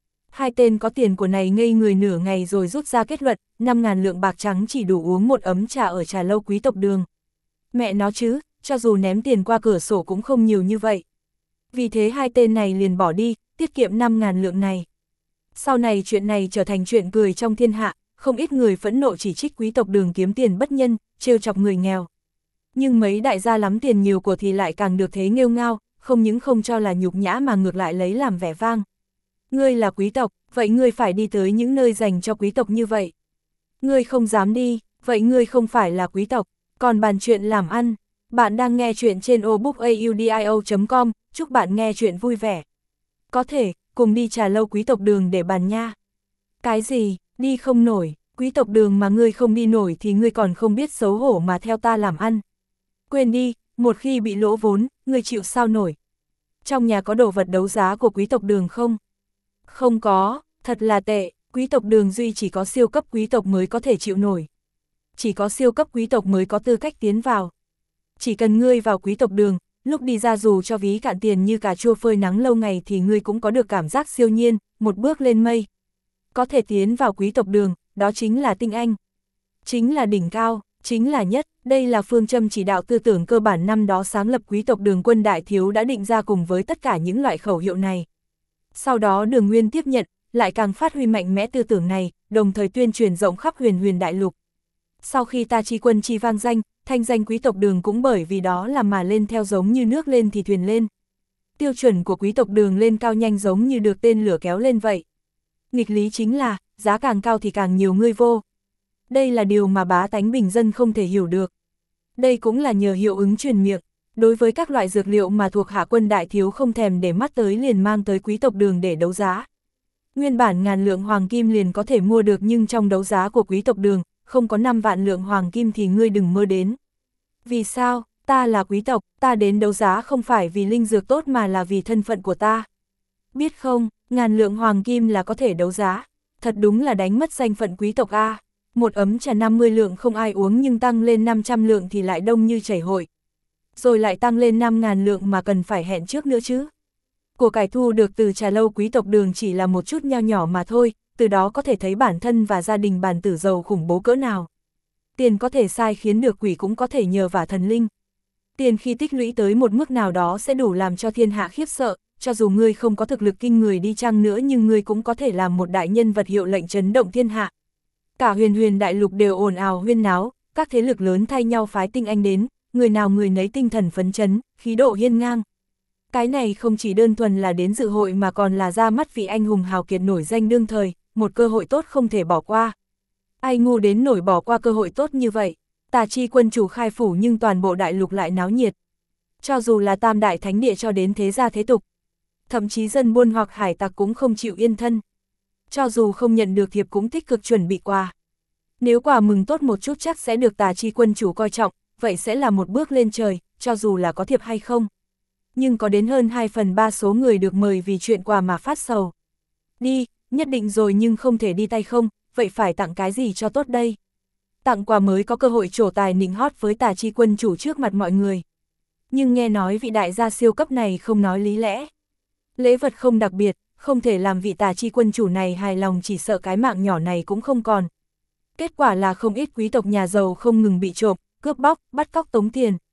2 tên có tiền của này ngây người nửa ngày rồi rút ra kết luận, 5.000 lượng bạc trắng chỉ đủ uống một ấm trà ở trà lâu quý tộc Đường. Mẹ nó chứ, cho dù ném tiền qua cửa sổ cũng không nhiều như vậy. Vì thế 2 tên này liền bỏ đi, tiết kiệm 5.000 lượng này. Sau này chuyện này trở thành chuyện cười trong thiên hạ, không ít người phẫn nộ chỉ trích quý tộc Đường kiếm tiền bất nhân, trêu chọc người nghèo. Nhưng mấy đại gia lắm tiền nhiều của thì lại càng được thế nghêu ngao, không những không cho là nhục nhã mà ngược lại lấy làm vẻ vang. Ngươi là quý tộc, vậy ngươi phải đi tới những nơi dành cho quý tộc như vậy. Ngươi không dám đi, vậy ngươi không phải là quý tộc, còn bàn chuyện làm ăn. Bạn đang nghe chuyện trên obookaudio.com, chúc bạn nghe chuyện vui vẻ. Có thể, cùng đi trà lâu quý tộc Đường để bàn nha. Cái gì, đi không nổi, quý tộc Đường mà ngươi không đi nổi thì ngươi còn không biết xấu hổ mà theo ta làm ăn. Quên đi, một khi bị lỗ vốn, ngươi chịu sao nổi. Trong nhà có đồ vật đấu giá của quý tộc Đường không? Không có, thật là tệ, quý tộc Đường duy chỉ có siêu cấp quý tộc mới có thể chịu nổi. Chỉ có siêu cấp quý tộc mới có tư cách tiến vào. Chỉ cần ngươi vào quý tộc Đường, lúc đi ra dù cho ví cạn tiền như cà chua phơi nắng lâu ngày thì ngươi cũng có được cảm giác siêu nhiên, một bước lên mây. Có thể tiến vào quý tộc Đường, đó chính là tinh anh. Chính là đỉnh cao, chính là nhất, đây là phương châm chỉ đạo tư tưởng cơ bản năm đó sáng lập quý tộc Đường Quân Đại Thiếu đã định ra cùng với tất cả những loại khẩu hiệu này. Sau đó Đường Nguyên tiếp nhận, lại càng phát huy mạnh mẽ tư tưởng này, đồng thời tuyên truyền rộng khắp huyền đại lục. Sau khi ta chi quân chi vang danh, thanh danh quý tộc Đường cũng bởi vì đó là mà lên theo giống như nước lên thì thuyền lên. Tiêu chuẩn của quý tộc Đường lên cao nhanh giống như được tên lửa kéo lên vậy. Nghịch lý chính là, giá càng cao thì càng nhiều người vô. Đây là điều mà bá tánh bình dân không thể hiểu được. Đây cũng là nhờ hiệu ứng truyền miệng. Đối với các loại dược liệu mà thuộc hạ Quân Đại Thiếu không thèm để mắt tới liền mang tới quý tộc Đường để đấu giá. Nguyên bản 1.000 lượng hoàng kim liền có thể mua được nhưng trong đấu giá của quý tộc Đường, không có 5 vạn lượng hoàng kim thì ngươi đừng mơ đến. Vì sao? Ta là quý tộc, ta đến đấu giá không phải vì linh dược tốt mà là vì thân phận của ta. Biết không, 1.000 lượng hoàng kim là có thể đấu giá. Thật đúng là đánh mất danh phận quý tộc a. Một ấm trà 50 lượng không ai uống nhưng tăng lên 500 lượng thì lại đông như chảy hội. Rồi lại tăng lên 5.000 lượng mà cần phải hẹn trước nữa chứ. Của cải thu được từ trà lâu quý tộc Đường chỉ là một chút nho nhỏ mà thôi, từ đó có thể thấy bản thân và gia đình bàn tử giàu khủng bố cỡ nào. Tiền có thể sai khiến được quỷ cũng có thể nhờ vả thần linh. Tiền khi tích lũy tới một mức nào đó sẽ đủ làm cho thiên hạ khiếp sợ, cho dù ngươi không có thực lực kinh người đi chăng nữa nhưng ngươi cũng có thể làm một đại nhân vật hiệu lệnh chấn động thiên hạ. Cả huyền đại lục đều ồn ào huyên náo, các thế lực lớn thay nhau phái tinh anh đến, người nào người nấy tinh thần phấn chấn, khí độ hiên ngang. Cái này không chỉ đơn thuần là đến dự hội mà còn là ra mắt vị anh hùng hào kiệt nổi danh đương thời, một cơ hội tốt không thể bỏ qua. Ai ngu đến nổi bỏ qua cơ hội tốt như vậy. Tà chi quân chủ khai phủ nhưng toàn bộ đại lục lại náo nhiệt. Cho dù là tam đại thánh địa cho đến thế gia thế tục, thậm chí dân buôn hoặc hải tặc cũng không chịu yên thân. Cho dù không nhận được thiệp cũng tích cực chuẩn bị quà. Nếu quà mừng tốt một chút chắc sẽ được tà chi quân chủ coi trọng, vậy sẽ là một bước lên trời, cho dù là có thiệp hay không. Nhưng có đến hơn 2/3 số người được mời vì chuyện quà mà phát sầu. Đi, nhất định rồi nhưng không thể đi tay không, vậy phải tặng cái gì cho tốt đây? Tặng quà mới có cơ hội trổ tài nịnh hót với tà chi quân chủ trước mặt mọi người. Nhưng nghe nói vị đại gia siêu cấp này không nói lý lẽ. Lễ vật không đặc biệt, không thể làm vị tà chi quân chủ này hài lòng, chỉ sợ cái mạng nhỏ này cũng không còn. Kết quả là không ít quý tộc nhà giàu không ngừng bị trộm, cướp bóc, bắt cóc tống tiền.